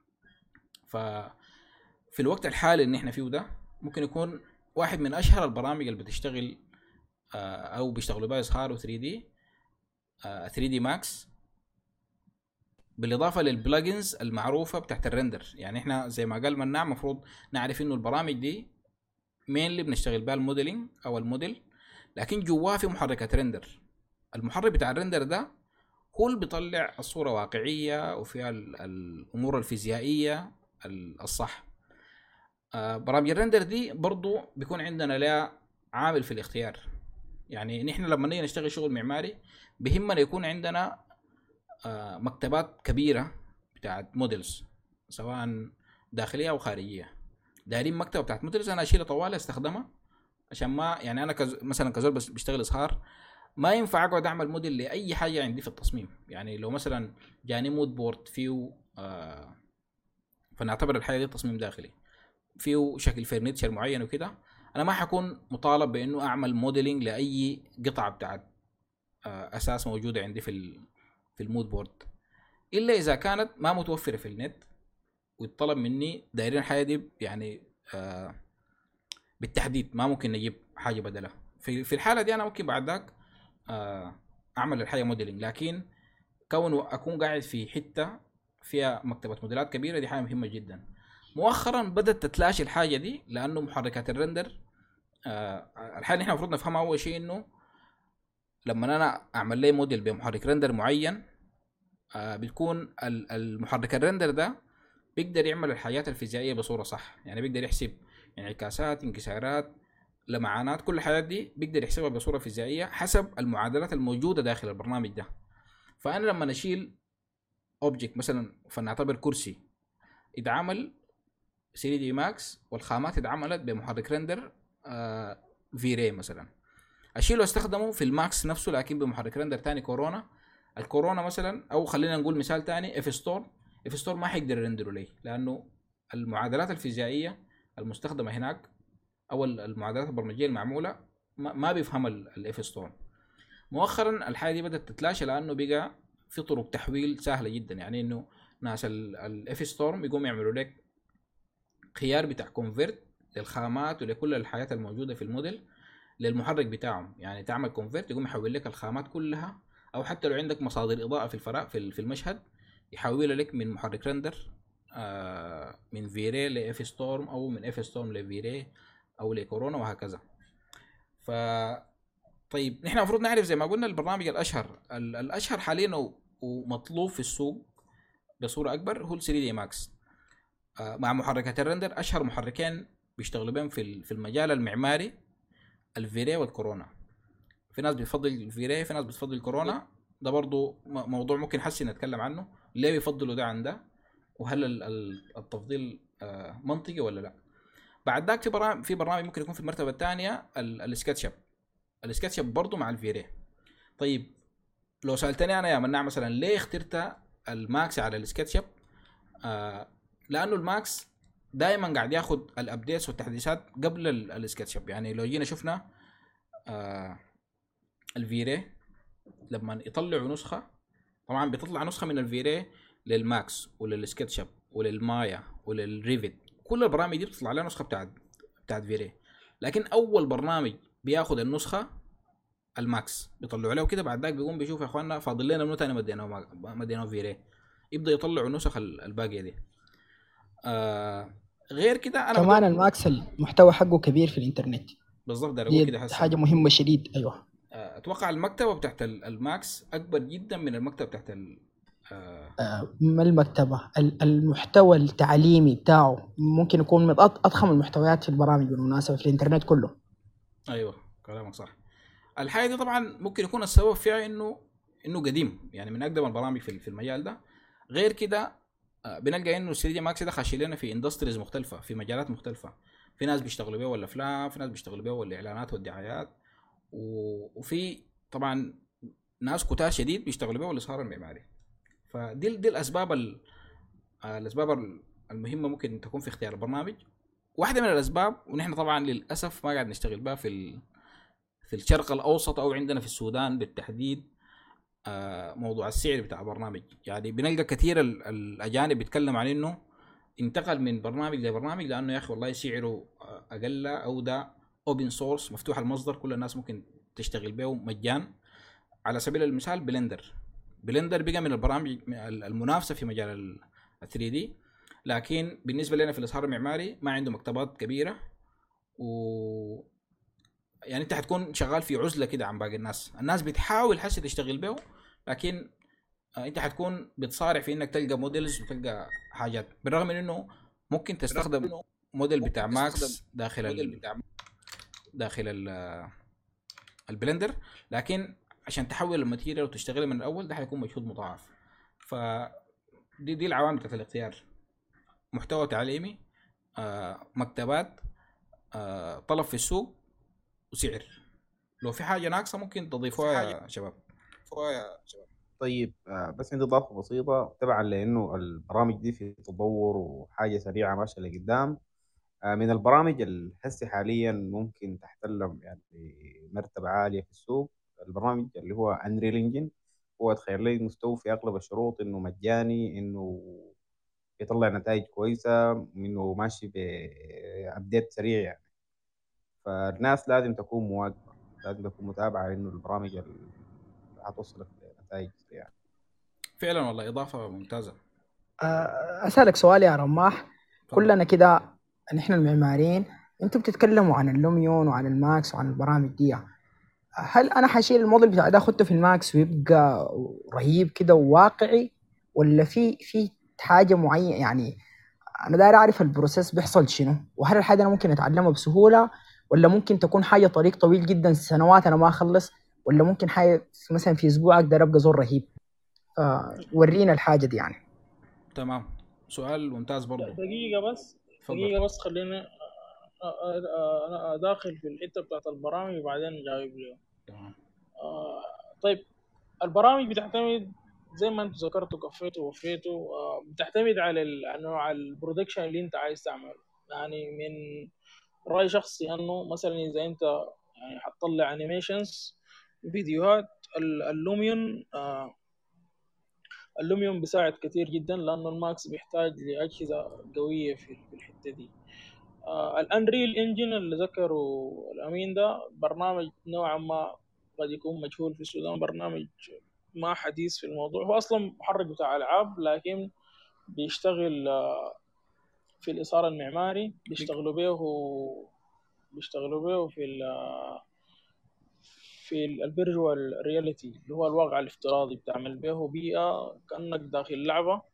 ففي الوقت الحالي اللي احنا فيه ده ممكن يكون واحد من اشهر البرامج اللي بتشتغل او بيشتغلوا بها اظهار 3D 3D Max، بالاضافه للبلجنز المعروفه بتاعت الرندر. يعني احنا زي ما قال مناع مفروض نعرف انه البرامج دي مينلي بنشتغل بها الموديلينج او الموديل، لكن جواه في محركات رندر. المحرك بتاع الرندر ده هو اللي بيطلع الصوره واقعيه وفيها الامور الفيزيائيه الصح. برامج الرندر دي برضو بيكون عندنا لها عامل في الاختيار. يعني نحن لما نيجي نشتغل شغل معماري بهمنا يكون عندنا مكتبات كبيرة بتاعت موديلز سواء داخلية أو خارجية. دايرين مكتبة بتاعت موديلز أنا أشيلها طوالي استخدمها، عشان ما يعني أنا مثلا كزول بشتغل إظهار ما ينفع أقعد أعمل موديل لأي حاجة عندي في التصميم. يعني لو مثلا جاني مود بورد فيه فنعتبر الحاجة دي تصميم داخلي فيه شكل فرنيتشر معين وكده، أنا ما حكون مطالب بأنه أعمل موديلينج لأي قطعة بتاعت أساس موجودة عندي في المود بورد، الا اذا كانت ما متوفره في النت ويطلب مني دايرين الحاجه دي يعني بالتحديد ما ممكن نجيب حاجه بدلها. في الحاله دي انا ممكن بعد ذاك اعمل الحاجه موديلنج، لكن كون اكون قاعد في حته فيها مكتبه موديلات كبيره دي حاجه مهمه جدا. مؤخرا بدات تتلاشى الحاجه دي لانه محركات الرندر الحاجه اللي احنا المفروض نفهمها اول شيء انه لما انا اعمل لي موديل بمحرك رندر معين بتكون المحرك الرندر ده بيقدر يعمل الحاجات الفيزيائيه بصوره صح. يعني بيقدر يحسب انعكاسات، انكسارات، لمعانات، كل الحاجات دي بيقدر يحسبها بصوره فيزيائيه حسب المعادلات الموجوده داخل البرنامج ده. فانا لما نشيل اوبجكت مثلا فنعتبر كرسي اتعمل 3D Max والخامات اتعملت بمحرك رندر V-Ray مثلا، اشيله استخدمه في الماكس نفسه لكن بمحرك رندر تاني كورونا. الكورونا مثلا او خلينا نقول مثال تاني اف ستور ما حيقدر يرندره ليه، لانه المعادلات الفيزيائيه المستخدمه هناك او المعادلات البرمجيه المعموله ما بيفهم الاف ستور. مؤخرا الحاجه دي بدات تتلاشى لانه بقى في طرق تحويل سهله جدا. يعني انه ناس الاف ستورم يقوم يعملوا لك خيار بتاع كونفرت للخامات ولكل الحاجات الموجوده في الموديل للمحرك بتاعهم. يعني تعمل كونفرت يقوم يحول لك الخامات كلها، او حتى لو عندك مصادر اضاءه في الفراغ في المشهد يحولها لك من محرك رندر من V-Ray لاف ستورم او من اف ستورم لV-Ray او لكورونا وهكذا. ف طيب نحن المفروض نعرف زي ما قلنا البرنامج الاشهر حاليا ومطلوب في السوق بصوره اكبر هو 3D Max مع محركات الرندر. اشهر محركين بيشتغلوا بهم في المجال المعماري V-Ray والكورونا. في ناس بيفضل V-Ray، في ناس بتفضل كورونا. ده برضو موضوع ممكن حسي نتكلم عنه، ليه بيفضلوا ده عن ده وهل التفضيل منطقي ولا لا. بعد ذاك في برنامج ممكن يكون في المرتبه الثانيه السكتشاب برضو مع V-Ray. طيب لو سالتني انا يا مناع مثلا ليه اخترت الماكس على السكتشاب، لانه الماكس دائما قاعد ياخد الابديتس والتحديثات قبل السكتشاب. يعني لو جينا شفنا V-Ray لما يطلعوا نسخه، طبعا بتطلع نسخه من V-Ray للماكس وللسكتشاب وللمايا وللريفت، كل البرامج دي بتطلع لها نسخه بتاعت V-Ray. لكن اول برنامج بياخد النسخه الماكس بيطلعوا له كده، بعد ذاك بيقوم بيشوف يا اخواننا فاضل لنا منو ثاني مدينه فيري، يبدا يطلعوا النسخ الباقيه دي. غير كده انا كمان الماكس المحتوى حقه كبير في الانترنت. بالضبط، ده اقول كده دي هسه حاجه مهمه شديد. ايوه اتوقع المكتبه بتاعت الماكس اكبر جدا من المكتبه بتاعت ما المكتبه، المحتوى التعليمي بتاعه ممكن يكون من اضخم المحتويات في البرامج بالمناسبه في الانترنت كله. ايوه كلامك صح. الحاجه دي طبعا ممكن يكون السبب فيها انه قديم، يعني من اقدم البرامج في المجال ده. غير كده بنلقى انه 3 دي ماكس ده خاشي لنا في اندستريز مختلفه، في مجالات مختلفه. في ناس بيشتغلوا بيه ولا افلام، في ناس بيشتغلوا بيه ولا اعلانات والدعايات، وفي طبعا ناس كتار شديد بيشتغلوا بيه والاصهار المعماري. فدي الاسباب الاسباب المهمه ممكن تكون في اختيار البرنامج. واحده من الاسباب، ونحن طبعا للاسف ما قاعد نشتغل بها في الشرق الاوسط او عندنا في السودان بالتحديد، موضوع السعر بتاع البرنامج. يعني بنلقى كثير الاجانب بيتكلم عن انه انتقل من برنامج لبرنامج لانه يا اخي والله سعره اقل، او ده اوبن سورس مفتوح المصدر كل الناس ممكن تشتغل به مجان. على سبيل المثال بلندر بقى من البرامج المنافسه في مجال ال 3 دي، لكن بالنسبه لنا في الاصهار المعماري ما عنده مكتبات كبيره، يعني انت حتكون شغال في عزله كده عن باقي الناس بتحاول حسي تشتغل به، لكن انت حتكون بتصارع في انك تلقى موديلز وتلقى حاجات، بالرغم من انه ممكن تستخدم موديل بتاع ماكس داخل البلندر، لكن عشان تحول الماتيريال وتشتغل من الاول ده حيكون مجهود مضاعف. دي العوامل بتاعت الاختيار: محتوى تعليمي، مكتبات، طلب في السوق، وسعر. لو في حاجه ناقصه ممكن تضيفوها يا شباب. طيب بس عندي إضافة بسيطة تبعا لأنه البرامج دي في تطور وحاجة سريعة ماشية لقدام. من البرامج الحسي حاليا ممكن تحتل يعني مرتبة عالية في السوق البرنامج اللي هو Unreal Engine. هو تخيل لي مستوى في أغلب الشروط، إنه مجاني، إنه يطلع نتائج كويسة، إنه ماشي بأبديت سريع يعني. فالناس لازم تكون مواكبة، لازم تكون متابعة إنه البرامج اللي هتوصلك لنتائج سريعة. فعلا والله اضافه ممتازه. اسالك سؤال يا رماح. فضل. كلنا كده نحن المعماريين، انتوا بتتكلموا عن اللوميون وعن الماكس وعن البرامج دي، هل انا حشيل الموديل بتاع ده اخده في الماكس ويبقى رهيب كده وواقعي، ولا في حاجه معينه؟ يعني انا داير اعرف البروسيس بيحصل شنو، وهل الحاجه انا ممكن اتعلمها بسهوله، ولا ممكن تكون حاجه طريق طويل جدا سنوات انا ما اخلص، ولا ممكن حاجه مثلا في اسبوع اقدر ابقى زور رهيب؟ ورينا الحاجه دي يعني. تمام، سؤال ممتاز برضو. دقيقة بس خليني أنا أداخل في الحتة بتاعت البرامج وبعدين جاوب لي. تمام. طيب البرامج بتعتمد زي ما انتم ذكرتوا كفيتوا ووفيتوا، بتعتمد على انواع البرودكشن اللي انت عايز تعمله. يعني من رأي شخصي انه مثلا اذا انت يعني حتطلع انيميشنز فيديوهات، اللوميون بيساعد كتير جدا، لانه الماكس بيحتاج لاجهزه قويه في الحته دي. الانريل انجن اللي ذكره الامين ده برنامج نوعا ما قد يكون مجهول في السودان، برنامج ما حديث في الموضوع. هو اصلا محرك بتاع العاب، لكن بيشتغل في الاثار المعماري، بيشتغلوا به في الفيرجوال رياليتي اللي هو الواقع الافتراضي، بتعمل به بيئة كأنك داخل لعبة،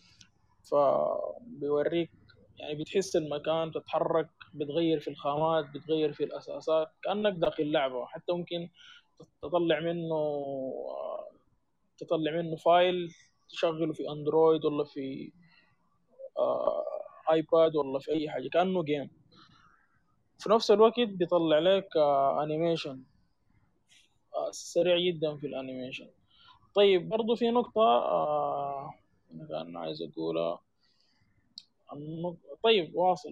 فبيوريك يعني بتحس المكان، بتتحرك، بتغير في الخامات، بتغير في الأساسات كأنك داخل لعبة. حتى ممكن تطلع منه فايل تشغله في اندرويد ولا في ايباد ولا في اي حاجة كأنه جيم. في نفس الوقت بيطلع لك انيميشن سريع جدا في الانيميشن. طيب برضو في نقطة أنا كان عايز أقولها. طيب واصل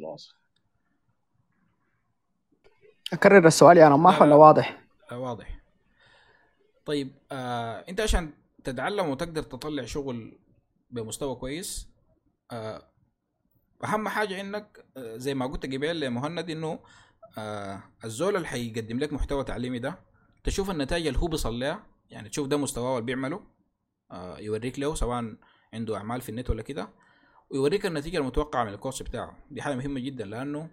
اكرر السؤال يا رماح ولا واضح؟ واضح. طيب انت عشان تتعلم وتقدر تطلع شغل بمستوى كويس، اهم حاجة انك زي ما قلت قبل لمهند انه الزول اللي حيقدم لك محتوى تعليمي ده تشوف النتائج اللي هو بيصل لها، يعني تشوف ده مستواه اللي بيعمله، يوريك له سواء عنده اعمال في النت ولا كده، ويوريك النتيجه المتوقعه من الكورس بتاعه. دي حاجه مهمه جدا، لانه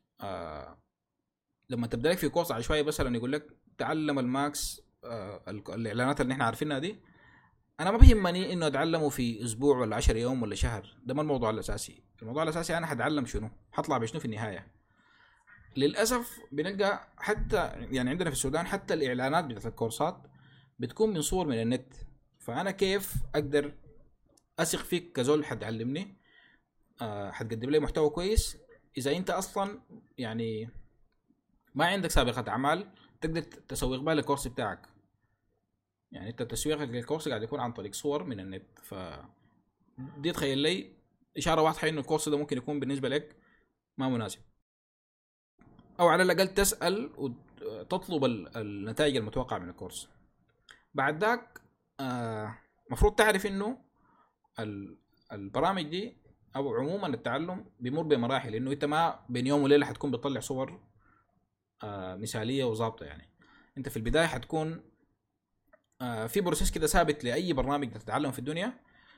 لما تبدا لك في كورس عشوائي مثلا يقول لك تعلم الماكس، الاعلانات اللي احنا عارفينها دي، انا ما بيهمني انه اتعلمه في اسبوع ولا 10 يوم ولا شهر. ده ما الموضوع الاساسي. الموضوع الاساسي انا هتعلم شنو، هطلع بشنو في النهايه. للاسف بنلقى حتى يعني عندنا في السودان حتى الاعلانات بتاعت الكورسات بتكون من صور من النت. فانا كيف اقدر اثق فيك كزول حتعلمني، حتقدم لي محتوى كويس، اذا انت اصلا يعني ما عندك سابقه اعمال تقدر تسوق بها للكورس بتاعك؟ يعني انت تسويقك للكورس قاعد يكون عن طريق صور من النت. ف دي تخيل لي اشاره واضحه انه الكورس ده ممكن يكون بالنسبه لك ما مناسب، او على الاقل تسال وتطلب النتائج المتوقعه من الكورس. بعد ذاك مفروض تعرف انه البرامج دي او عموما التعلم بيمر بمراحل، انه انت ما بين يوم وليله حتكون بتطلع صور مثاليه وظابطه. يعني انت في البدايه حتكون في بروسيس كده ثابت لاي برنامج تتعلم في الدنيا،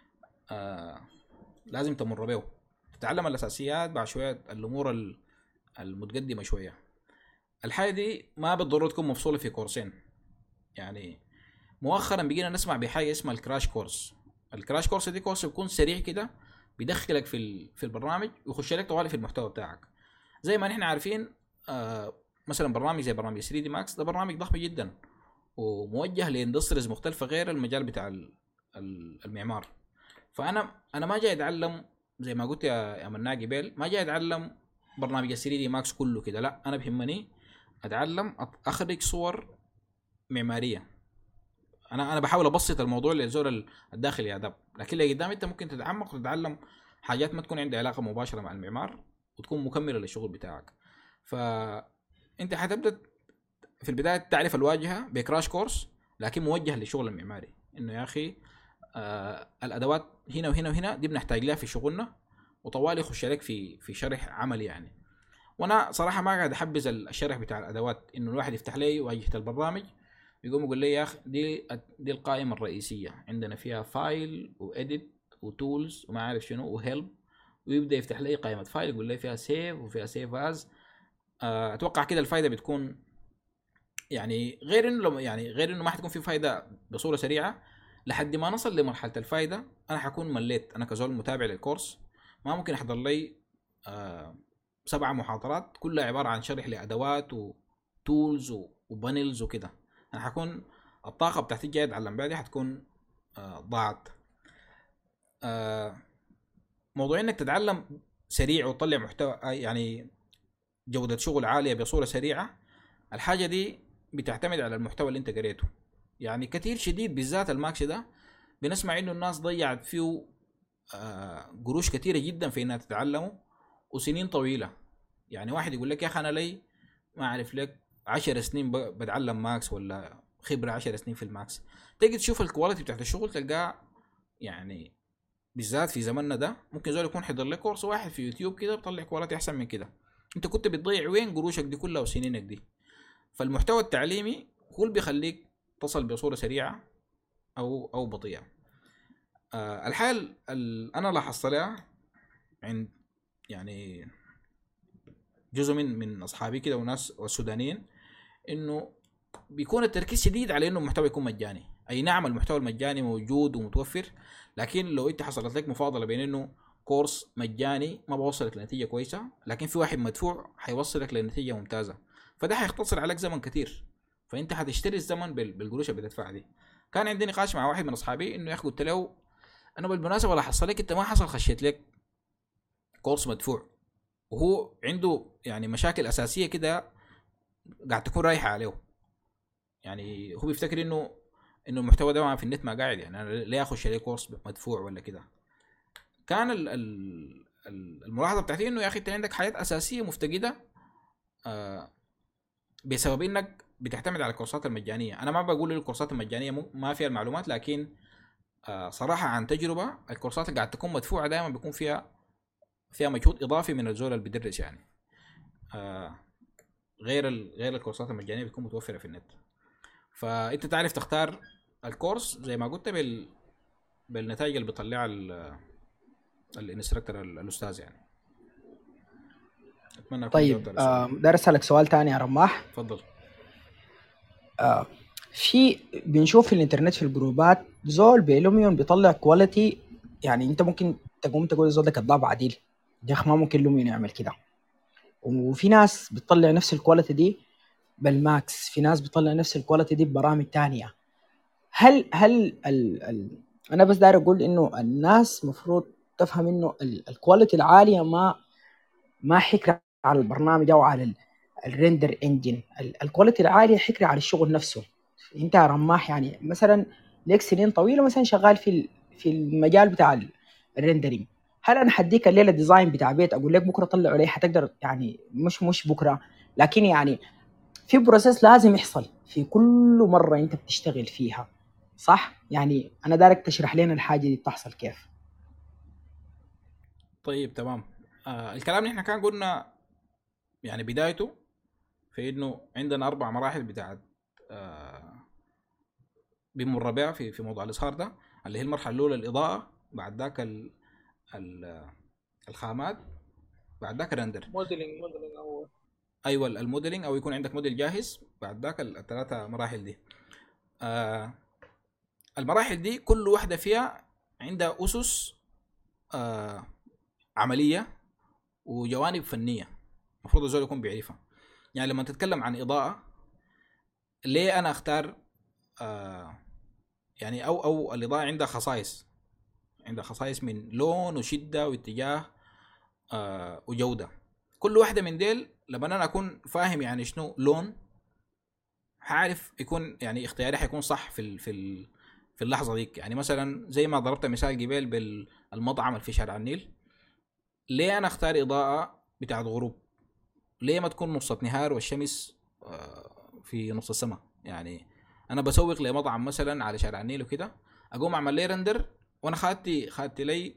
لازم تمر به. تتعلم الاساسيات، بعد شويه الامور المتقدمه شويه. الحاجه دي ما بالضروره تكون مفصوله في كورسين. يعني مؤخرا بقينا نسمع بحاجه اسمها الكراش كورس. الكراش كورس دي كورس بيكون سريع كده، بيدخلك في البرنامج ويخش لك طوالي في المحتوى بتاعك. زي ما نحن عارفين مثلا برنامج زي برنامج 3 دي ماكس ده برنامج ضخم جدا وموجه لاندستريز مختلفه غير المجال بتاع المعمار. فانا ما جاي اتعلم زي ما قلت يا مناقي قبل، ما جاي اتعلم برنامج 3 دي ماكس كله كده، لا انا بهمني اتعلم اخرج صور معماريه. انا بحاول ابسط الموضوع للزول الداخلي يا داب، لكن اللي قدام انت ممكن تتعمق وتتعلم حاجات ما تكون عندها علاقه مباشره مع المعمار وتكون مكمله للشغل بتاعك. فانت حتبدا في البدايه تعرف الواجهه بكراش كورس، لكن موجه للشغل المعماري، انه يا اخي الادوات هنا وهنا وهنا دي بنحتاج لها في شغلنا، وطوالي يخش لك في شرح عملي. يعني وانا صراحه ما قاعد احبذ الشرح بتاع الادوات، انه الواحد يفتح لي واجهه البرنامج يقوم يقول لي يا اخي دي القائمه الرئيسيه عندنا، فيها فايل واديت وتولز وما عارف شنو وهيلب، ويبدا يفتح لي قائمه فايل يقول لي فيها سيف وفيها سيف از. اتوقع كده الفائده بتكون يعني غير انه ما حتكون في فائده بصوره سريعه. لحد ما نصل لمرحله الفائده انا حكون مليت. انا كزول متابع للكورس ما ممكن احضر لي 7 محاضرات كلها عباره عن شرح لادوات وتولز وبانلز وكده. انا حكون الطاقه بتاعتي جاي اتعلم بعدها حتكون ضاعت. موضوع انك تتعلم سريع وتطلع محتوى يعني جوده شغل عاليه بصوره سريعه، الحاجه دي بتعتمد على المحتوى اللي انت قريته. يعني كثير شديد بالذات الماكس ده بنسمع انه الناس ضيعت فيه قروش كثيره جدا في انها تتعلمه وسنين طويله. يعني واحد يقول لك يا اخي انا لي ما اعرف لك 10 سنين بتعلم ماكس ولا خبره 10 سنين في الماكس، تيجي تشوف الكواليتي بتاعت الشغل تلقاه يعني بالذات في زماننا ده ممكن زول يكون حضر لك كورس واحد في يوتيوب كده بيطلع كواليتي احسن من كده. انت كنت بتضيع وين قروشك دي كلها وسنينك دي؟ فالمحتوى التعليمي هو اللي بيخليك تصل بصوره سريعه او بطيئه. الحال انا لاحظت لها عند يعني جزء من اصحابي كده وناس والسودانيين، انه بيكون التركيز شديد على انه المحتوى يكون مجاني. اي نعم المحتوى المجاني موجود ومتوفر، لكن لو انت حصلت لك مفاضله بين انه كورس مجاني ما بوصلك لنتيجه كويسه، لكن في واحد مدفوع حيوصلك لنتيجه ممتازه، فده حيختصر عليك زمن كتير، فانت حتشتري الزمن بالقروش اللي بتدفع دي. كان عندي نقاش مع واحد من اصحابي انه يا اخي قلت له انا بالمناسبه لاحظت لك انت ما حصل خشيت لك كورس مدفوع وهو عنده يعني مشاكل اساسيه كده قاعد تكون رايحه عليه. يعني هو بيفتكر انه المحتوى ده في النت ما قاعد، يعني انا ليه اخش عليه كورس مدفوع ولا كده. كان الملاحظه بتاعتي انه يا اخي انت عندك حاجات اساسيه مفتقده بسبب انك بتعتمد على الكورسات المجانيه. انا ما بقول الكورسات المجانيه ما فيها المعلومات، لكن صراحه عن تجربه الكورسات اللي قاعد تكون مدفوعه دائما بيكون فيها مجهود اضافي من الزول اللي بيدرس. يعني غير الكورسات المجانيه بتكون متوفره في النت. فانت تعرف تختار الكورس زي ما قلت بالنتائج اللي بيطلعها الانستراكتور الاستاذ يعني. اتمنى اكون طيب جاوبت على السؤال. داير اسالك سؤال تاني يا رماح. تفضل. في بنشوف في الانترنت في الجروبات زول بلوميون بيطلع كواليتي، يعني انت ممكن تقوم تقول الزول ده كذاب عديل، يا اخي ما ممكن لوميون يعمل كده. وفي ناس بتطلع نفس الكواليتي دي بالماكس، في ناس بتطلع نفس الكواليتي دي ببرامج تانية. هل انا بس داير اقول انه الناس مفروض تفهم انه الكواليتي العالية ما حكر على البرنامج او على الريندر انجن. الكواليتي العالية حكر على الشغل نفسه. انت يا رماح يعني مثلا ليك سنين طويلة مثلا شغال في المجال بتاع الريندرينج، هل انا حديك الليلة ديزاين بتاع بيت اقول لك بكرة طلعه ليه حتقدر؟ يعني مش بكرة، لكن يعني في بروسيس لازم يحصل في كل مرة انت بتشتغل فيها، صح؟ يعني انا دارك تشرح لنا الحاجة دي بتحصل كيف. طيب تمام. الكلام اللي احنا كان قلنا يعني بدايته في انه عندنا 4 مراحل بتاعت بمر بها في موضوع الاظهار ده، اللي هي المرحله الاولى الاضاءه، بعد ذاك الخامات، بعد ذاك الرندر. موديلنج أول. ايوه الموديلنج، او يكون عندك موديل جاهز، بعد ذاك ال3 مراحل دي. المراحل دي كل واحده فيها عندها اسس عمليه وجوانب فنيه المفروض الزول يكون بيعرفها. يعني لما تتكلم عن اضاءه، ليه انا اختار يعني او الاضاءه عندها خصائص من لون وشده واتجاه وجوده. كل واحده من ديل لما انا اكون فاهم يعني شنو لون، هعرف يكون يعني اختياري حيكون صح في اللحظه ديك. يعني مثلا زي ما ضربت مثال قبل بالمطعم اللي في شارع النيل، ليه انا اختار اضاءه بتاعت غروب؟ ليه ما تكون نص نهار والشمس في نص السماء؟ يعني انا بسوق لمطعم مثلا على شارع النيل وكده، اقوم اعمل لي رندر وانا خدت لي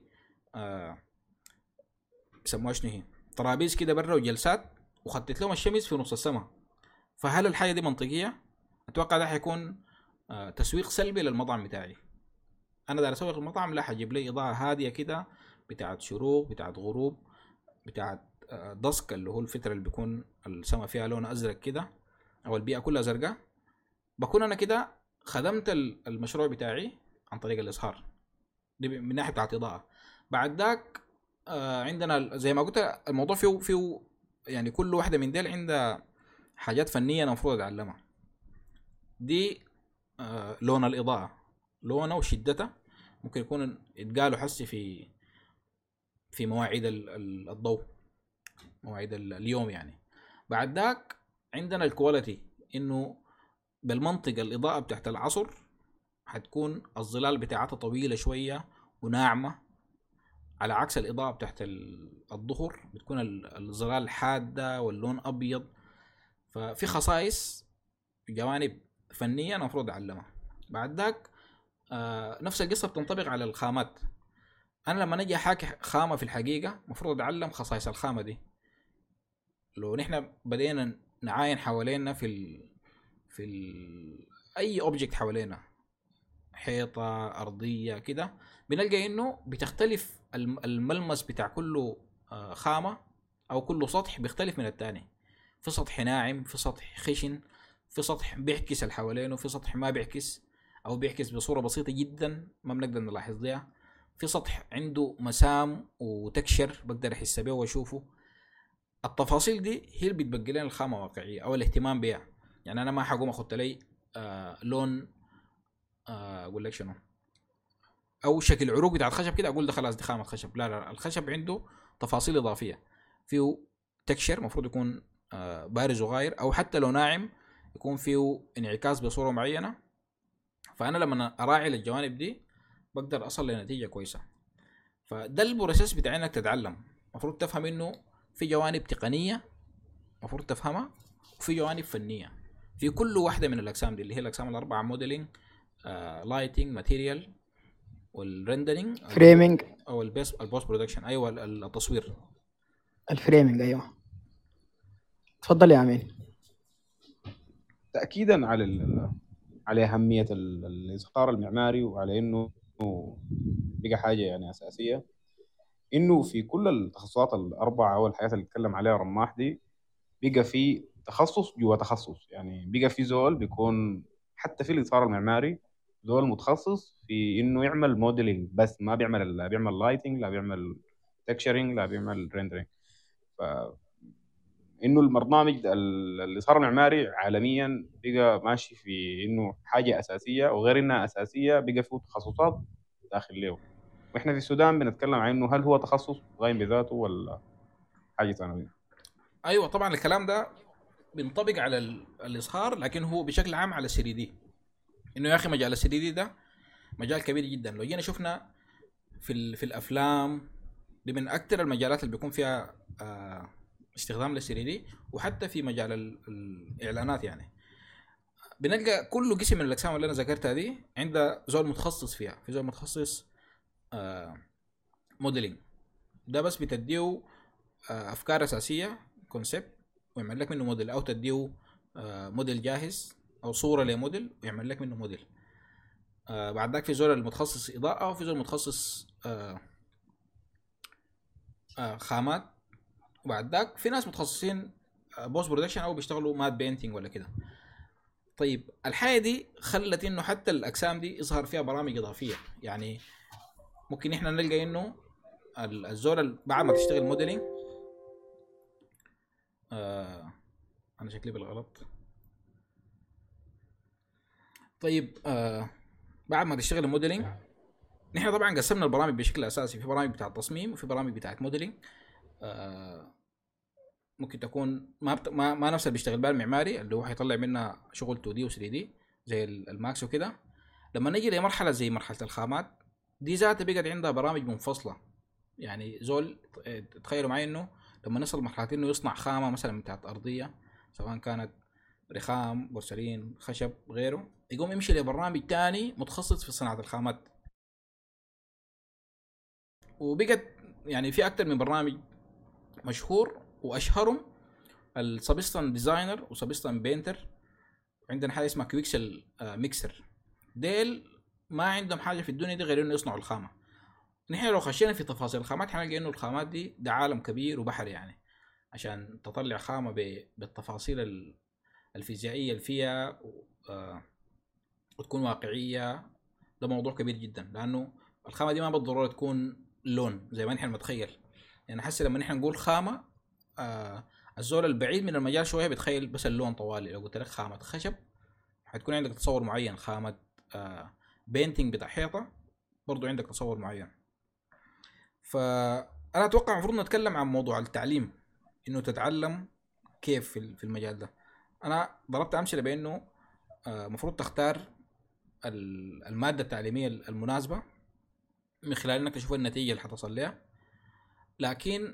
بسموها شنو هي طرابيز كده برا وجلسات، وخدت لهم الشمس في نص السماء. فهل الحاجه دي منطقيه؟ اتوقع ده حيكون تسويق سلبي للمطعم بتاعي. انا داير اسوق المطعم، لا حجيب لي اضاءه هاديه كده بتاعت شروق، بتاعت غروب، بتاعت دسك اللي هو الفتره اللي بيكون السماء فيها لون ازرق كده او البيئه كلها زرقاء. بكون انا كده خدمت المشروع بتاعي عن طريق الاظهار دي من ناحيه بتاعت اضاءه. بعد ذاك عندنا زي ما قلت الموضوع فيه يعني كل واحده من ديل عندها حاجات فنيه انا المفروض اتعلمها. دي لون الاضاءه، لونه وشدته ممكن يكون يتقالوا حسي في مواعيد الضوء، مواعيد اليوم يعني. بعد ذاك عندنا الكواليتي، انه بالمنطقه الاضاءه بتاعت العصر حتكون الظلال بتاعتها طويله شويه وناعمه، على عكس الاضاءه بتاعت الظهر بتكون الظلال حاده واللون ابيض. ففي خصائص جوانب فنيه انا المفروض اعلمها. بعد ذاك نفس القصه بتنطبق على الخامات. انا لما نجي احاكي خامه في الحقيقه مفروض اتعلم خصائص الخامه دي. لو نحن بدينا نعاين حوالينا اي اوبجكت حوالينا، حيطه، ارضيه كده، بنلقى انه بتختلف الملمس بتاع كل خامه او كل سطح بيختلف من الثاني. في سطح ناعم، في سطح خشن، في سطح بيعكس اللي حوالينه، في سطح ما بيعكس او بيعكس بصوره بسيطه جدا ما بنقدر نلاحظ ليها، في سطح عنده مسام وتكشر بقدر احس بيه واشوفه. التفاصيل دي هي اللي بتبقى لنا الخامه واقعيه او الاهتمام بها. يعني انا ما حقوم اخذت لي لون اقول لك شنو او شكل عروق بتاع الخشب كده اقول ده خلاص دي خامه خشب. لا الخشب عنده تفاصيل اضافيه، فيه تكشر مفروض يكون بارز وغاير، او حتى لو ناعم يكون فيه انعكاس بصوره معينه. فانا لما اراعي الجوانب دي بقدر اصل لنتيجه كويسه. فده البروسيس بتاع انك تتعلم. مفروض تفهم انه في جوانب تقنيه مفروض تفهمها، وفي جوانب فنيه في كل واحده من الاقسام دي اللي هي الاقسام ال4: موديلنج، لايتنج، ماتيريال، والريندرينج، فريمينج او البوست برودكشن. ايوه التصوير، الفريمينج. ايوه تفضل يا امين. تاكيدا على اهميه الاظهار المعماري، وعلى انه بقى حاجه يعني اساسيه، انه في كل التخصصات الاربعه او الحاجات اللي اتكلم عليها رماح دي بقى في تخصص جوا تخصص. يعني بقى في زول بيكون حتى في الاطار المعماري زول متخصص في انه يعمل موديلنج بس، ما بيعمل، لا بيعمل لايتنج، لا بيعمل تكشرنج، لا بيعمل ريندرينج. انه البرنامج الاطار المعماري عالميا بقى ماشي في انه حاجه اساسيه، وغير انها اساسيه بقى فيه تخصصات داخل له. واحنا في السودان بنتكلم عن انه هل هو تخصص قايم بذاته ولا حاجه ثانيه. ايوه طبعا الكلام ده بينطبق على الاصهار، لكن هو بشكل عام على 3 دي. انه يا اخي مجال 3 دي ده مجال كبير جدا. لو جينا شفنا في الافلام دي من اكثر المجالات اللي بيكون فيها استخدام لل 3 دي، وحتى في مجال الاعلانات يعني بنلقى كل قسم من الاقسام اللي انا ذكرتها دي عنده زول متخصص فيها. في زول متخصص موديلنج، ده بس بتديه افكار اساسيه كونسبت ويعمل لك منه موديل، او تديه موديل جاهز او صوره لموديل ويعمل لك منه موديل. بعد ذاك في زول المتخصص اضاءه، وفي زول متخصص خامات، وبعد ذاك في ناس متخصصين بوست برودكشن او بيشتغلوا مات بينتينج ولا كده. طيب الحاجه دي خلت انه حتى الاقسام دي يظهر فيها برامج اضافيه. يعني ممكن احنا نلقى انه الزول بعد ما تشتغل موديلنج انا شكلي بالغلط. طيب بعد ما تشتغل الموديلنج، نحن طبعا قسمنا البرامج بشكل اساسي، في برامج بتاعه تصميم وفي برامج بتاعه موديلنج. ممكن تكون ما نفس اللي بيشتغل بها المعماري اللي هو هيطلع منها شغل 2 دي و 3 دي زي الماكس وكده. لما نجي لمرحله زي مرحله الخامات دي ذاتها بقت عندها برامج منفصله. يعني زول تخيلوا معي انه لما نصل مرحله انه يصنع خامه مثلا بتاعت ارضيه، سواء كانت رخام، بورسلين، خشب، غيره، يقوم يمشي لبرنامج تاني متخصص في صناعه الخامات. وبقت يعني في اكتر من برنامج مشهور، واشهرهم السبستان ديزاينر وسبستان بينتر. عندنا حاجه اسمها كويكسل ميكسر. ديل ما عندهم حاجه في الدنيا دي غير انه يصنعوا الخامه. نحن لو خشينا في تفاصيل الخامات حنلقى انه الخامات دي ده عالم كبير وبحر. يعني عشان تطلع خامه بالتفاصيل الفيزيائيه اللي فيها وتكون واقعيه، ده موضوع كبير جدا. لانه الخامه دي ما بالضروره تكون لون زي ما نحن متخيل. يعني حاسس لما نحن نقول خامه الزول البعيد من المجال شويه بتخيل بس اللون طوالي. لو قلت لك خامه خشب حتكون عندك تصور معين، خامه بينتينج بتاع حيطه برضو عندك تصور معين. فانا اتوقع المفروض نتكلم عن موضوع التعليم، انه تتعلم كيف في المجال ده. انا ضربت امثله بانه المفروض تختار الماده التعليميه المناسبه من خلال انك تشوف النتيجه اللي حتصل لها. لكن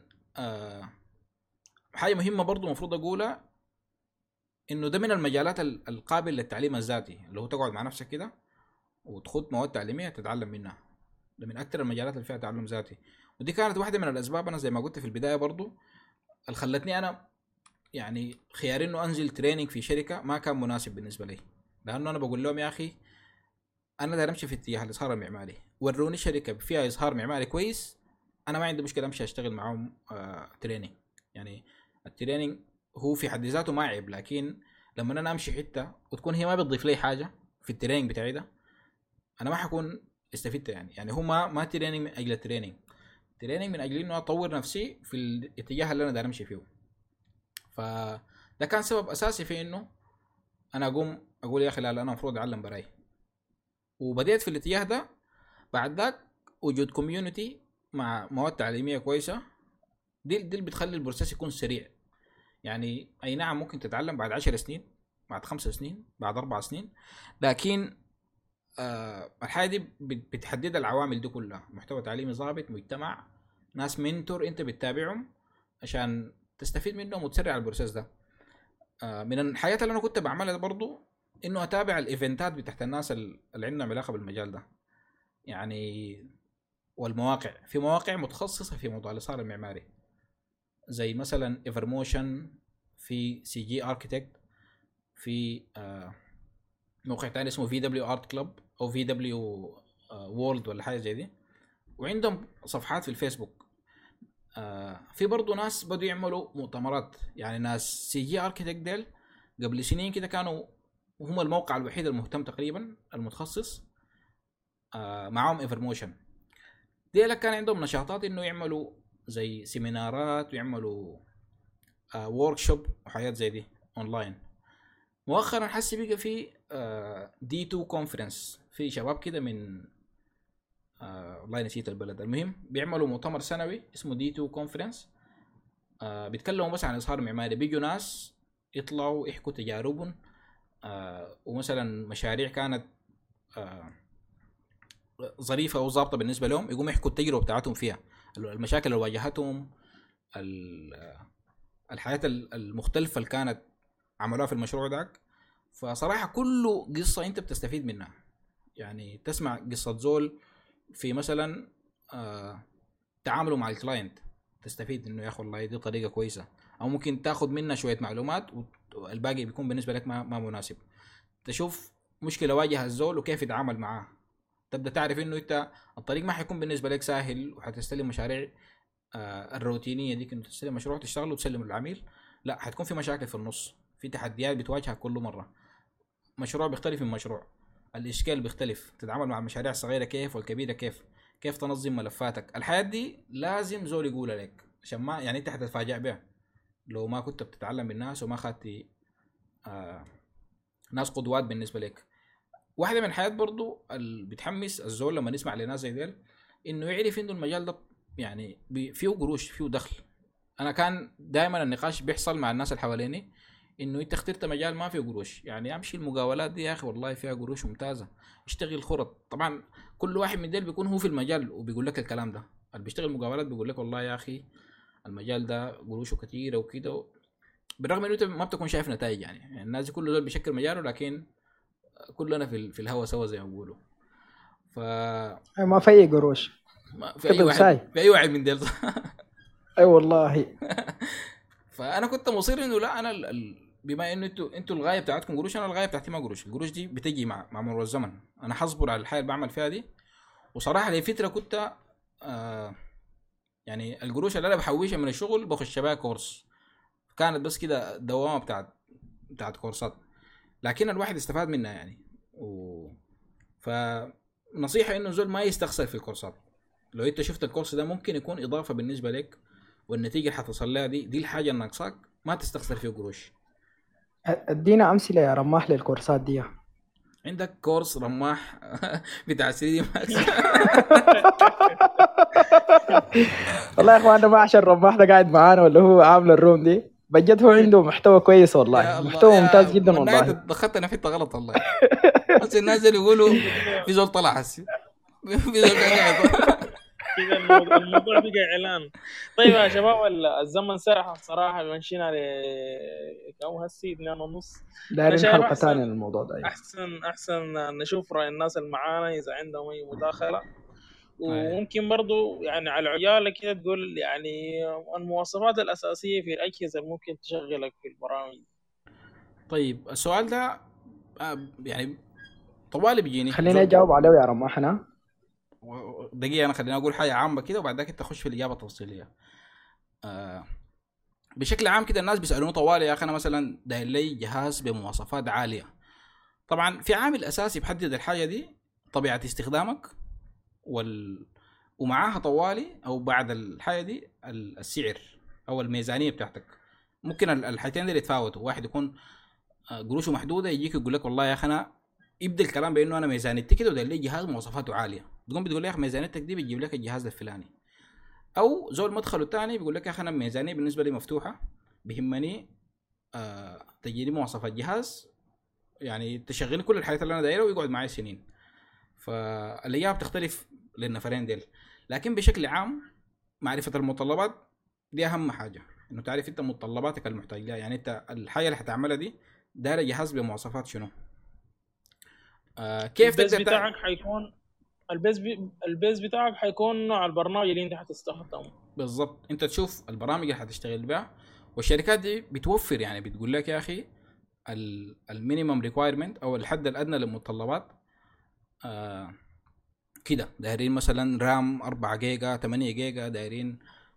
حاجه مهمه برضو المفروض اقولها، انه ده من المجالات القابل للتعليم الذاتي، اللي هو تقعد مع نفسك كده وتخوض مواد تعليميه تتعلم منها. ده من اكثر المجالات اللي فيها تعلم ذاتي. ودي كانت واحده من الاسباب، انا زي ما قلت في البدايه برضو، اللي خلتني انا يعني خيار انه انزل تريننج في شركه ما كان مناسب بالنسبه لي. لانه انا بقول لهم يا اخي انا داير امشي في اتجاه الاظهار المعماري، وروني شركه فيها اظهار معماري كويس، انا ما عندي مشكله امشي اشتغل معهم تريننج. يعني التريننج هو في حد ذاته ما عيب، لكن لما انا امشي حته وتكون هي ما بتضيف لي حاجه في التريننج بتاعي ده، انا ما حكون استفدت. يعني هو ما تريننج من اجل التريننج، تريننج من اجل انه اطور نفسي في الاتجاه اللي انا داير امشي فيه. فده كان سبب اساسي في انه انا اقوم اقول يا اخي لا انا المفروض اعلم براي. وبديت في الاتجاه ده. بعد ذاك وجود كوميونتي مع مواد تعليميه كويسه دي اللي بتخلي البروسيس يكون سريع. يعني اي نعم ممكن تتعلم بعد 10 سنين، بعد 5 سنين، بعد 4 سنين، لكن الحاجه دي بتحدد العوامل دي كلها: محتوى تعليمي ضابط، مجتمع، ناس منتور انت بتتابعهم عشان تستفيد منهم وتسرع البروسيس ده. من الحاجات اللي انا كنت بعملها برضو انه اتابع الايفنتات بتاعت الناس اللي عندهم علاقه بالمجال ده. يعني والمواقع، في مواقع متخصصه في موضوع الاثار المعماري زي مثلا ايفرموشن، في سي جي اركيتكت، في موقع تاني اسمه VW Art Club او VW World ولا حاجه زي دي، وعندهم صفحات في الفيسبوك. في برضو ناس بدوا يعملوا مؤتمرات، يعني ناس CG Architect ديل قبل سنين كده كانوا هم الموقع الوحيد المهتم تقريبا المتخصص، معهم انفورميشن ديل كان عندهم نشاطات انه يعملوا زي سيمينارات ويعملوا ووركشوب وحاجات زي دي اونلاين. مؤخرا حسي بقى في D2 كونفرنس، في شباب كده من والله نسيت البلد، المهم بيعملوا مؤتمر سنوي اسمه D2 كونفرنس، بيتكلموا بس عن اظهار معماري. بيجوا ناس يطلعوا يحكوا تجاربهم ومثلا مشاريع كانت ظريفه او ضابطه بالنسبه لهم، يقوموا يحكوا التجربه بتاعتهم فيها، المشاكل اللي واجهتهم، الحياه المختلفه اللي كانت عملوها في المشروع داك. فصراحه كله قصه انت بتستفيد منها، يعني تسمع قصه زول في مثلا تعامله مع الكلاينت تستفيد انه يا اخي والله دي طريقه كويسه، او ممكن تاخد منها شويه معلومات والباقي بيكون بالنسبه لك ما مناسب. تشوف مشكله واجهها الزول وكيف يتعامل معاها، تبدا تعرف انه انت الطريق ما حيكون بالنسبه لك سهل وحتستلم مشاريع الروتينيه ديك، انه تستلم مشروع تشتغل وتسلم للعميل، لا حتكون في مشاكل في النص، في تحديات بتواجهها كل مره، مشروع بيختلف من مشروع، الاشكال بيختلف، تتعامل مع المشاريع الصغيره كيف والكبيره كيف تنظم ملفاتك. الحياه دي لازم زول يقول لك عشان ما يعني انت حتتفاجئ بها لو ما كنت بتتعلم بالناس وما خدتي ناس قدوات بالنسبه لك. واحده من الحياة برضو اللي بتحمس الزول لما نسمع لناس زي ديل انه يعرف انه المجال ده يعني فيه قروش فيه دخل. انا كان دائما النقاش بيحصل مع الناس اللي حواليني انه انت اخترت مجال ما فيه قروش، يعني امشي المقاولات دي يا اخي والله فيها قروش ممتازه، اشتغل خرط. طبعا كل واحد من ديل بيكون هو في المجال وبيقول لك الكلام ده، اللي بيشتغل مقاولات بيقول لك والله يا اخي المجال ده قروشه كتيره وكده، بالرغم انه انت ما بتكون شايف نتائج. يعني الناس كل دول بيشكل مجاله لكن كلنا في الهوا سوا زي ما بيقولوا. ما في اي قروش في اي واحد من ديل اي والله. فانا كنت مصير انه لا، انا بما انه انتوا الغايه بتاعتكم قروش، انا الغايه بتاعتي ما قروش. القروش دي بتجي مع مرور الزمن، انا حصبر على الحياه اللي بعمل فيها دي. وصراحه لفتره كنت يعني القروش اللي انا بحوشها من الشغل بخش بها كورس، كانت بس كده دوامه بتاعت كورسات، لكن الواحد استفاد منها يعني. فنصيحه انه زول ما يستخسر في الكورسات. لو انت شفت الكورس ده ممكن يكون اضافه بالنسبه لك، والنتيجه اللي حتصل لها دي الحاجه الناقصاك، ما تستخسر فيه قروش. ادينا امثله يا رماح للكورسات دي. عندك كورس رماح بتاع 3D Max. والله يا اخوان ما عشان رماح ده قاعد معانا ولا هو عامل الروم دي، بجد هو عنده محتوى كويس والله، محتوى ممتاز جدا والله. دخلتنا في غلط والله. بس الناس اللي يقولوا في زول طلع حسي في زول كده الموضوع بقى اعلان. طيب يا شباب الزمن سرح الصراحه، مشينا كم هسي 2:30. دايرين حلقه ثانيه للموضوع ده. احسن نشوف راي الناس اللي معانا اذا عندهم اي مداخله، وممكن برضو يعني على العيال كده تقول يعني المواصفات الاساسيه في الاجهزه اللي ممكن تشغلك في البرامج. طيب السؤال ده يعني طوالي بيجيني، خليني اجاوب عليه يا رماحنا دقيقه. انا خليني اقول حاجه عامه كده وبعد ذلك تخش في الاجابه التفصيليه. بشكل عام كده الناس بيسالوني طوالي يا اخي انا مثلا داير لي جهاز بمواصفات عاليه. طبعا في عامل اساسي بحدد الحاجه دي، طبيعه استخدامك ومعاها طوالي او بعد الحاجه دي السعر او الميزانيه بتاعتك. ممكن الحاجتين دي يتفاوتوا، واحد يكون قروشه محدوده يجيك يقول لك والله يا اخي انا يبدا الكلام بانه انا ميزانيتي كده وده لي جهاز مواصفاته عاليه، تقوم بتقول لي يا اخي ميزانيتك دي بتجيب لك الجهاز الفلاني. او زول مدخله الثاني بيقول لك يا اخي انا ميزانيه بالنسبه لي مفتوحه، بيهمني تجيني مواصفات جهاز يعني تشغل كل الحاجات اللي انا دايره ويقعد معي سنين. فالاجابه بتختلف للنفرين ديل، لكن بشكل عام معرفه المتطلبات دي اهم حاجه، انه تعرف انت متطلباتك المحتاج لها. يعني انت الحاجه اللي حتعملها دي داير جهاز بمواصفات شنو، كيف البيز بتاعك حيكون البيز بتاعك حيكون نوع البرنامج اللي انت حتستخدمه بالضبط. انت تشوف البرامج اللي حتشتغل بها، والشركات دي بتوفر يعني بتقول لك يا اخي المينيمم ريكوايرمنت او الحد الادنى للمتطلبات كده دايرين مثلا رام 4 جيجا 8 جيجا، دايرين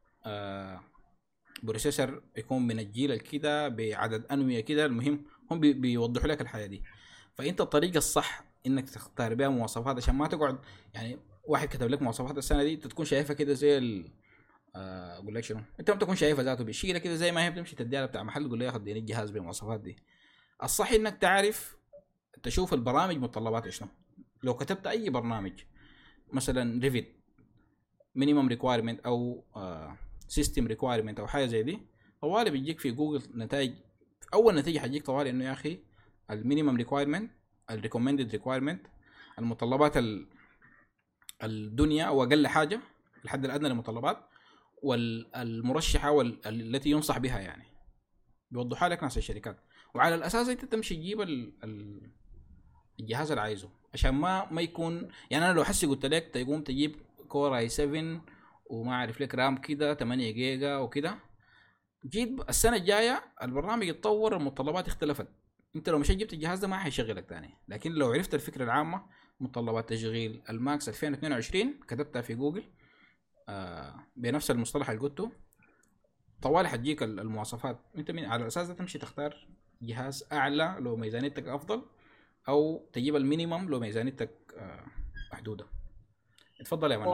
بروسيسور يكون من الجيل الكده بعدد انويه كده. المهم هم بيوضحوا لك الحاجه دي. فانت الطريقه الصح انك تختار بها مواصفات عشان ما تقعد يعني واحد كتب لك مواصفات السنه دي انت تكون شايفها كده زي اقول لك شنو، انت ما تكون شايفها ذاته بشيله كده زي ما هي بتمشي تديها بتاع محل تقول له ياخذ ديني الجهاز بالمواصفات دي. الصح انك تعرف تشوف البرامج متطلبات شنو. لو كتبت اي برنامج مثلا ريفيت مينيمم ريكوايرمنت او سيستم ريكوايرمنت او حاجه زي دي، طوالي بيجيك في جوجل نتائج. اول نتيجه حتجيك طوالي انه يا اخي المينيمم ريكوايرمنت، الريكومندد ريكوايرمنت، المتطلبات الدنيا او اقل حاجه الحد الادنى للمتطلبات، والمرشحه والتي ينصح بها يعني بيوضحها لك ناس الشركات. وعلى الاساس انت تمشي تجيب الجهاز اللي عايزه عشان ما يكون يعني انا لو حسي قلت لك تقوم تجيب كور اي 7 وما اعرف لك رام كده 8 جيجا وكده، جيت السنه الجايه البرنامج يتطور المتطلبات اختلفت، انت لو مش جبت الجهاز ده ما حيشغلك تاني. لكن لو عرفت الفكره العامه متطلبات تشغيل الماكس 2022 كتبتها في جوجل بنفس المصطلح اللي قلته، طوالي حتجيك المواصفات. انت من على الاساس ده تمشي تختار جهاز اعلى لو ميزانيتك افضل، او تجيب المينيمم لو ميزانيتك محدوده. اتفضل يا منى.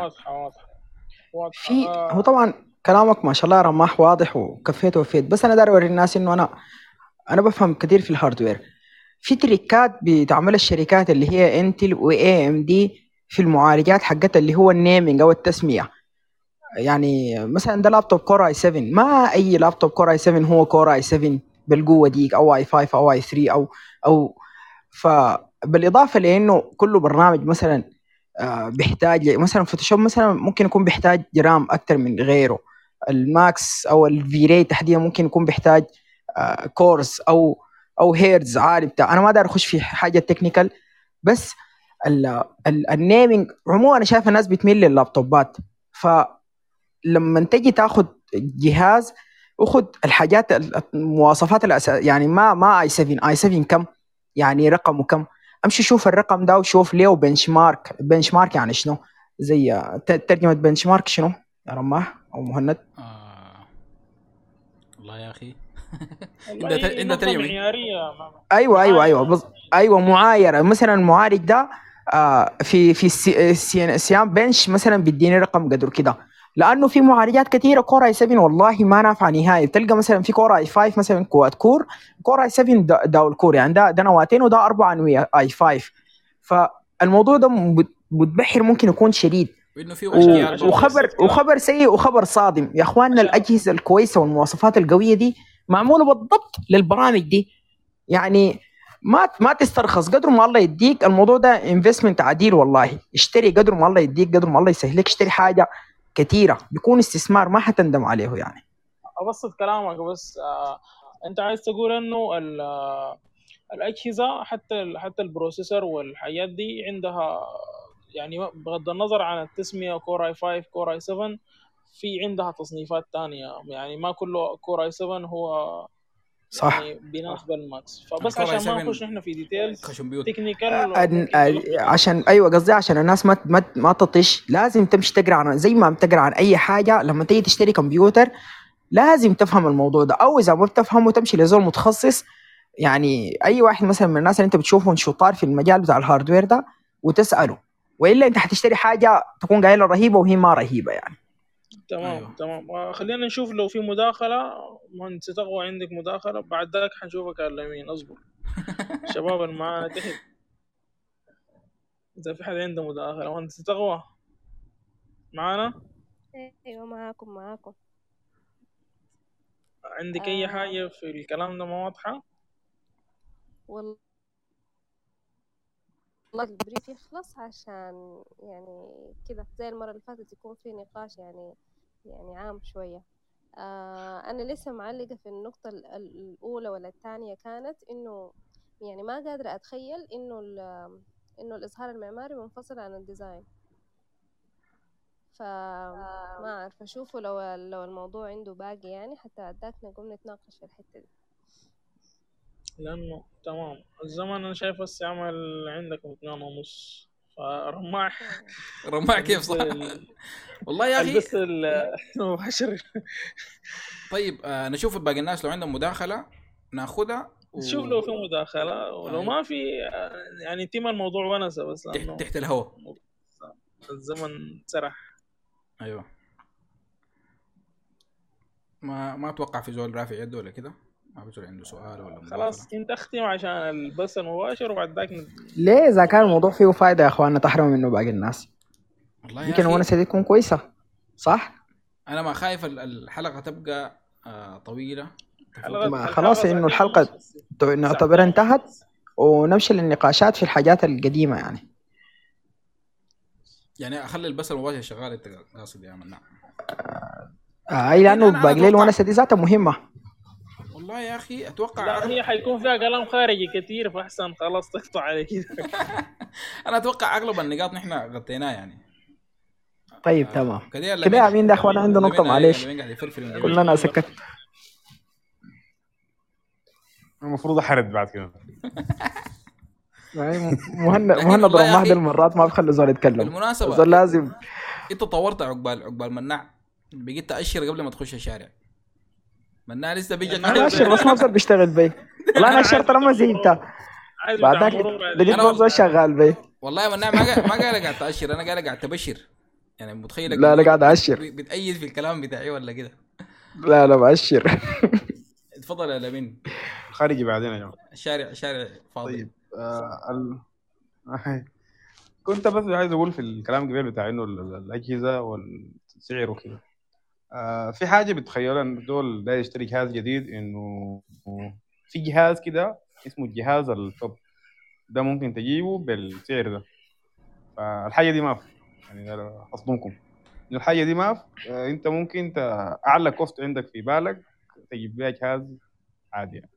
واضحة. هو طبعا كلامك ما شاء الله رماح واضح وكفيت وفيت، بس انا داير اوري الناس انه انا بفهم كثير في الهاردوير. في تريكات بتعمل الشركات اللي هي انتل واي ام دي في المعالجات حقتها اللي هو النيمينج او التسميه. يعني مثلا ده لابتوب كور اي 7، ما اي لابتوب كور اي 7 هو كور اي 7 بالقوه ديك او اي 5 او اي 3 او فبالاضافه لانه كل برنامج مثلا بيحتاج مثلا فوتوشوب مثلا ممكن يكون بيحتاج رام اكتر من غيره. الماكس او الفيري تحديدا ممكن يكون بيحتاج كورس او هيرز عالي بتاع. انا ما داير اخش في حاجه تكنيكال، بس النيمينج عموما انا شايف الناس بتميل لللابتوبات. فلما تجي تاخد جهاز اخذ الحاجات المواصفات الاساسيه، يعني ما اي 7 كم يعني رقمه كم، امشي شوف الرقم ده وشوف ليه بنش مارك يعني شنو، زي ترجمه بنش مارك شنو يا رماح او مهند؟ والله يا اخي والله انت نقطة ترجمه معيارية. ايوه معايره. مثلا المعالج ده في سيام بنش مثلا بيديني رقم قدر كده، لانه في معالجات كثيره كور اي 7 والله ما نافعه نهائي. تلقى مثلا في كور اي 5 مثلا كواد كور اي 7 داول كور، يعني ده نواتين وده 4 انويه اي 5. فالموضوع ده متبحر ممكن يكون شديد وانه فيه اشكال برضه. وخبر سيء وخبر صادم يا اخواننا. الاجهزه الكويسه والمواصفات القويه دي معموله بالضبط للبرامج دي، يعني ما تسترخص قدر ما الله يديك. الموضوع ده انفستمنت عديل والله. اشتري قدر ما الله يديك، قدر ما الله يسهلك. اشتري حاجه كثيره بيكون استثمار ما حتندم عليه يعني. ابسط كلامك بس انت عايز تقول انه الاجهزه حتى البروسيسور والحاجات دي عندها يعني بغض النظر عن التسميه كور اي 5 كور اي 7 في عندها تصنيفات تانية، يعني ما كله كور اي 7 هو صح يعني بيناسب الماكس. فبس الكور عشان ما i7 نخش نحن في ديتيلز خشن بيوت. تكنيكال ممكن تلخبط عشان ايوه قصدي عشان الناس ما تطش، لازم تمشي تقرا عن زي ما بتقرا عن اي حاجه. لما تيجي تشتري كمبيوتر لازم تفهم الموضوع ده، او اذا ما بتفهمه تمشي لزول متخصص. يعني اي واحد مثلا من الناس اللي انت بتشوفهم شطار في المجال بتاع الهاردوير ده وتساله، والا انت حتشتري حاجه تكون قايله رهيبه وهي ما رهيبه يعني. تمام. أيوه. تمام خلينا نشوف لو في مداخلة. مهندس تقوى عندك مداخلة، بعد ذاك حنشوفك على اليمين. اصبر الشباب اللي معانا تحت إذا في حد عنده مداخلة. مهندس تقوى معانا؟ ايوه معاكم. عندك أي حاجة في الكلام ده ما واضحة؟ والله البريف يخلص عشان يعني كده زي المرة اللي فاتت يكون في نقاش يعني عام شوية. أنا لسه معلقة في النقطة الأولى ولا الثانية، كانت إنه يعني ما قادرة أتخيل إنه الإظهار المعماري منفصل عن الديزاين. فما أعرف أشوفه لو الموضوع عنده باقي يعني حتى أداك نقوم نتناقش في الحتة دي. لانه تمام الزمن انا شايف هسه عمل عندكم 2.5 فرماح. رماح كيف صح؟ والله يا اخي. البس المباشر. طيب نشوف باقي الناس لو عندهم مداخله ناخدها نشوف لو في مداخله، ولو ما في يعني تم الموضوع ونسه بس لانه تحت الهواء الزمن سرح. ايوه ما اتوقع في زول رافع يده ولا كده، ما بزول عنده سؤال ولا مداخله. خلاص انت اختم عشان البث المباشر وبعد ذاك ليه اذا كان الموضوع فيه فايده يا اخواننا تحرموا منه باقي الناس؟ والله يا يمكن اخي الونسه دي تكون كويسه صح؟ انا ما خايف الحلقه تبقى طويله. ما خلاص انه الحلقه نعتبرها انتهت ونمشي للنقاشات في الحاجات القديمه يعني اخلي البث المباشر شغال انت قاصد يا مناع؟ اي لانه باقي لي الونسه دي ذاتها مهمه. والله يا اخي اتوقع لا هي حيكون فيها كلام خارجي كتير فاحسن خلاص تقطع على كده. انا اتوقع اغلب النقاط نحن غطيناها يعني. طيب تمام كده يا امين ده اخوان عنده نقطه معلش كلنا سكت. المفروض احرد بعد كده. مهند رماح دي المرات ما بخلي زول يتكلم. بالمناسبه زول لازم انت طورت عقبال مناع بقيت تأشر قبل ما تخش الشارع. مناع لسه بيجي انا اشر بس ما بصير بيشتغل بي. والله انا اشرت لما زي انت بعدك لقيت برضه شغال بي. والله مناع ما قال قاعد تأشر، انا قال قاعد تبشر يعني متخيلك. لا انا قاعد اشر بتأيد في الكلام بتاعي ولا كده؟ لا بأشر. اتفضل يا لمين خارجي بعدين يا جماعه. الشارع فاضي. طيب كنت بس عايز اقول في الكلام قبل بتاع انه الاجهزه والسعر وكده. في حاجه بتخيلها ان دول ده يشتري جهاز جديد، انه في جهاز كده اسمه الجهاز التوب ده ممكن تجيبه بالسعر ده. فالحاجه دي ما في يعني اصدمكم انه الحاجه دي ما في. انت ممكن اعلى كوست عندك في بالك تجيب بيها جهاز عادي يعني.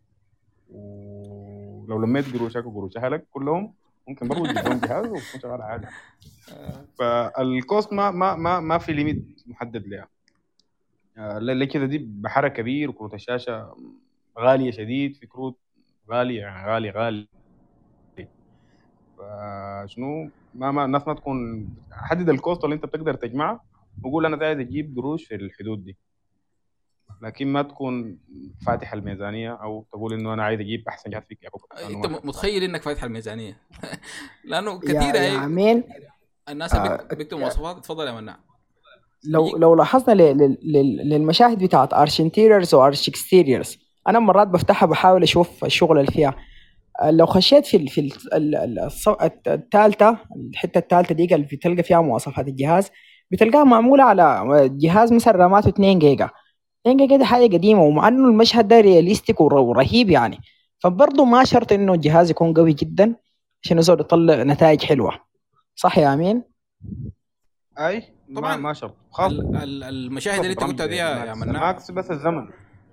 ولو لميت قروشك وقروش اهلك كلهم ممكن برضه تجيب لهم جهاز وتكون شغال عادي. فالكوست ما في ليميت محدد لها. اللي كده دي بحر كبير وكروت الشاشه غاليه شديد، في كروت غاليه يعني غالي. فشنو ما الناس ما تكون حدد الكوست اللي انت بتقدر تجمعه وقول انا عايز اجيب قروش في الحدود دي، لكن ما تكون فاتح الميزانيه او تقول انه انا عايز اجيب احسن جهاز فيك. انت متخيل انك فاتح الميزانيه؟ لانه كثير يا عمين الناس بيكتبوا مواصفات. اتفضل يا مناع. لو لاحظنا للمشاهد بتاعت ارش انتيريرز وارش اكستيريرز انا مرات بفتحها بحاول اشوف الشغل اللي فيها. لو خشيت في الثالثه الحته الثالثه دي اللي بتلقى فيها مواصفات الجهاز بتلقاها معموله على جهاز مثلا راماته 2 جيجا. 2 جيجا دي حاجه قديمه، ومع انه المشهد ده رياليستيك ورهيب يعني، فبرضه ما شرط انه الجهاز يكون قوي جدا عشان يقدر يطلع نتائج حلوه. صح يا امين؟ اي طبعا ما شرط خاص. المشاهد اللي انت قلتها دي يا مناع ماكس بس الزمن.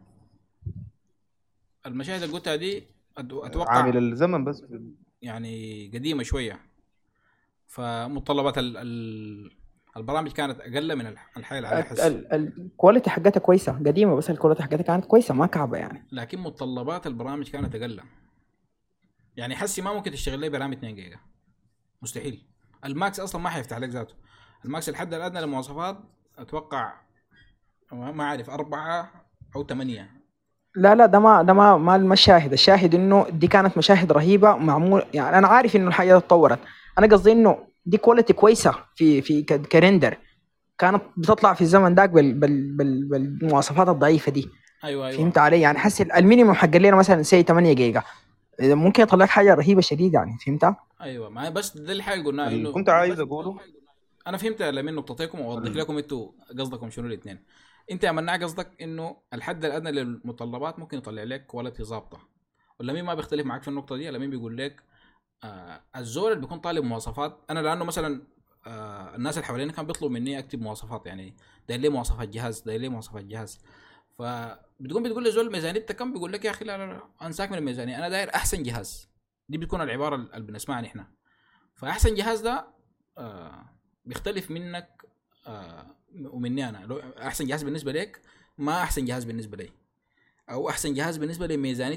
المشاهد اللي قلتها دي اتوقع عامل الزمن بس يعني قديمه شويه، فمتطلبات البرامج كانت اقل من الحياه اللي عليها حس. الكواليتي حقتها كويسه قديمه بس الكواليتي حقتها كانت كويسه ما كعبه يعني، لكن متطلبات البرامج كانت اقل. يعني حسي ما ممكن تشتغل لي برامج 2 جيجا مستحيل. الماكس اصلا ما حيفتح لك ذاته. الماكس الحد الادنى للمواصفات اتوقع ما اعرف 4 أو 8. لا ده ما المشاهد. الشاهد انه دي كانت مشاهد رهيبه معمول يعني. انا عارف انه الحاجه اتطورت، انا قصدي انه دي كواليتي كويسه في كرندر كانت بتطلع في الزمن داك بالمواصفات الضعيفه دي. ايوه فهمت علي يعني. حس المينيموم حق لنا مثلا سي 8 جيجا ممكن يطلع لك حاجه رهيبه شديده يعني. فهمت؟ ايوه ما بس ده الحاجه قلنا انه كنت عايز اقوله. انا فهمت لمن نقطتكم واوضح لكم انتوا قصدكم شنو الاثنين. انت يا مناع قصدك انه الحد الادنى للمتطلبات ممكن يطلع لك كواليتي ظابطه، ولا مين ما بيختلف معك في النقطه دي. لمين بيقول لك الزول اللي بيكون طالب مواصفات. انا لانه مثلا الناس اللي حواليني كان بيطلب مني اكتب مواصفات، يعني داير لي مواصفات جهاز بتقول لي زول ميزانيتك كم، بيقول لك يا اخي لا انساك من الميزانيه، انا داير احسن جهاز. دي بتكون العباره اللي بنسمعها نحن. فاحسن جهاز ده بيختلف منك ومني انا. لو احسن جهاز بالنسبه لك ما احسن جهاز بالنسبه لي، او احسن جهاز بالنسبه لميزانيتك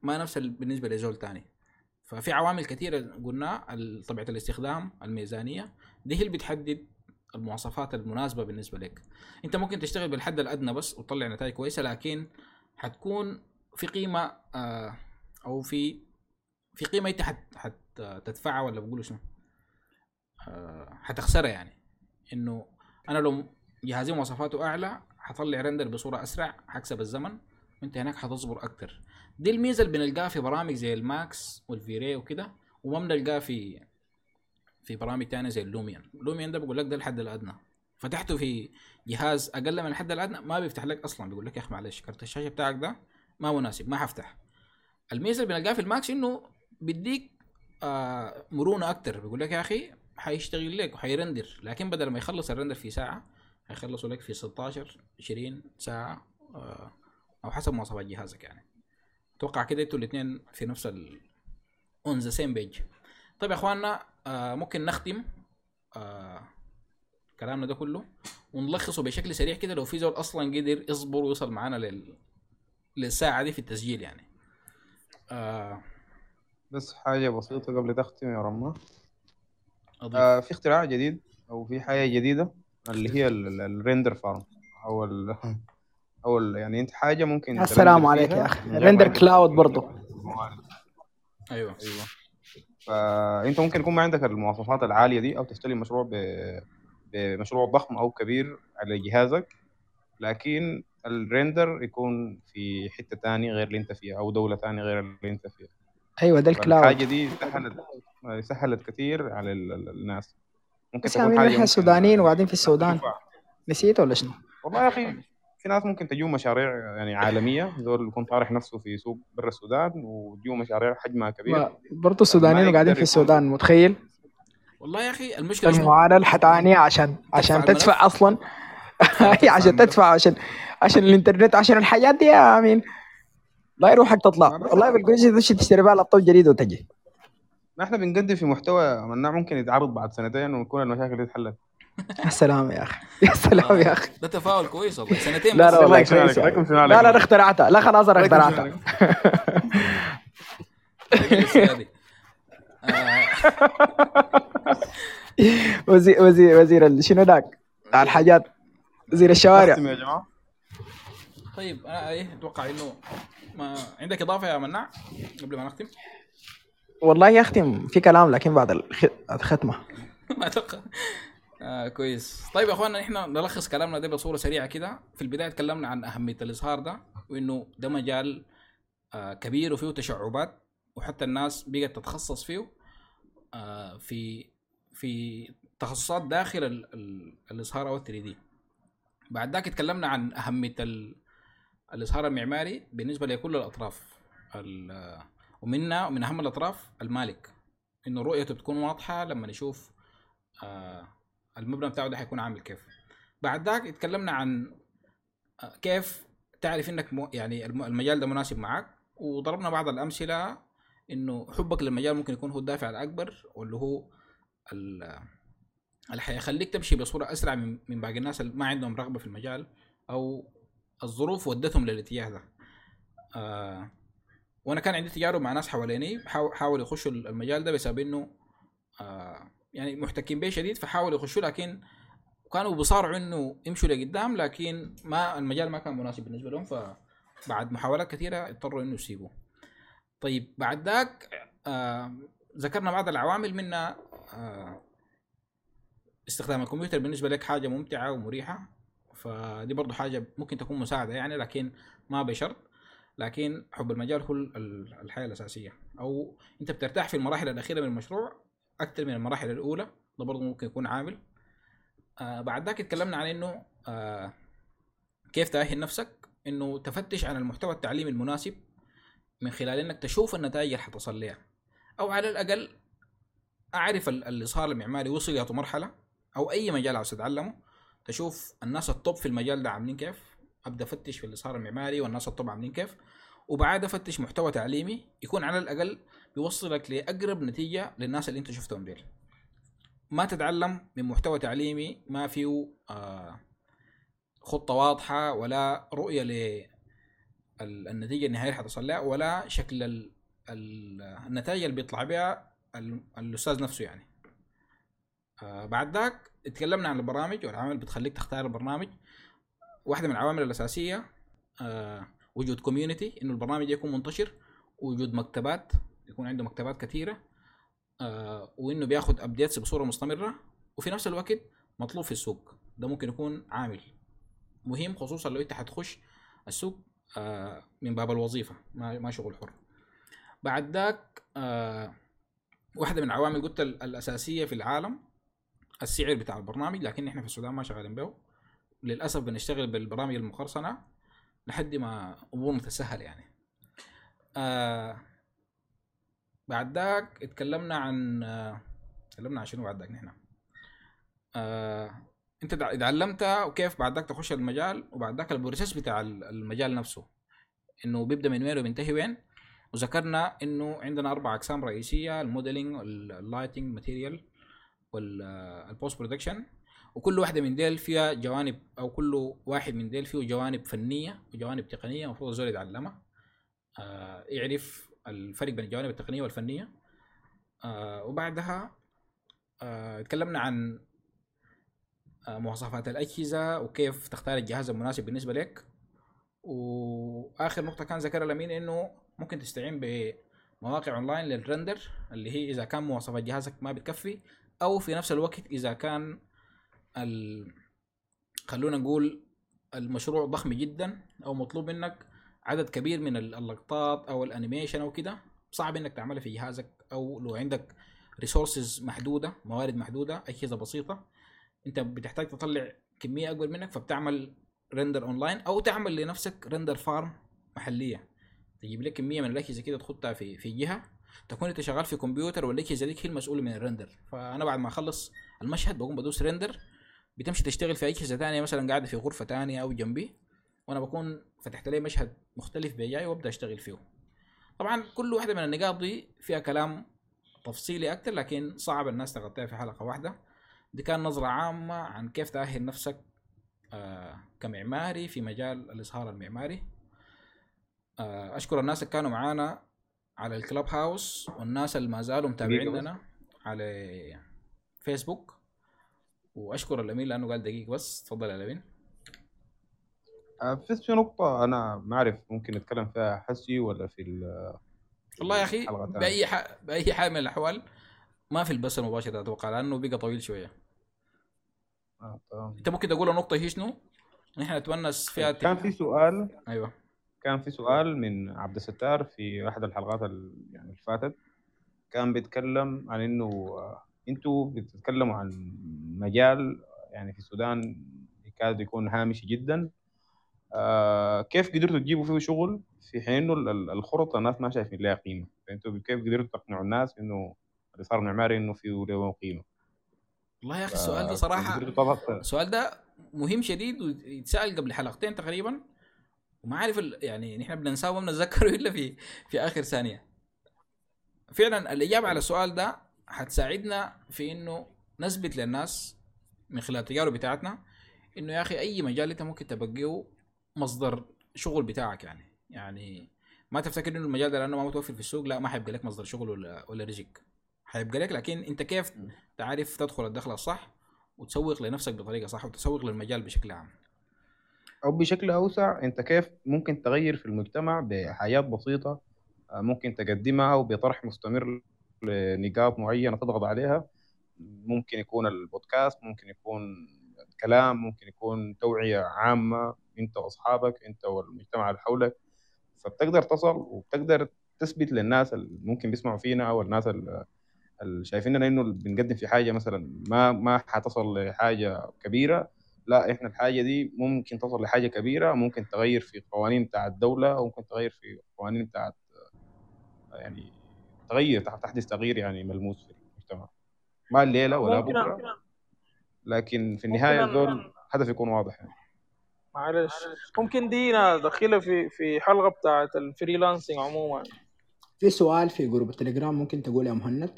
ما نفس بالنسبه لزول تاني. ففي عوامل كثيره قلنا طبيعه الاستخدام، الميزانيه، دي هي اللي بتحدد المواصفات المناسبه بالنسبه لك. انت ممكن تشتغل بالحد الادنى بس وتطلع نتائج كويسه، لكن حتكون في قيمه او في قيمه انت تدفعها، ولا بقولوا شنو، حتخسرها. يعني انه انا لو جهازي مواصفاته اعلى حطلع رندر بصوره اسرع، حكسب الزمن، وانت هناك حتصبر اكتر. دي الميزه اللي بنلقاها في برامج زي الماكس والفيري وكده، وما بنلقاها في برامج تانية زي اللوميان ده بقول لك ده الحد الادنى. فتحته في جهاز اقل من الحد الادنى ما بيفتح لك اصلا، بيقول لك يا اخي معلش كارت الشاشه بتاعك ده ما مناسب، ما حفتح. الميزه اللي بنلقاها في الماكس انه بيديك مرونه اكتر، بيقول لك يا اخي حيشتغل لك وحيرندر، لكن بدل ما يخلص الرندر في ساعه هيخلصوا لك في 16 20 ساعه، او حسب مواصفات جهازك. يعني اتوقع كده انتوا الاثنين في نفس اون ذا سيم بيج. طيب يا اخواننا، ممكن نختم كلامنا ده كله ونلخصه بشكل سريع كده، لو في زول اصلا قدر يصبر ويوصل معانا للساعه دي في التسجيل. يعني بس حاجة بسيطة قبل تختم يا رمى. أضيف. في اختراع جديد أو في حاجة جديدة اللي هي الريندر فارم أو يعني أنت حاجة ممكن السلام ترندر عليك يا فيها اخي، من غير ما ريندر عندك كلاود برضو. ايوه فأنت ممكن يكون ما عندك المواصفات العالية دي، أو تستلم مشروع بمشروع ضخم أو كبير على جهازك، لكن الريندر يكون في حتة تاني غير اللي أنت فيها، أو دولة تاني غير اللي أنت فيها. ايوه ده الكلاود. فالحاجة دي سهلت كثير على الناس. ممكن بس يا تكون عمي حاجة نحن ممكن سودانيين وقاعدين في الناس السودان، تشوفها. نسيت ولا شنو؟ والله يا أخي في ناس ممكن تجيو مشاريع يعني عالمية، زول يكون طارح نفسه في سوق برا السودان وتجيو مشاريع حجمها كبير. برضو السودانيين ما وقاعدين يقدر في يكون السودان، متخيل؟ والله يا اخي المشكله شنو؟ المعاناة الحتانية عشان تدفع اصلا. هي عشان تدفع، عشان الانترنت، عشان الحاجات دي يا امين. لا يروحك تطلع والله بالقرش تشتري بقى لابتوب جديد وتجي. ما احنا بنقدم في محتوى مناع ممكن يتعرض بعد سنتين ويكون المشاكل دي اتحلت. يا سلام يا اخي، يا سلام يا اخي. ده تفاؤل كويس والله. سنتين لا بس. لا والله رايكم شنو كويس عليك؟ يعني. رايكم شنو عليك؟ لا اخترعتها، لا خلاص انا اخترعتها. وزير شنو ذاك على الحاجات، وزير الشوارع. نختم يا جماعه. طيب انا اتوقع انه ما عندك اضافه يا مناع قبل ما نختم؟ والله يختم في كلام لكن بعد الختمه. ما اتوقع. كويس. طيب يا اخواننا، احنا نلخص كلامنا ده بصوره سريعه كده. في البدايه تكلمنا عن اهميه الاظهار ده، وانه ده مجال كبير وفيه تشعبات، وحتى الناس بقت تتخصص فيه في تخصصات داخل الاظهار او 3D. بعد ذاك اتكلمنا عن اهميه الاظهار المعماري بالنسبه لكل الاطراف، ومن اهم الاطراف المالك، انه رؤيته بتكون واضحه لما نشوف المبنى بتاعه ده حيكون عامل كيف. بعد ذاك اتكلمنا عن كيف تعرف انك يعني المجال ده مناسب معك، وضربنا بعض الامثله انه حبك للمجال ممكن يكون هو الدافع الاكبر، واللي هو اللي حيخليك تمشي بصوره اسرع من باقي الناس اللي ما عندهم رغبه في المجال، او الظروف ودتهم للاتجاه ده. وانا كان عندي تجارب مع ناس حواليني حاولوا يخشوا المجال ده بسبب انه يعني محتكين به شديد، فحاولوا يخشوا لكن كانوا بيصارعوا انه يمشوا لقدام، لكن ما المجال ما كان مناسب بالنسبه لهم، فبعد محاولات كثيره اضطروا انه يسيبوه. طيب بعد ذاك ذكرنا بعض العوامل، منها استخدام الكمبيوتر بالنسبه لك حاجه ممتعه ومريحه، فدي برضو حاجه ممكن تكون مساعده يعني، لكن ما بشرط. لكن حب المجال هو الحياه الاساسيه، او انت بترتاح في المراحل الاخيره من المشروع اكثر من المراحل الاولى، ده برضو ممكن يكون عامل. بعد ذاك اتكلمنا عن انه كيف تأهل نفسك انه تفتش عن المحتوى التعليمي المناسب من خلال انك تشوف النتائج اللي حتصل لها، او على الاقل اعرف الاظهار المعماري وصل الى مرحله، او اي مجال عاوز تتعلمه تشوف الناس الطب في المجال ده عاملين كيف، ابدا افتش في الاظهار المعماري والناس الطب عاملين كيف، وبعد افتش محتوى تعليمي يكون على الاقل بيوصلك لاقرب نتيجه للناس اللي انت شفتهم ديل. ما تتعلم من محتوى تعليمي ما فيه خطه واضحه ولا رؤيه النتيجه النهائيه اللي حتصل لها، ولا شكل النتائج اللي بيطلع بها الاستاذ نفسه يعني. بعد ذاك اتكلمنا عن البرامج والعوامل اللي بتخليك تختار البرنامج. واحده من العوامل الاساسيه وجود كوميونتي، انه البرنامج يكون منتشر، وجود مكتبات، يكون عنده مكتبات كثيره، وانه بياخد ابديتس بصوره مستمره، وفي نفس الوقت مطلوب في السوق. ده ممكن يكون عامل مهم، خصوصا لو انت حتخش السوق من باب الوظيفه، ما شغل حر. بعد ذاك واحده من العوامل قلت الاساسيه في العالم السعر بتاع البرنامج، لكن احنا في السودان ما شغالين به للاسف، بنشتغل بالبرامج المقرصنه لحد ما امورنا تسهل يعني. بعد ذاك اتكلمنا عن شنو بعد ذاك نحن انت اتعلمت وكيف بعد ذاك تخش المجال، وبعد ذاك البروسيس بتاع المجال نفسه، انه بيبدا من وين وبينتهي وين. وذكرنا انه عندنا 4 اقسام رئيسيه: الموديلنج واللايتنج ماتيريال والبوست برودكشن، وكل واحده من ديل فيها جوانب، او كل واحد من ديل فيه جوانب فنيه وجوانب تقنيه المفروض الزول يتعلمها، يعرف الفرق بين الجوانب التقنيه والفنيه. وبعدها اتكلمنا عن مواصفات الاجهزه وكيف تختار الجهاز المناسب بالنسبه لك. واخر نقطه كان ذكرها لمين انه ممكن تستعين بمواقع اونلاين للرندر، اللي هي اذا كان مواصفات جهازك ما بتكفي، او في نفس الوقت اذا كان خلونا نقول المشروع ضخم جدا، او مطلوب منك عدد كبير من اللقطات او الانيميشن او كده، صعب انك تعملها في جهازك، او لو عندك ريسورسز محدوده، موارد محدوده، اجهزه بسيطه، انت بتحتاج تطلع كميه اكبر منك، فبتعمل رندر اونلاين، او تعمل لنفسك رندر فارم محليه، تجيب لك كميه من الاجهزه كده تحطها في جهه، تكون انت شغال في كمبيوتر والاجهزه ديك هي المسؤوله من الرندر. فانا بعد ما اخلص المشهد بقوم بدوس رندر، بتمشي تشتغل في اجهزه ثانيه مثلا قاعده في غرفه ثانيه او جنبي، وانا بكون فتحت لي مشهد مختلف بجاي وابدا اشتغل فيه. طبعا كل واحده من النقاط دي فيها كلام تفصيلي اكتر، لكن صعب الناس تغطيها في حلقه واحده. دي كان نظره عامه عن كيف تأهل نفسك كمعماري في مجال الإظهار المعماري. أشكر الناس اللي كانوا معانا على الكلاب هاوس، والناس اللي ما زالوا متابعيننا على فيسبوك. وأشكر الأمين لأنه قال دقيقة بس. تفضل يا لمين. في نقطة أنا ما أعرف ممكن نتكلم فيها حسي ولا في والله يا أخي بأي حال من الأحوال ما في البث المباشر أتوقع، لأنه بقى طويل شوية. تمام. أنت ممكن تقول النقطة هي شنو؟ نحن نتونس فيها. كان في سؤال. أيوة. كان في سؤال من عبد الستار في أحد الحلقات يعني اللي فاتت، كان بيتكلم عن إنه أنتوا بتتكلموا عن مجال يعني في السودان يكاد يكون هامشي جدا، كيف قدرتوا تجيبوا فيه شغل في حين إنه الخطط الناس ما شايفين لها قيمة؟ فأنتوا كيف قدرتوا تقنعوا الناس إنه الإظهار المعماري إنه فيه له قيمة؟ والله يا أخي السؤال ده صراحة السؤال ده مهم شديد، ويتسأل قبل حلقتين تقريبا، وما عارف يعني نحن بننساه وما بنتذكره الا في اخر ثانيه. فعلا الاجابه على السؤال ده حتساعدنا في انه نثبت للناس من خلال التجارب بتاعتنا انه يا اخي اي مجال انت ممكن تبقيه مصدر شغل بتاعك. يعني ما تفتكر انه المجال ده لانه ما متوفر في السوق لا ما حيبقى لك مصدر شغل ولا رزق، حيبقى لك، لكن انت كيف تعرف تدخل الدخل الصح وتسوق لنفسك بطريقه صح وتسوق للمجال بشكل عام، أو بشكل أوسع أنت كيف ممكن تغير في المجتمع بحاجات بسيطة ممكن تقدمها وبطرح مستمر لنقاط معينة تضغط عليها. ممكن يكون البودكاست، ممكن يكون كلام، ممكن يكون توعية عامة أنت وأصحابك، أنت والمجتمع اللي حولك، فبتقدر تصل وبتقدر تثبت للناس اللي ممكن بيسمعوا فينا أو الناس اللي شايفيننا إنه بنقدم في حاجة مثلا ما حتصل لحاجة كبيرة، لا إحنا الحاجة دي ممكن تصل لحاجة كبيرة، ممكن تغير في قوانين بتاعت الدولة أو ممكن تغير في قوانين بتاعت يعني تحدث تغيير يعني ملموس في المجتمع، ما الليلة ولا بكرة، لكن في النهاية الزول هدف يكون واضح يعني. معلش ممكن دينا دخلها في حلقة بتاعت الفريلانسنج عموما. في سؤال في جروب التليجرام ممكن تقول يا مهند؟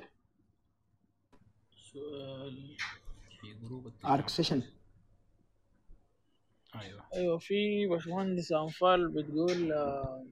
سؤال في جروب ارك سيشن. ايوه في باشمهندس انفال بتقول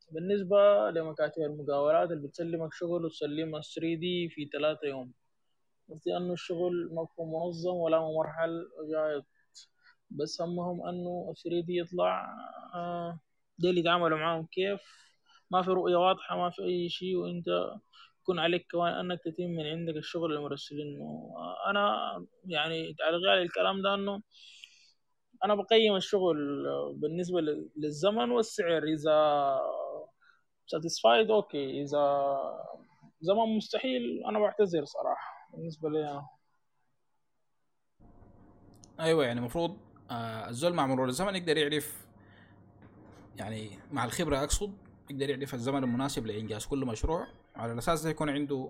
بالنسبة لمكاتب المقاولات اللي بتسلمك شغل وتسلمها 3D في 3 يوم، بس لأنه الشغل ما بيكون منظم ولا ممرحل وجاي، بس همهم أنه 3D يطلع دي اللي يتعاملوا معاهم كيف، ما في رؤية واضحة، ما في أي شيء، وأنت يكون عليك كمان أنك تتم من عندك الشغل المرسلينه. أنا يعني تعليقي على الكلام ده أنه أنا بقيم الشغل بالنسبة للزمن والسعر، إذا satisfied أوكي، إذا زمن مستحيل أنا بعتذر صراحة بالنسبة لي أنا. ايوه يعني المفروض الزول مع مرور الزمن يقدر يعرف، يعني مع الخبره اقصد، يقدر يعرف الزمن المناسب لانجاز كل مشروع، على الاساس ده يكون عنده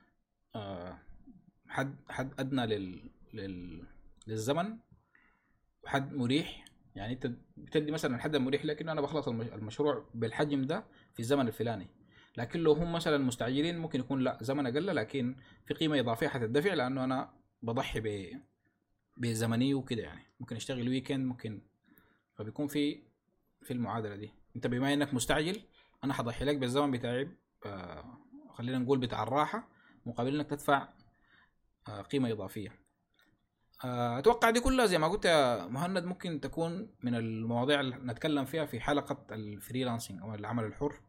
حد ادنى للزمن، وحد مريح. يعني انت بتدي مثلا الحد المريح لكن انا بخلص المشروع بالحجم ده في الزمن الفلاني. لكن لو هم مثلا مستعجلين ممكن يكون لا زمن اقل، لكن في قيمه اضافيه حتدفع لانه انا بضحي بزمني وكده. يعني ممكن اشتغل ويكند، ممكن، فبيكون في المعادله دي انت بما انك مستعجل انا حضحي لك بالزمن بتاعي، خلينا نقول بتاع الراحه، مقابل انك تدفع قيمه اضافيه. اتوقع دي كلها زي ما قلت يا مهند ممكن تكون من المواضيع اللي نتكلم فيها في حلقه الفريلانسنج او العمل الحر.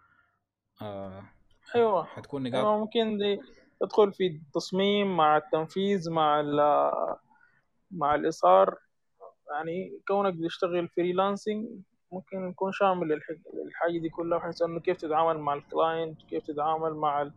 أيوة حتكون نقاط. أيوة ممكن دي تدخل في التصميم مع التنفيذ مع الإصرار. يعني كونك بتشتغل فريلانسنج ممكن يكون شامل الحاجة دي كلها، بحيث انه كيف تتعامل مع الكلاينت، كيف تتعامل مع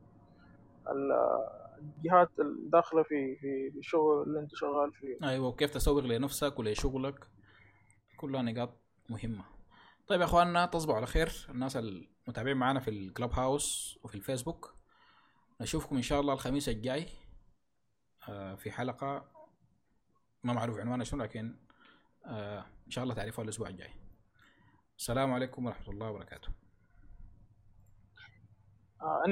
الجهات الداخلة في الشغل اللي انت شغال فيه. ايوه، وكيف تسوق لنفسك ولشغلك، كلها نقاط مهمة. طيب يا اخواننا، تصبحوا على خير الناس المتابعين معنا في الكلاب هاوس وفي الفيسبوك. نشوفكم ان شاء الله الخميس الجاي في حلقة ما معروف عنوانها شنو، لكن ان شاء الله تعرفوها الاسبوع الجاي. السلام عليكم ورحمة الله وبركاته.